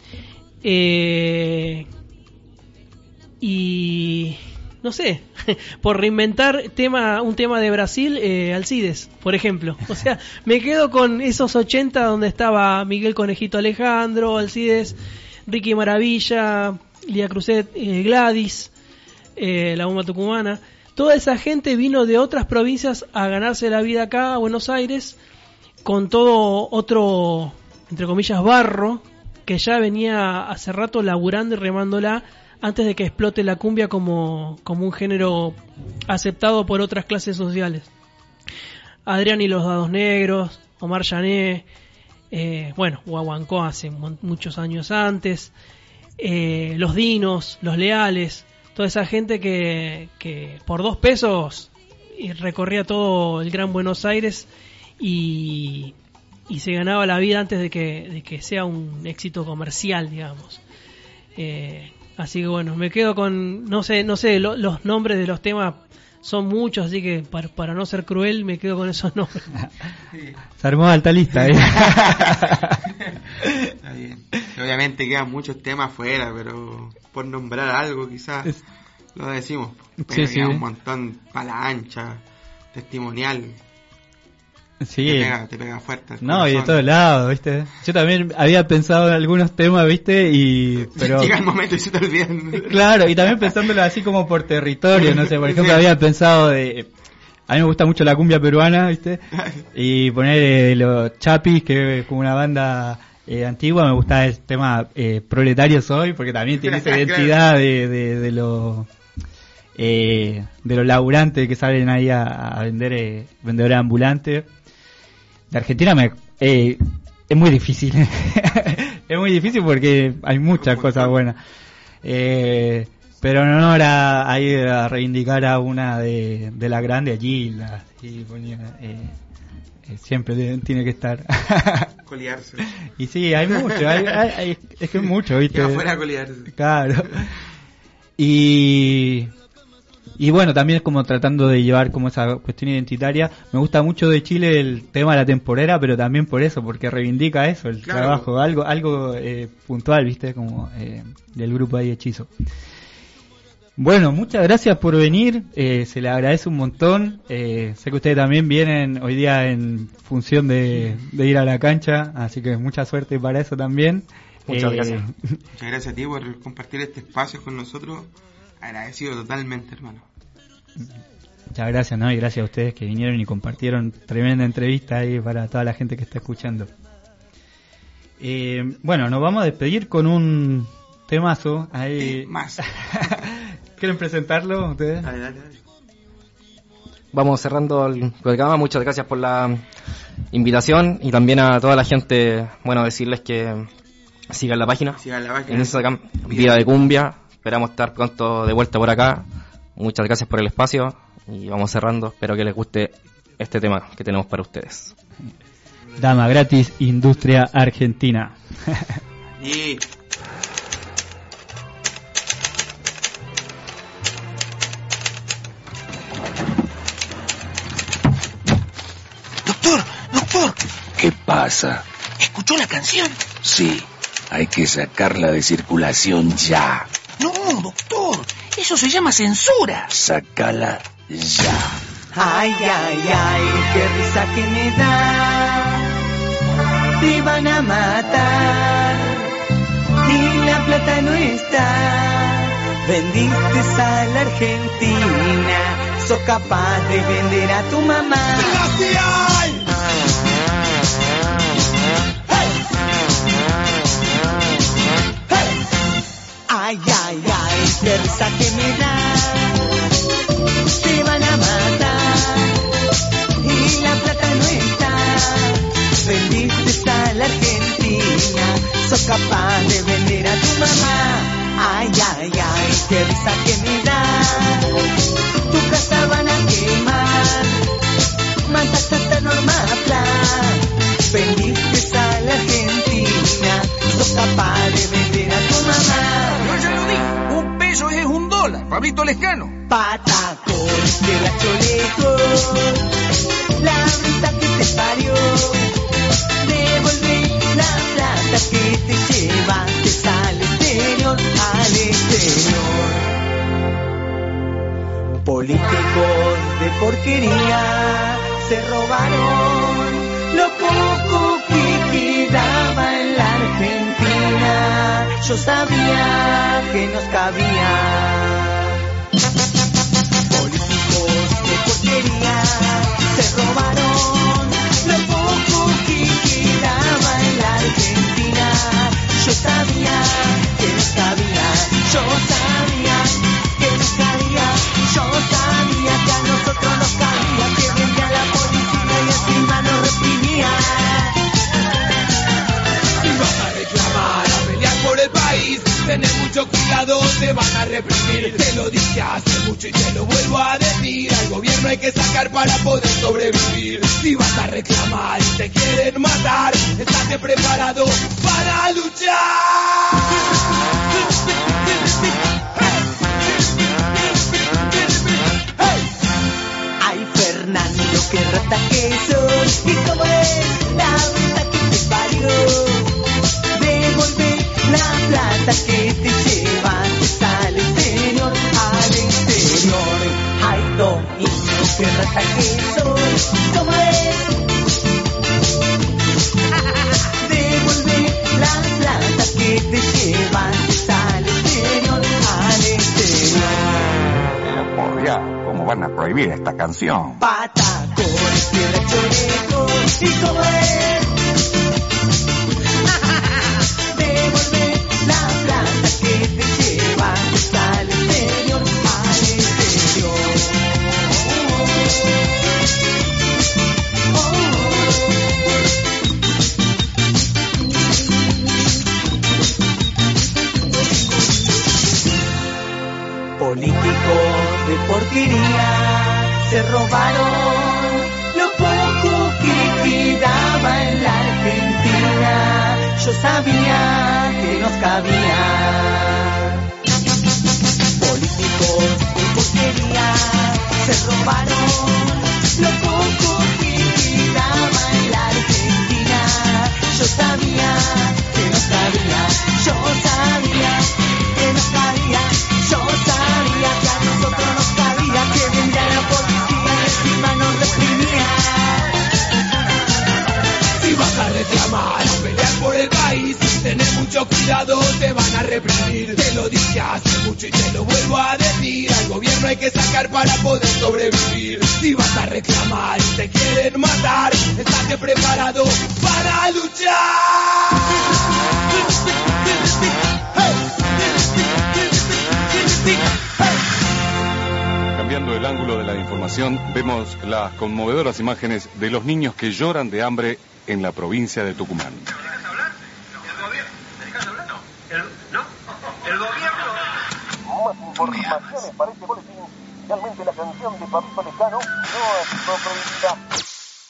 Speaker 6: y no sé, por reinventar un tema de Brasil, Alcides, por ejemplo. O sea, me quedo con esos 80 donde estaba Miguel Conejito Alejandro, Alcides, Ricky Maravilla, Lía Cruzet, Gladys, la bomba tucumana. Toda esa gente vino de otras provincias a ganarse la vida acá a Buenos Aires, con todo otro, entre comillas, barro, que ya venía hace rato laburando y remándola antes de que explote la cumbia como un género aceptado por otras clases sociales. Adrián y los Dados Negros, Omar Llané, Guaguancó hace muchos años antes, Los Dinos, Los Leales, toda esa gente que por 2 pesos recorría todo el Gran Buenos Aires y se ganaba la vida antes de que sea un éxito comercial, digamos. Así que bueno, me quedo con, no sé, los nombres de los temas son muchos, así que para no ser cruel me quedo con esos nombres.
Speaker 20: Se armó alta lista,
Speaker 17: Está bien. Obviamente quedan muchos temas fuera, pero por nombrar algo quizás lo decimos. Pero
Speaker 20: sí,
Speaker 17: queda un montón para la ancha, testimonial.
Speaker 20: Sí.
Speaker 17: Te pega fuerte.
Speaker 20: No, y de todos lados, ¿viste? Yo también había pensado en algunos temas, ¿viste? Pero
Speaker 17: llega el momento y se te olvidan.
Speaker 20: Claro, y también pensándolo así como por territorio, no sé, por ejemplo, había pensado a mí me gusta mucho la cumbia peruana, ¿viste? Y poner los Chapis, que es como una banda antigua, me gusta el tema Proletario Soy, porque también tiene esa identidad de los laburantes que salen ahí a vender, vendedores ambulantes. De Argentina es muy difícil. Es muy difícil porque hay muchas cosas buenas. Pero en honor a reivindicar a una de las grandes, allí, siempre tiene que estar.
Speaker 17: Colearse.
Speaker 20: Y sí, hay mucho, es que es mucho, ¿viste?
Speaker 17: Que afuera colearse.
Speaker 20: Claro. Y bueno, también es como tratando de llevar como esa cuestión identitaria. Me gusta mucho de Chile el tema de la temporera, pero también por eso, porque reivindica eso, el trabajo, algo puntual, ¿viste? Como del grupo ahí Hechizo. Bueno, muchas gracias por venir, se le agradece un montón. Sé que ustedes también vienen hoy día en función de ir a la cancha, así que mucha suerte para eso también.
Speaker 17: Muchas gracias. Muchas gracias a ti por compartir este espacio con nosotros. Agradecido totalmente, hermano.
Speaker 20: Muchas gracias, ¿no? Y gracias a ustedes que vinieron y compartieron tremenda entrevista ahí para toda la gente que está escuchando. Bueno, nos vamos a despedir con un temazo. Ahí.
Speaker 17: Más.
Speaker 20: ¿Quieren presentarlo ustedes?
Speaker 17: Dale.
Speaker 18: Vamos cerrando el programa. Muchas gracias por la invitación y también a toda la gente, bueno, decirles que sigan la página. En Instagram, Vida de Cumbia. Esperamos estar pronto de vuelta por acá. Muchas gracias por el espacio y vamos cerrando. Espero que les guste este tema que tenemos para ustedes.
Speaker 20: Dama Gratis, Industria Argentina.
Speaker 17: Y...
Speaker 21: Doctor,
Speaker 22: ¿qué pasa?
Speaker 21: ¿escuchó la canción?
Speaker 22: Sí, hay que sacarla de circulación ya.
Speaker 21: No, doctor, eso se llama censura.
Speaker 22: Sácala ya.
Speaker 23: Ay, qué risa que me da. Te van a matar y la plata no está. Vendiste a la Argentina, sos capaz de vender a tu mamá. Ay, qué risa que me da. Te van a matar y la plata no está. Vendiste a la Argentina, sos capaz de vender a tu mamá. Ay, qué risa que me da. Tu casa van a quemar, mataste hasta Norma Plan. Vendiste a la Argentina, sos capaz de vender a tu mamá.
Speaker 21: Yo ya lo dije, $1 es $1, Pablito Lescano.
Speaker 23: Patacones de la Choleco, la risa que te parió. Devolvé la plata que te llevaste al exterior, Políticos de porquería se robaron lo poco que quedaba en la Argentina. Yo sabía que nos cabía. Políticos de porquería se robaron lo poco que quedaba en la Argentina. Yo sabía que nos cabía. Yo sabía que nos cabía. Yo sabía que a nosotros nos cabía. Que vendía la policía y encima nos reprimía.
Speaker 8: Si vas a reclamar, a pelear por el país, tenés mucho cuidado, te van a reprimir. Te lo dije hace mucho y te lo vuelvo a decir. Al gobierno hay que sacar para poder sobrevivir. Si vas a reclamar y te quieren matar, estate preparado para luchar.
Speaker 23: Ay, Fernando, qué rata que sos. Y cómo es la vida que te parió. Devolvé la plata que te llevaste al exterior, Ay, Domingo, qué rata que sos. ¿Cómo es? Devolvé la plata que te llevaste al exterior,
Speaker 22: Por ya, ¿cómo van a prohibir esta canción?
Speaker 23: Patacones, piedra, choreco, ¿y cómo es? Devolvé la plata que te llevaste al exterior, Políticos de porquería se robaron lo poco que yo sabía que nos cabía. Políticos de porquería se robaron lo poco que quedaba en la Argentina. Yo sabía que nos cabía, yo sabía que nos cabía, yo sabía que a nosotros nos cabía, que vendría la policía y encima nos reprimía.
Speaker 8: Si vas a reclamar, a pelear por el país, tenés mucho cuidado, te van a reprimir. Te lo dije hace mucho y te lo vuelvo a decir, al gobierno hay que sacar para poder sobrevivir. Si vas a reclamar y te quieren matar, estate preparado para luchar.
Speaker 1: Cambiando el ángulo de la información, vemos las conmovedoras imágenes de los niños que lloran de hambre en la provincia de Tucumán.
Speaker 10: Más informaciones para este boletín. Realmente la canción de Papito Lejano no ha sido prohibida.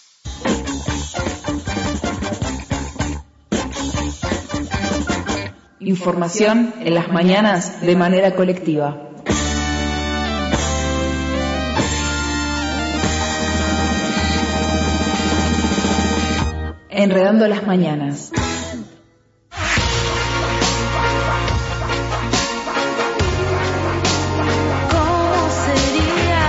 Speaker 2: Información en las mañanas de manera colectiva. Enredando las mañanas.
Speaker 3: ¿Cómo sería?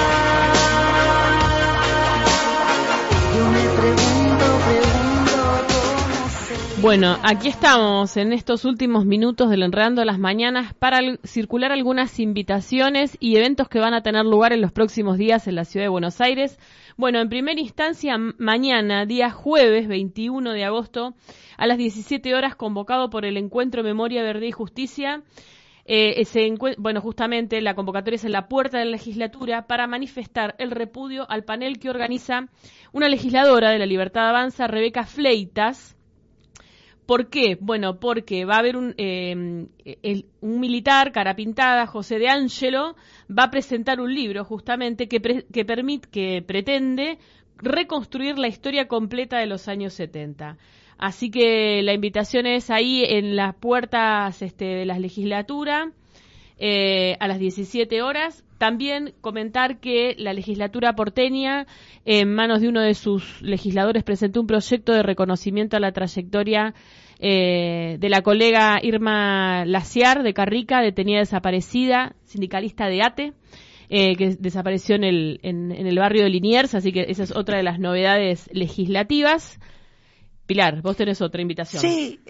Speaker 3: Yo me pregunto cómo sería.
Speaker 4: Bueno, aquí estamos en estos últimos minutos del Enredando las Mañanas para circular algunas invitaciones y eventos que van a tener lugar en los próximos días en la ciudad de Buenos Aires. Bueno, en primera instancia, mañana, día jueves 21 de agosto, a las 17 horas, convocado por el Encuentro Memoria, Verdad y Justicia. Bueno, justamente la convocatoria es en la puerta de la legislatura para manifestar el repudio al panel que organiza una legisladora de La Libertad Avanza, Rebeca Fleitas. ¿Por qué? Bueno, porque va a haber un militar, cara pintada, José de Ángelo, va a presentar un libro justamente que pretende reconstruir la historia completa de los años 70. Así que la invitación es ahí en las puertas de la legislatura a las 17 horas. También comentar que la legislatura porteña, en manos de uno de sus legisladores, presentó un proyecto de reconocimiento a la trayectoria de la colega Irma Laciar de Carrica, detenida desaparecida, sindicalista de ATE, que desapareció en el barrio de Liniers, así que esa es otra de las novedades legislativas. Pilar, vos tenés otra invitación.
Speaker 5: Sí,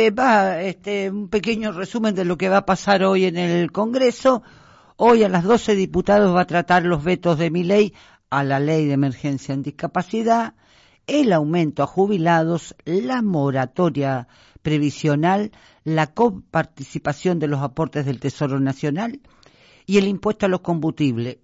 Speaker 5: un pequeño resumen de lo que va a pasar hoy en el Congreso. Hoy a las 12 diputados va a tratar los vetos de Milei a la ley de emergencia en discapacidad, el aumento a jubilados, la moratoria previsional, la coparticipación de los aportes del Tesoro Nacional y el impuesto a los combustibles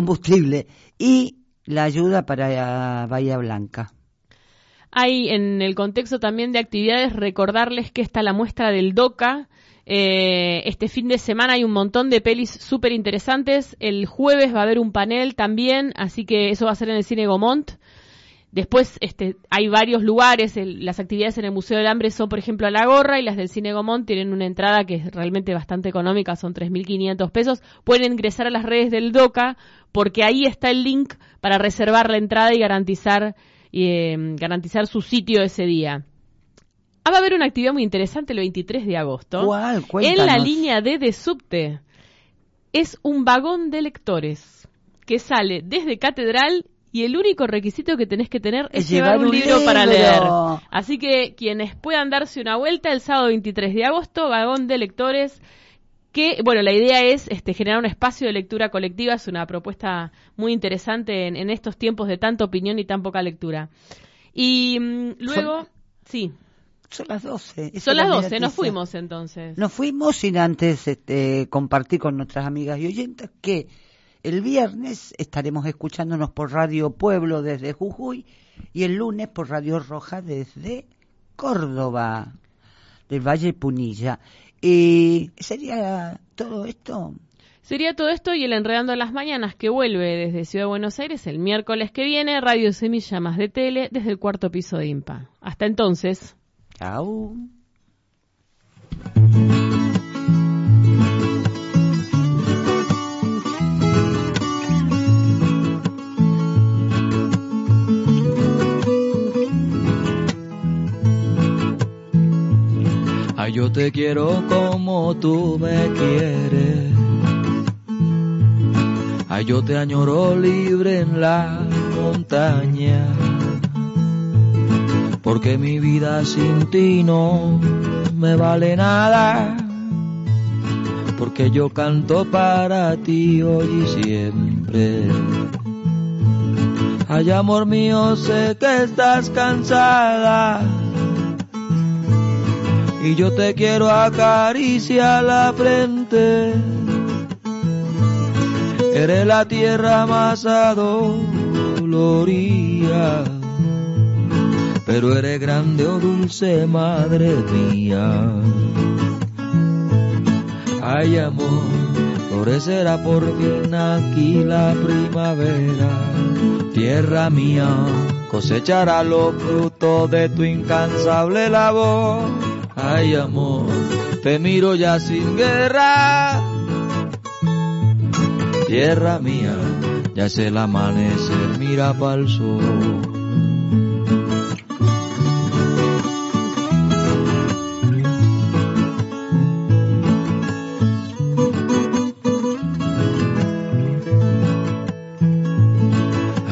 Speaker 5: y la ayuda para Bahía Blanca.
Speaker 4: Hay en el contexto también de actividades, recordarles que está la muestra del DOCA. Este fin de semana hay un montón de pelis súper interesantes. El jueves va a haber un panel también, así que eso va a ser en el Cine Gaumont. Después hay varios lugares, las actividades en el Museo del Hambre son, por ejemplo, a la gorra, y las del Cine Gaumont tienen una entrada que es realmente bastante económica, son 3.500 pesos. Pueden ingresar a las redes del DOCA, porque ahí está el link para reservar la entrada y garantizar su sitio ese día. Va a haber una actividad muy interesante el 23 de agosto.
Speaker 5: ¿Cuál? Cuéntanos.
Speaker 4: En la línea D de subte. Es un vagón de lectores que sale desde Catedral y el único requisito que tenés que tener es llevar un libro para leer. Así que quienes puedan darse una vuelta el sábado 23 de agosto, vagón de lectores, que, bueno, la idea es generar un espacio de lectura colectiva. Es una propuesta muy interesante en estos tiempos de tanta opinión y tan poca lectura. Y luego, sí.
Speaker 5: Son las 12.
Speaker 4: Son las 12, nos fuimos entonces.
Speaker 5: Nos fuimos sin antes compartir con nuestras amigas y oyentes que el viernes estaremos escuchándonos por Radio Pueblo desde Jujuy y el lunes por Radio Roja desde Córdoba, del Valle Punilla. ¿Sería todo esto?
Speaker 4: Sería todo esto y el Enredando las Mañanas, que vuelve desde Ciudad de Buenos Aires el miércoles que viene, Radio Semilla Más de Tele, desde el 4º piso de IMPA. Hasta entonces.
Speaker 5: Chao.
Speaker 9: Ay, yo te quiero como tú me quieres. Ay, yo te añoro libre en la montaña, porque mi vida sin ti no me vale nada, porque yo canto para ti hoy y siempre. Ay, amor mío, sé que estás cansada y yo te quiero acariciar la frente. Eres la tierra más adolorida, pero eres grande, oh dulce madre mía. Ay, amor, florecerá por fin aquí la primavera. Tierra mía, cosechará los frutos de tu incansable labor. Ay, amor, te miro ya sin guerra. Tierra mía, ya es el amanecer, mira pa'l sol.